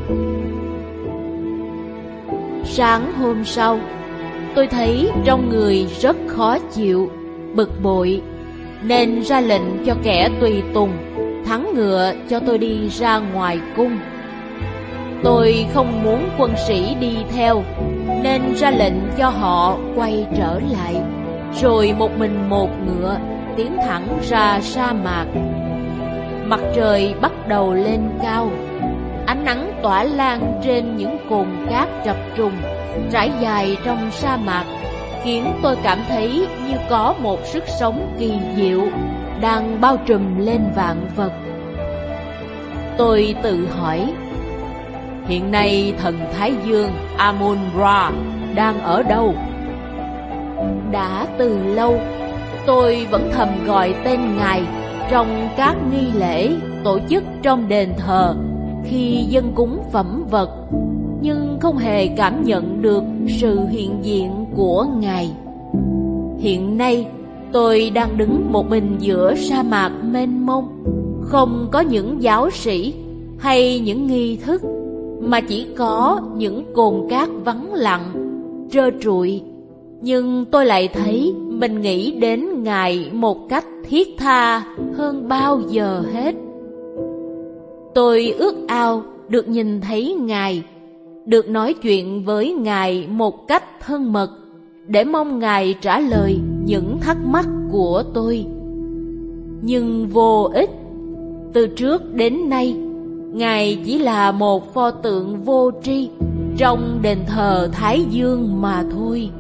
Sáng hôm sau, tôi thấy trong người rất khó chịu, bực bội, nên ra lệnh cho kẻ tùy tùng thắng ngựa cho tôi đi ra ngoài cung. Tôi không muốn quân sĩ đi theo, nên ra lệnh cho họ quay trở lại, rồi một mình một ngựa tiến thẳng ra sa mạc. Mặt trời bắt đầu lên cao, ánh nắng tỏa lan trên những cồn cát chập trùng trải dài trong sa mạc, khiến tôi cảm thấy như có một sức sống kỳ diệu đang bao trùm lên vạn vật. Tôi tự hỏi, hiện nay thần Thái Dương Amun-Ra đang ở đâu? Đã từ lâu, tôi vẫn thầm gọi tên Ngài trong các nghi lễ tổ chức trong đền thờ khi dâng cúng phẩm vật, nhưng không hề cảm nhận được sự hiện diện của Ngài. Hiện nay, tôi đang đứng một mình giữa sa mạc mênh mông, không có những giáo sĩ hay những nghi thức, mà chỉ có những cồn cát vắng lặng, trơ trụi. Nhưng tôi lại thấy mình nghĩ đến Ngài một cách thiết tha hơn bao giờ hết. Tôi ước ao được nhìn thấy Ngài, được nói chuyện với Ngài một cách thân mật, để mong Ngài trả lời những thắc mắc của tôi. Nhưng vô ích. Từ trước đến nay, Ngài chỉ là một pho tượng vô tri trong đền thờ Thái Dương mà thôi.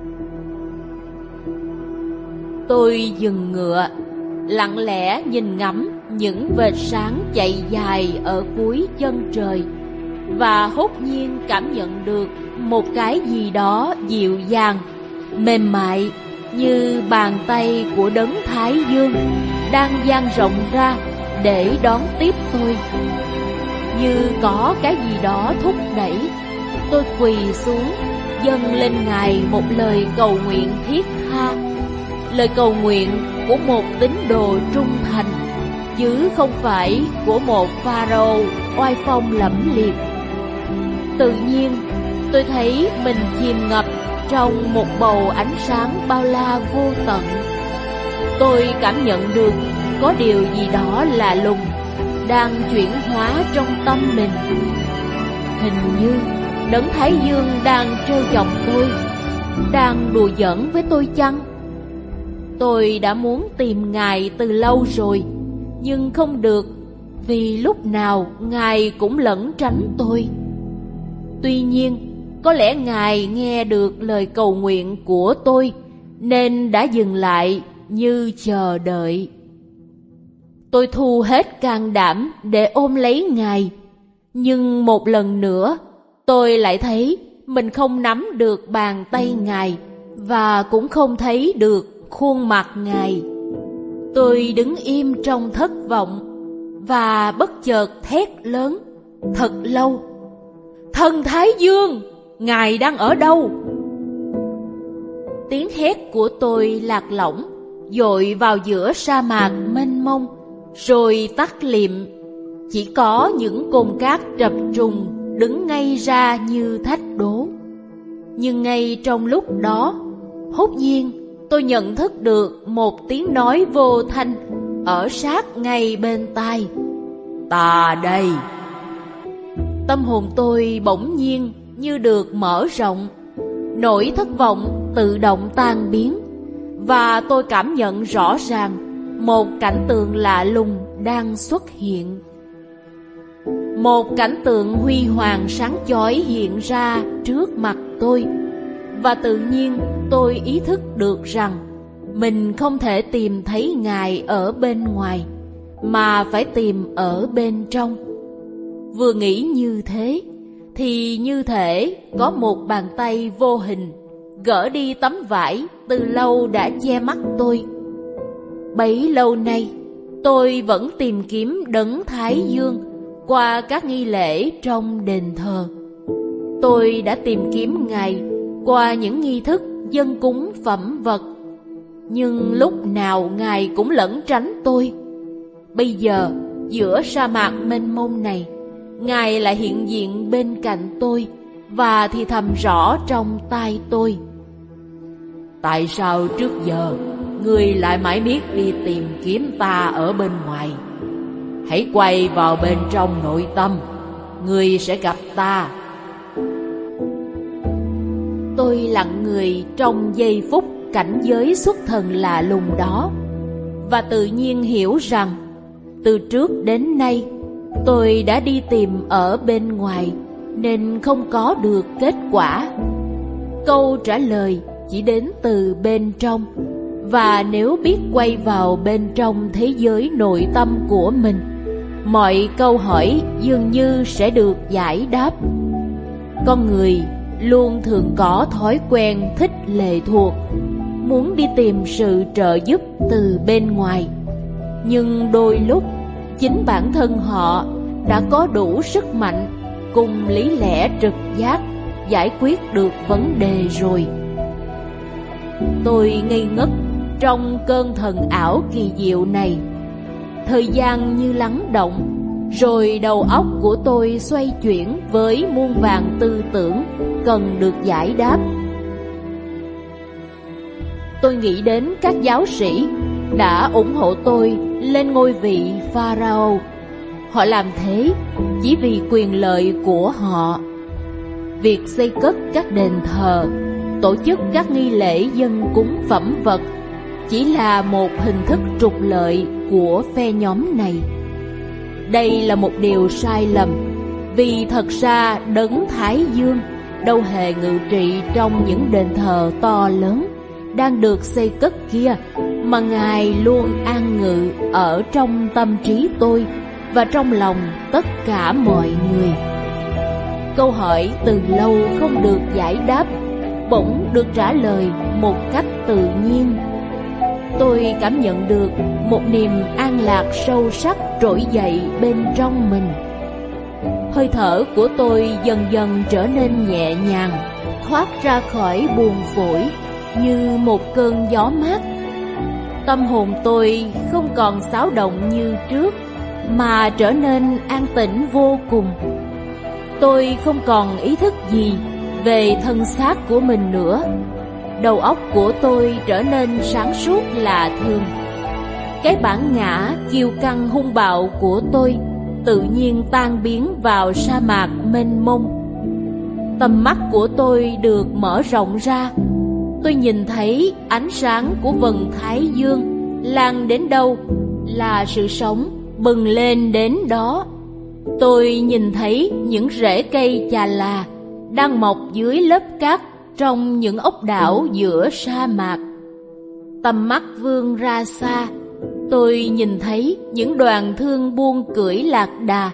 Tôi dừng ngựa, lặng lẽ nhìn ngắm những vệt sáng chạy dài ở cuối chân trời, và hốt nhiên cảm nhận được một cái gì đó dịu dàng, mềm mại, như bàn tay của đấng Thái Dương đang dang rộng ra để đón tiếp tôi. Như có cái gì đó thúc đẩy, tôi quỳ xuống, dâng lên Ngài một lời cầu nguyện thiết tha, lời cầu nguyện của một tín đồ trung thành, chứ không phải của một Pharaoh oai phong lẫm liệt. Tự nhiên, tôi thấy mình chìm ngập trong một bầu ánh sáng bao la vô tận. Tôi cảm nhận được có điều gì đó lạ lùng đang chuyển hóa trong tâm mình. Hình như đấng Thái Dương đang trêu chọc tôi, đang đùa giỡn với tôi chăng? Tôi đã muốn tìm Ngài từ lâu rồi, nhưng không được, vì lúc nào Ngài cũng lẩn tránh tôi. Tuy nhiên, có lẽ Ngài nghe được lời cầu nguyện của tôi, nên đã dừng lại như chờ đợi. Tôi thu hết can đảm để ôm lấy Ngài, nhưng một lần nữa tôi lại thấy mình không nắm được bàn tay Ngài và cũng không thấy được khuôn mặt Ngài. Tôi đứng im trong thất vọng và bất chợt thét lớn thật lâu: Thần Thái Dương, Ngài đang ở đâu? Tiếng hét của tôi lạc lõng, dội vào giữa sa mạc mênh mông, rồi tắt lịm. Chỉ có những cồn cát trập trùng đứng ngay ra như thách đố. Nhưng ngay trong lúc đó, hốt nhiên tôi nhận thức được một tiếng nói vô thanh ở sát ngay bên tai: Ta đây. Tâm hồn tôi bỗng nhiên như được mở rộng, nỗi thất vọng tự động tan biến, và tôi cảm nhận rõ ràng một cảnh tượng lạ lùng đang xuất hiện. Một cảnh tượng huy hoàng sáng chói hiện ra trước mặt tôi, và tự nhiên tôi ý thức được rằng mình không thể tìm thấy Ngài ở bên ngoài, mà phải tìm ở bên trong. Vừa nghĩ như thế, thì như thể có một bàn tay vô hình gỡ đi tấm vải từ lâu đã che mắt tôi. Bấy lâu nay, tôi vẫn tìm kiếm Đấng Thái Dương qua các nghi lễ trong đền thờ. Tôi đã tìm kiếm Ngài qua những nghi thức dâng cúng phẩm vật, nhưng lúc nào Ngài cũng lẩn tránh tôi. Bây giờ, giữa sa mạc mênh mông này, Ngài lại hiện diện bên cạnh tôi và thì thầm rõ trong tai tôi: Tại sao trước giờ ngươi lại mãi miết đi tìm kiếm ta ở bên ngoài? Hãy quay vào bên trong nội tâm, ngươi sẽ gặp ta. Tôi lặng người trong giây phút cảnh giới xuất thần lạ lùng đó, và tự nhiên hiểu rằng từ trước đến nay tôi đã đi tìm ở bên ngoài nên không có được kết quả. Câu trả lời chỉ đến từ bên trong, và nếu biết quay vào bên trong thế giới nội tâm của mình, mọi câu hỏi dường như sẽ được giải đáp. Con người luôn thường có thói quen thích lệ thuộc, muốn đi tìm sự trợ giúp từ bên ngoài. Nhưng đôi lúc, chính bản thân họ đã có đủ sức mạnh cùng lý lẽ trực giác giải quyết được vấn đề rồi. Tôi ngây ngất trong cơn thần ảo kỳ diệu này. Thời gian như lắng động, rồi đầu óc của tôi xoay chuyển với muôn vàn tư tưởng cần được giải đáp. Tôi nghĩ đến các giáo sĩ đã ủng hộ tôi lên ngôi vị Pharaoh. Họ làm thế chỉ vì quyền lợi của họ. Việc xây cất các đền thờ, tổ chức các nghi lễ dâng cúng phẩm vật chỉ là một hình thức trục lợi của phe nhóm này. Đây là một điều sai lầm, vì thật ra Đấng Thái Dương đâu hề ngự trị trong những đền thờ to lớn đang được xây cất kia, mà Ngài luôn an ngự ở trong tâm trí tôi và trong lòng tất cả mọi người. Câu hỏi từ lâu không được giải đáp bỗng được trả lời một cách tự nhiên. Tôi cảm nhận được một niềm an lạc sâu sắc trỗi dậy bên trong mình. Hơi thở của tôi dần dần trở nên nhẹ nhàng, thoát ra khỏi buồn phổi như một cơn gió mát. Tâm hồn tôi không còn xáo động như trước, mà trở nên an tĩnh vô cùng. Tôi không còn ý thức gì về thân xác của mình nữa. Đầu óc của tôi trở nên sáng suốt lạ thường. Cái bản ngã kiêu căng hung bạo của tôi tự nhiên tan biến vào sa mạc mênh mông. Tầm mắt của tôi được mở rộng ra. Tôi nhìn thấy ánh sáng của vầng Thái Dương lan đến đâu là sự sống bừng lên đến đó. Tôi nhìn thấy những rễ cây chà là đang mọc dưới lớp cát trong những ốc đảo giữa sa mạc. Tầm mắt vươn ra xa, tôi nhìn thấy những đoàn thương buôn cưỡi lạc đà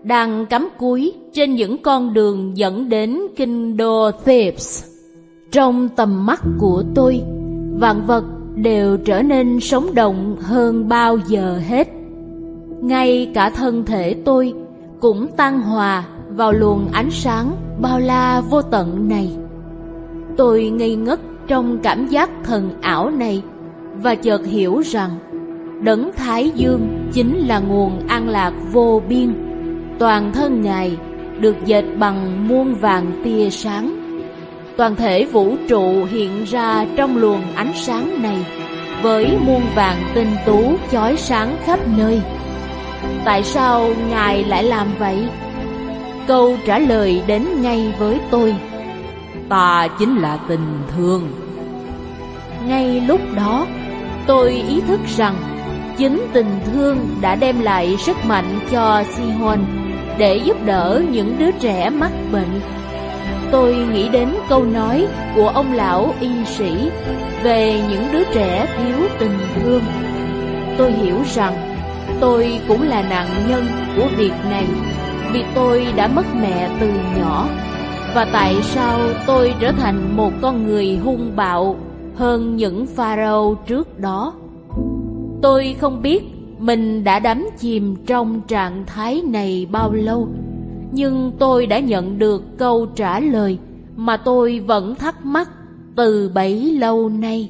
đang cắm cúi trên những con đường dẫn đến kinh đô Thebes. Trong tầm mắt của tôi, vạn vật đều trở nên sống động hơn bao giờ hết. Ngay cả thân thể tôi cũng tan hòa vào luồng ánh sáng bao la vô tận này. Tôi ngây ngất trong cảm giác thần ảo này và chợt hiểu rằng Đấng Thái Dương chính là nguồn an lạc vô biên. Toàn thân Ngài được dệt bằng muôn vàng tia sáng. Toàn thể vũ trụ hiện ra trong luồng ánh sáng này với muôn vàng tinh tú chói sáng khắp nơi. Tại sao Ngài lại làm vậy? Câu trả lời đến ngay với tôi: Ta chính là tình thương. Ngay lúc đó, tôi ý thức rằng chính tình thương đã đem lại sức mạnh cho Sihon để giúp đỡ những đứa trẻ mắc bệnh. Tôi nghĩ đến câu nói của ông lão y sĩ về những đứa trẻ thiếu tình thương. Tôi hiểu rằng tôi cũng là nạn nhân của việc này, vì tôi đã mất mẹ từ nhỏ. Và tại sao tôi trở thành một con người hung bạo hơn những pharaoh trước đó? Tôi không biết mình đã đắm chìm trong trạng thái này bao lâu, nhưng tôi đã nhận được câu trả lời mà tôi vẫn thắc mắc từ bấy lâu nay.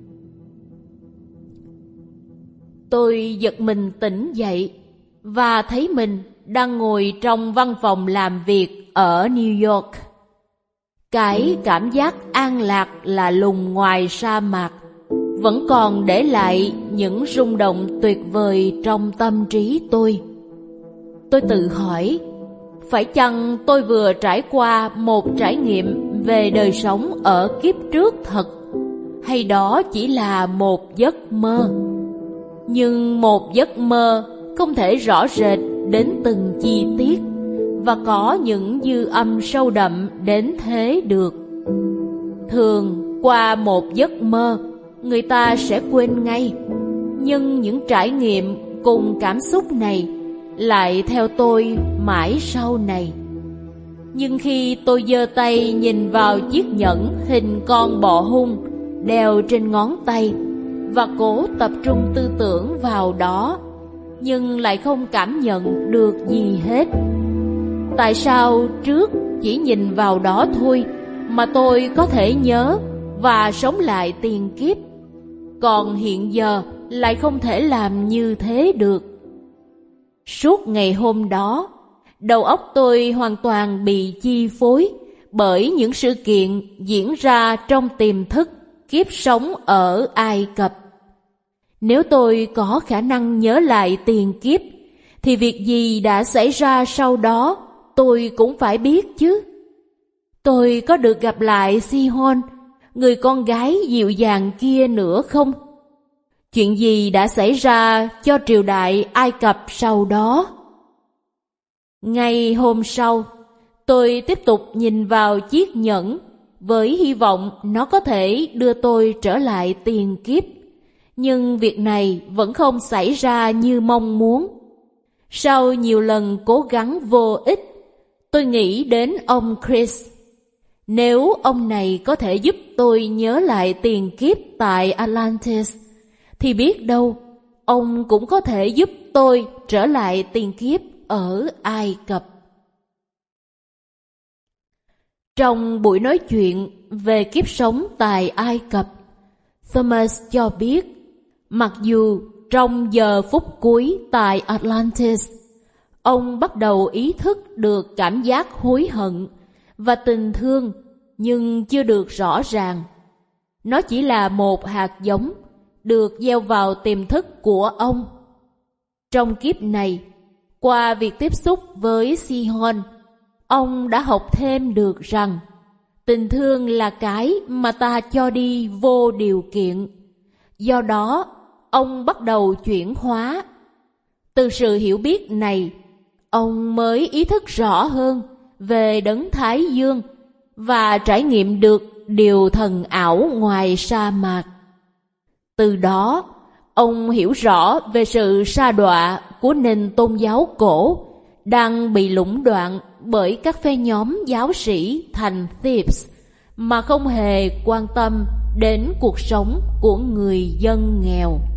Tôi giật mình tỉnh dậy và thấy mình đang ngồi trong văn phòng làm việc ở New York. Cái cảm giác an lạc lạ lùng ngoài sa mạc vẫn còn để lại những rung động tuyệt vời trong tâm trí tôi. Tôi tự hỏi, phải chăng tôi vừa trải qua một trải nghiệm về đời sống ở kiếp trước thật, hay đó chỉ là một giấc mơ? Nhưng một giấc mơ không thể rõ rệt đến từng chi tiết và có những dư âm sâu đậm đến thế được. Thường qua một giấc mơ, người ta sẽ quên ngay, nhưng những trải nghiệm cùng cảm xúc này lại theo tôi mãi sau này. Nhưng khi tôi giơ tay nhìn vào chiếc nhẫn hình con bọ hung đeo trên ngón tay và cố tập trung tư tưởng vào đó, nhưng lại không cảm nhận được gì hết. Tại sao trước chỉ nhìn vào đó thôi mà tôi có thể nhớ và sống lại tiền kiếp, còn hiện giờ lại không thể làm như thế được? Suốt ngày hôm đó, đầu óc tôi hoàn toàn bị chi phối bởi những sự kiện diễn ra trong tiềm thức kiếp sống ở Ai Cập. Nếu tôi có khả năng nhớ lại tiền kiếp, thì việc gì đã xảy ra sau đó tôi cũng phải biết chứ. Tôi có được gặp lại Sihon, người con gái dịu dàng kia nữa không? Chuyện gì đã xảy ra cho triều đại Ai Cập sau đó? Ngày hôm sau, tôi tiếp tục nhìn vào chiếc nhẫn với hy vọng nó có thể đưa tôi trở lại tiền kiếp. Nhưng việc này vẫn không xảy ra như mong muốn. Sau nhiều lần cố gắng vô ích, tôi nghĩ đến ông Chris. Nếu ông này có thể giúp tôi nhớ lại tiền kiếp tại Atlantis, thì biết đâu ông cũng có thể giúp tôi trở lại tiền kiếp ở Ai Cập. Trong buổi nói chuyện về kiếp sống tại Ai Cập, Thomas cho biết, mặc dù trong giờ phút cuối tại Atlantis, ông bắt đầu ý thức được cảm giác hối hận và tình thương, nhưng chưa được rõ ràng. Nó chỉ là một hạt giống được gieo vào tiềm thức của ông. Trong kiếp này, qua việc tiếp xúc với Sihon, ông đã học thêm được rằng tình thương là cái mà ta cho đi vô điều kiện. Do đó, ông bắt đầu chuyển hóa. Từ sự hiểu biết này, ông mới ý thức rõ hơn về Đấng Thái Dương và trải nghiệm được điều thần ảo ngoài sa mạc. Từ đó, ông hiểu rõ về sự sa đọa của nền tôn giáo cổ đang bị lũng đoạn bởi các phe nhóm giáo sĩ thành thieves mà không hề quan tâm đến cuộc sống của người dân nghèo.